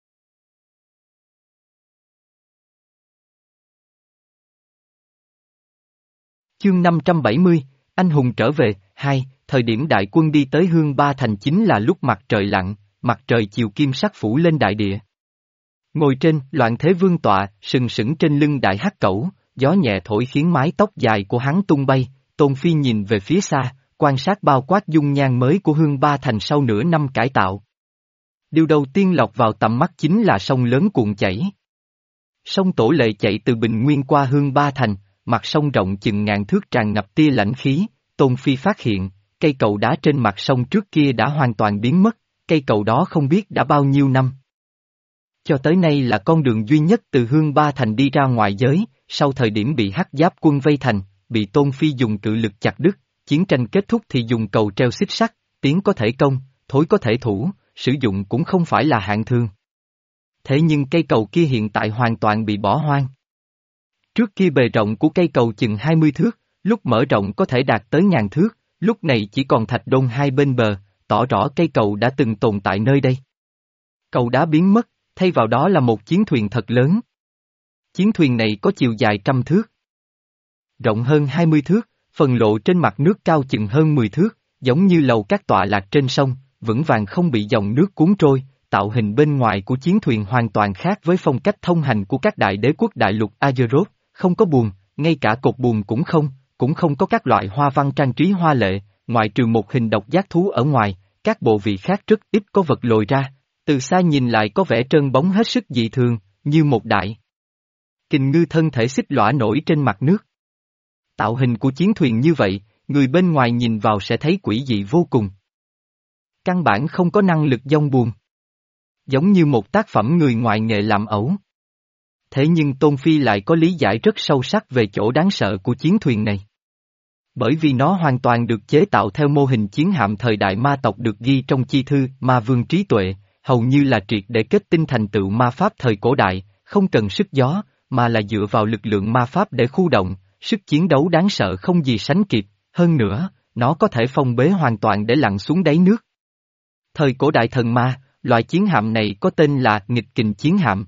Chương năm trăm bảy mươi, Anh hùng trở về, hai, thời điểm đại quân đi tới Hương Ba Thành chính là lúc mặt trời lặn, mặt trời chiều kim sắc phủ lên đại địa. Ngồi trên, Loạn Thế Vương tọa, sừng sững trên lưng đại hắc cẩu, gió nhẹ thổi khiến mái tóc dài của hắn tung bay, Tôn Phi nhìn về phía xa, quan sát bao quát dung nhan mới của Hương Ba Thành sau nửa năm cải tạo. Điều đầu tiên lọt vào tầm mắt chính là sông lớn cuộn chảy. Sông Tổ Lệ chạy từ Bình Nguyên qua Hương Ba Thành, mặt sông rộng chừng ngàn thước tràn ngập tia lãnh khí, Tôn Phi phát hiện, cây cầu đá trên mặt sông trước kia đã hoàn toàn biến mất, cây cầu đó không biết đã bao nhiêu năm. Cho tới nay là con đường duy nhất từ Hương Ba Thành đi ra ngoài giới, sau thời điểm bị hắc giáp quân vây thành, bị Tôn Phi dùng cự lực chặt đứt, chiến tranh kết thúc thì dùng cầu treo xích sắt, tiến có thể công, thối có thể thủ, sử dụng cũng không phải là hạng thương. Thế nhưng cây cầu kia hiện tại hoàn toàn bị bỏ hoang. Trước kia bề rộng của cây cầu chừng hai mươi thước, lúc mở rộng có thể đạt tới ngàn thước, lúc này chỉ còn thạch đôn hai bên bờ, tỏ rõ cây cầu đã từng tồn tại nơi đây. Cầu đá biến mất, thay vào đó là một chiến thuyền thật lớn. Chiến thuyền này có chiều dài trăm thước, rộng hơn hai mươi thước, phần lộ trên mặt nước cao chừng hơn mười thước, giống như lầu các tọa lạc trên sông, vững vàng không bị dòng nước cuốn trôi. Tạo hình bên ngoài của chiến thuyền hoàn toàn khác với phong cách thông hành của các đại đế quốc đại lục Azeroth, không có buồm, ngay cả cột buồm cũng không, cũng không có các loại hoa văn trang trí hoa lệ, ngoại trừ một hình độc giác thú ở ngoài, các bộ vị khác rất ít có vật lồi ra, từ xa nhìn lại có vẻ trơn bóng hết sức dị thường, như một đại kình ngư thân thể xích lõa nổi trên mặt nước. Tạo hình của chiến thuyền như vậy, người bên ngoài nhìn vào sẽ thấy quỷ dị vô cùng. Căn bản không có năng lực dông buồm. Giống như một tác phẩm người ngoài nghề làm ẩu. Thế nhưng Tôn Phi lại có lý giải rất sâu sắc về chỗ đáng sợ của chiến thuyền này. Bởi vì nó hoàn toàn được chế tạo theo mô hình chiến hạm thời đại ma tộc được ghi trong chi thư Ma Vương Trí Tuệ, hầu như là triệt để kết tinh thành tựu ma pháp thời cổ đại, không cần sức gió, mà là dựa vào lực lượng ma pháp để khu động, sức chiến đấu đáng sợ không gì sánh kịp, hơn nữa, nó có thể phong bế hoàn toàn để lặn xuống đáy nước. Thời cổ đại thần ma, loại chiến hạm này có tên là nghịch kình chiến hạm.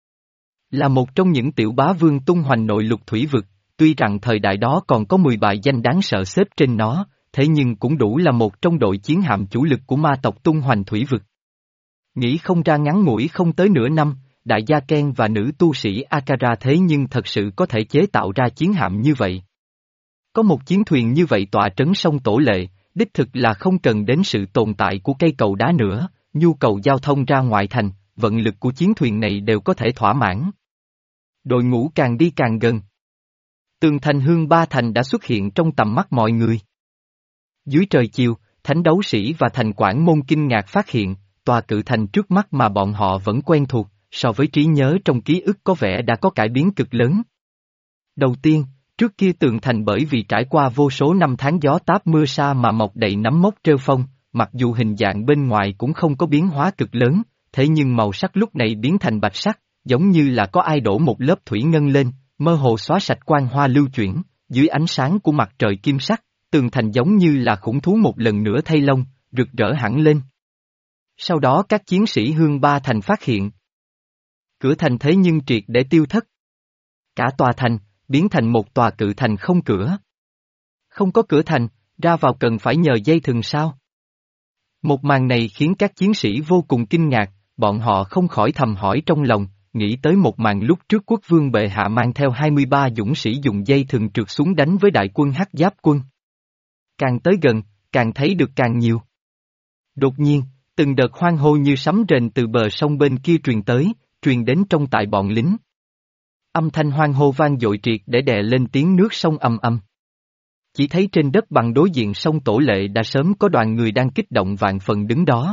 Là một trong những tiểu bá vương tung hoành nội lục thủy vực, tuy rằng thời đại đó còn có mười bài danh đáng sợ xếp trên nó, thế nhưng cũng đủ là một trong đội chiến hạm chủ lực của ma tộc tung hoành thủy vực. Nghĩ không ra ngắn ngủi không tới nửa năm, đại gia Ken và nữ tu sĩ Akara thế nhưng thật sự có thể chế tạo ra chiến hạm như vậy. Có một chiến thuyền như vậy tọa trấn sông Tổ Lệ, đích thực là không cần đến sự tồn tại của cây cầu đá nữa, nhu cầu giao thông ra ngoại thành, vận lực của chiến thuyền này đều có thể thỏa mãn. Đội ngũ càng đi càng gần. Tường thành Hương Ba Thành đã xuất hiện trong tầm mắt mọi người. Dưới trời chiều, thánh đấu sĩ và thành quản môn kinh ngạc phát hiện, tòa cự thành trước mắt mà bọn họ vẫn quen thuộc, so với trí nhớ trong ký ức có vẻ đã có cải biến cực lớn. Đầu tiên, trước kia tường thành bởi vì trải qua vô số năm tháng gió táp mưa sa mà mọc đầy nấm mốc trêu phong, mặc dù hình dạng bên ngoài cũng không có biến hóa cực lớn, thế nhưng màu sắc lúc này biến thành bạch sắc, giống như là có ai đổ một lớp thủy ngân lên, mơ hồ xóa sạch quang hoa lưu chuyển, dưới ánh sáng của mặt trời kim sắc, tường thành giống như là khủng thú một lần nữa thay lông, rực rỡ hẳn lên. Sau đó các chiến sĩ Hương Ba Thành phát hiện. Cửa thành thế nhưng triệt để tiêu thất. Cả tòa thành, biến thành một tòa cự thành không cửa. Không có cửa thành, ra vào cần phải nhờ dây thừng sao? Một màn này khiến các chiến sĩ vô cùng kinh ngạc, bọn họ không khỏi thầm hỏi trong lòng, nghĩ tới một màn lúc trước quốc vương bệ hạ mang theo hai mươi ba dũng sĩ dùng dây thừng trượt xuống đánh với đại quân Hắc Giáp quân. Càng tới gần, càng thấy được càng nhiều. Đột nhiên, từng đợt hoan hô như sấm rền từ bờ sông bên kia truyền tới, truyền đến trong tại bọn lính. Âm thanh hoan hô vang dội triệt để đè lên tiếng nước sông ầm ầm. Chỉ thấy trên đất bằng đối diện sông Tổ Lệ đã sớm có đoàn người đang kích động vạn phần đứng đó.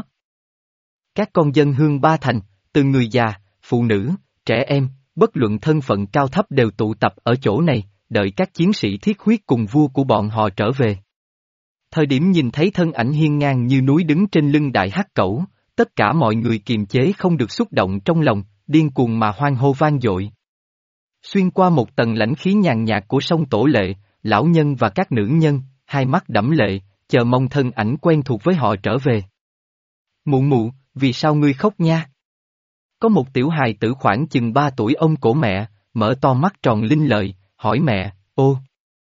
Các con dân Hương Ba Thành, từ người già, phụ nữ, trẻ em, bất luận thân phận cao thấp đều tụ tập ở chỗ này, đợi các chiến sĩ thiết huyết cùng vua của bọn họ trở về. Thời điểm nhìn thấy thân ảnh hiên ngang như núi đứng trên lưng đại hắc cẩu, tất cả mọi người kiềm chế không được xúc động trong lòng, điên cuồng mà hoan hô vang dội. Xuyên qua một tầng lãnh khí nhàn nhạt của sông Tổ Lệ, lão nhân và các nữ nhân, hai mắt đẫm lệ, chờ mong thân ảnh quen thuộc với họ trở về. Mụ mụ, vì sao ngươi khóc nha? Có một tiểu hài tử khoảng chừng ba tuổi ôm cổ mẹ, mở to mắt tròn linh lợi, hỏi mẹ, ô.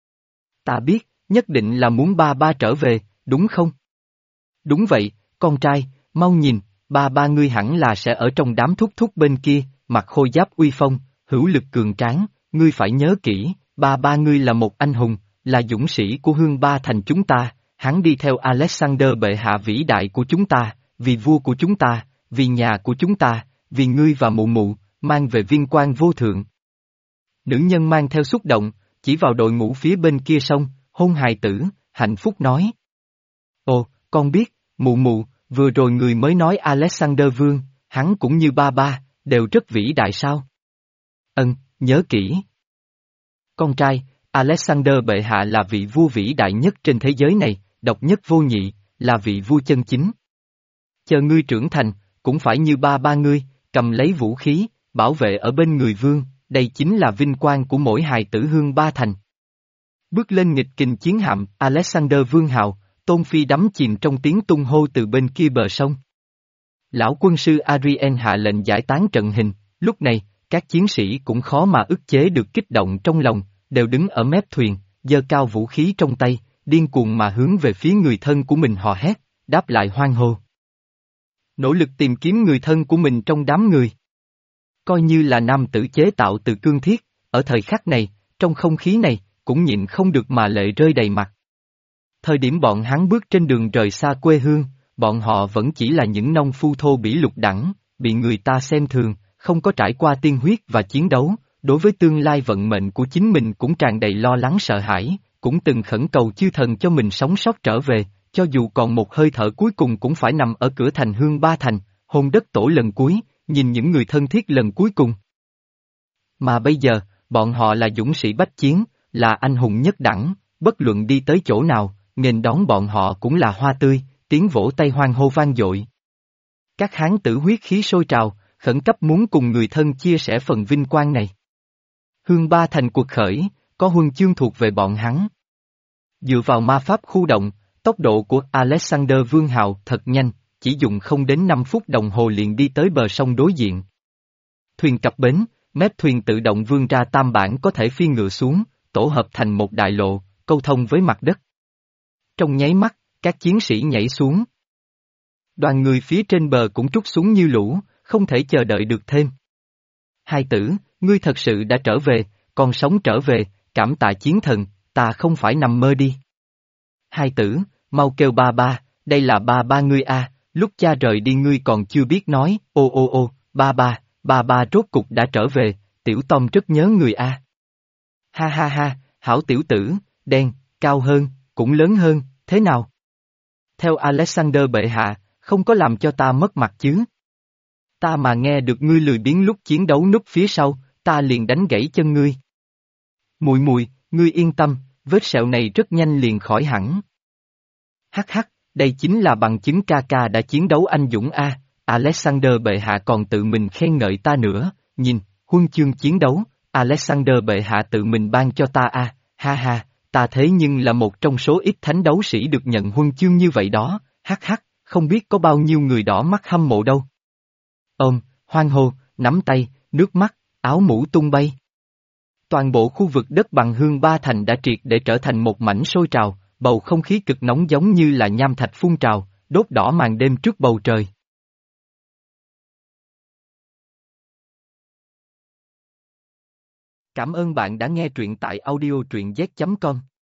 Ta biết, nhất định là muốn ba ba trở về, đúng không? Đúng vậy, con trai, mau nhìn, ba ba ngươi hẳn là sẽ ở trong đám thúc thúc bên kia, mặc khôi giáp uy phong, hữu lực cường tráng, ngươi phải nhớ kỹ, ba ba ngươi là một anh hùng, là dũng sĩ của Hương Ba Thành chúng ta, hắn đi theo Alexander bệ hạ vĩ đại của chúng ta, vì vua của chúng ta, vì nhà của chúng ta, vì ngươi và mụ mụ, mang về vinh quang vô thượng. Nữ nhân mang theo xúc động, chỉ vào đội ngũ phía bên kia sông, hôn hài tử, hạnh phúc nói. Ồ, con biết, mụ mụ, vừa rồi người mới nói Alexander Vương, hắn cũng như ba ba, đều rất vĩ đại sao? Ân, nhớ kỹ. Con trai, Alexander bệ hạ là vị vua vĩ đại nhất trên thế giới này, độc nhất vô nhị, là vị vua chân chính. Chờ ngươi trưởng thành, cũng phải như ba ba ngươi, cầm lấy vũ khí, bảo vệ ở bên người vương, đây chính là vinh quang của mỗi hài tử Hương Ba Thành. Bước lên nghịch kình chiến hạm, Alexander Vương hào, Tôn Phi đắm chìm trong tiếng tung hô từ bên kia bờ sông. Lão quân sư Arien hạ lệnh giải tán trận hình, lúc này, các chiến sĩ cũng khó mà ức chế được kích động trong lòng, đều đứng ở mép thuyền, giơ cao vũ khí trong tay, điên cuồng mà hướng về phía người thân của mình hò hét, đáp lại hoan hô. Nỗ lực tìm kiếm người thân của mình trong đám người. Coi như là nam tử chế tạo từ cương thiết, ở thời khắc này, trong không khí này, cũng nhịn không được mà lệ rơi đầy mặt. Thời điểm bọn hắn bước trên đường rời xa quê hương, bọn họ vẫn chỉ là những nông phu thô bỉ lục đẳng, bị người ta xem thường, không có trải qua tiên huyết và chiến đấu, đối với tương lai vận mệnh của chính mình cũng tràn đầy lo lắng sợ hãi, cũng từng khẩn cầu chư thần cho mình sống sót trở về, cho dù còn một hơi thở cuối cùng cũng phải nằm ở cửa thành Hương Ba Thành, hôn đất tổ lần cuối, nhìn những người thân thiết lần cuối cùng. Mà bây giờ, bọn họ là dũng sĩ bách chiến, là anh hùng nhất đẳng, bất luận đi tới chỗ nào, nghênh đón bọn họ cũng là hoa tươi, tiếng vỗ tay hoan hô vang dội. Các hán tử huyết khí sôi trào, khẩn cấp muốn cùng người thân chia sẻ phần vinh quang này. Hương Ba Thành cuộc khởi, có huân chương thuộc về bọn hắn. Dựa vào ma pháp khu động, tốc độ của Alexander Vương Hào thật nhanh, chỉ dùng không đến năm phút đồng hồ liền đi tới bờ sông đối diện. Thuyền cập bến, mép thuyền tự động vươn ra tam bản có thể phi ngựa xuống, tổ hợp thành một đại lộ, câu thông với mặt đất. Trong nháy mắt, các chiến sĩ nhảy xuống. Đoàn người phía trên bờ cũng trút xuống như lũ, không thể chờ đợi được thêm. Hai tử, ngươi thật sự đã trở về, còn sống trở về, cảm tạ chiến thần, ta không phải nằm mơ đi. Hai tử, mau kêu ba ba, đây là ba ba ngươi a, lúc cha rời đi ngươi còn chưa biết nói, ô ô ô, ba ba, ba ba rốt cục đã trở về, tiểu Tom rất nhớ người a. Ha ha ha, hảo tiểu tử, đen, cao hơn, cũng lớn hơn, thế nào? Theo Alexander bệ hạ, không có làm cho ta mất mặt chứ. Ta mà nghe được ngươi lười biếng lúc chiến đấu núp phía sau, ta liền đánh gãy chân ngươi. Mùi mùi, ngươi yên tâm, vết sẹo này rất nhanh liền khỏi hẳn. Hắc hắc, đây chính là bằng chứng ca ca đã chiến đấu anh dũng a. Alexander bệ hạ còn tự mình khen ngợi ta nữa, nhìn, huân chương chiến đấu, Alexander bệ hạ tự mình ban cho ta a, ha ha, ta thế nhưng là một trong số ít thánh đấu sĩ được nhận huân chương như vậy đó, hắc hắc, không biết có bao nhiêu người đỏ mắt hâm mộ đâu. Ôm, hoan hô, nắm tay, nước mắt, áo mũ tung bay. Toàn bộ khu vực đất bằng Hương Ba Thành đã triệt để trở thành một mảnh sôi trào, bầu không khí cực nóng giống như là nham thạch phun trào, đốt đỏ màn đêm trước bầu trời. Cảm ơn bạn đã nghe truyện tại audio truyện z chấm com.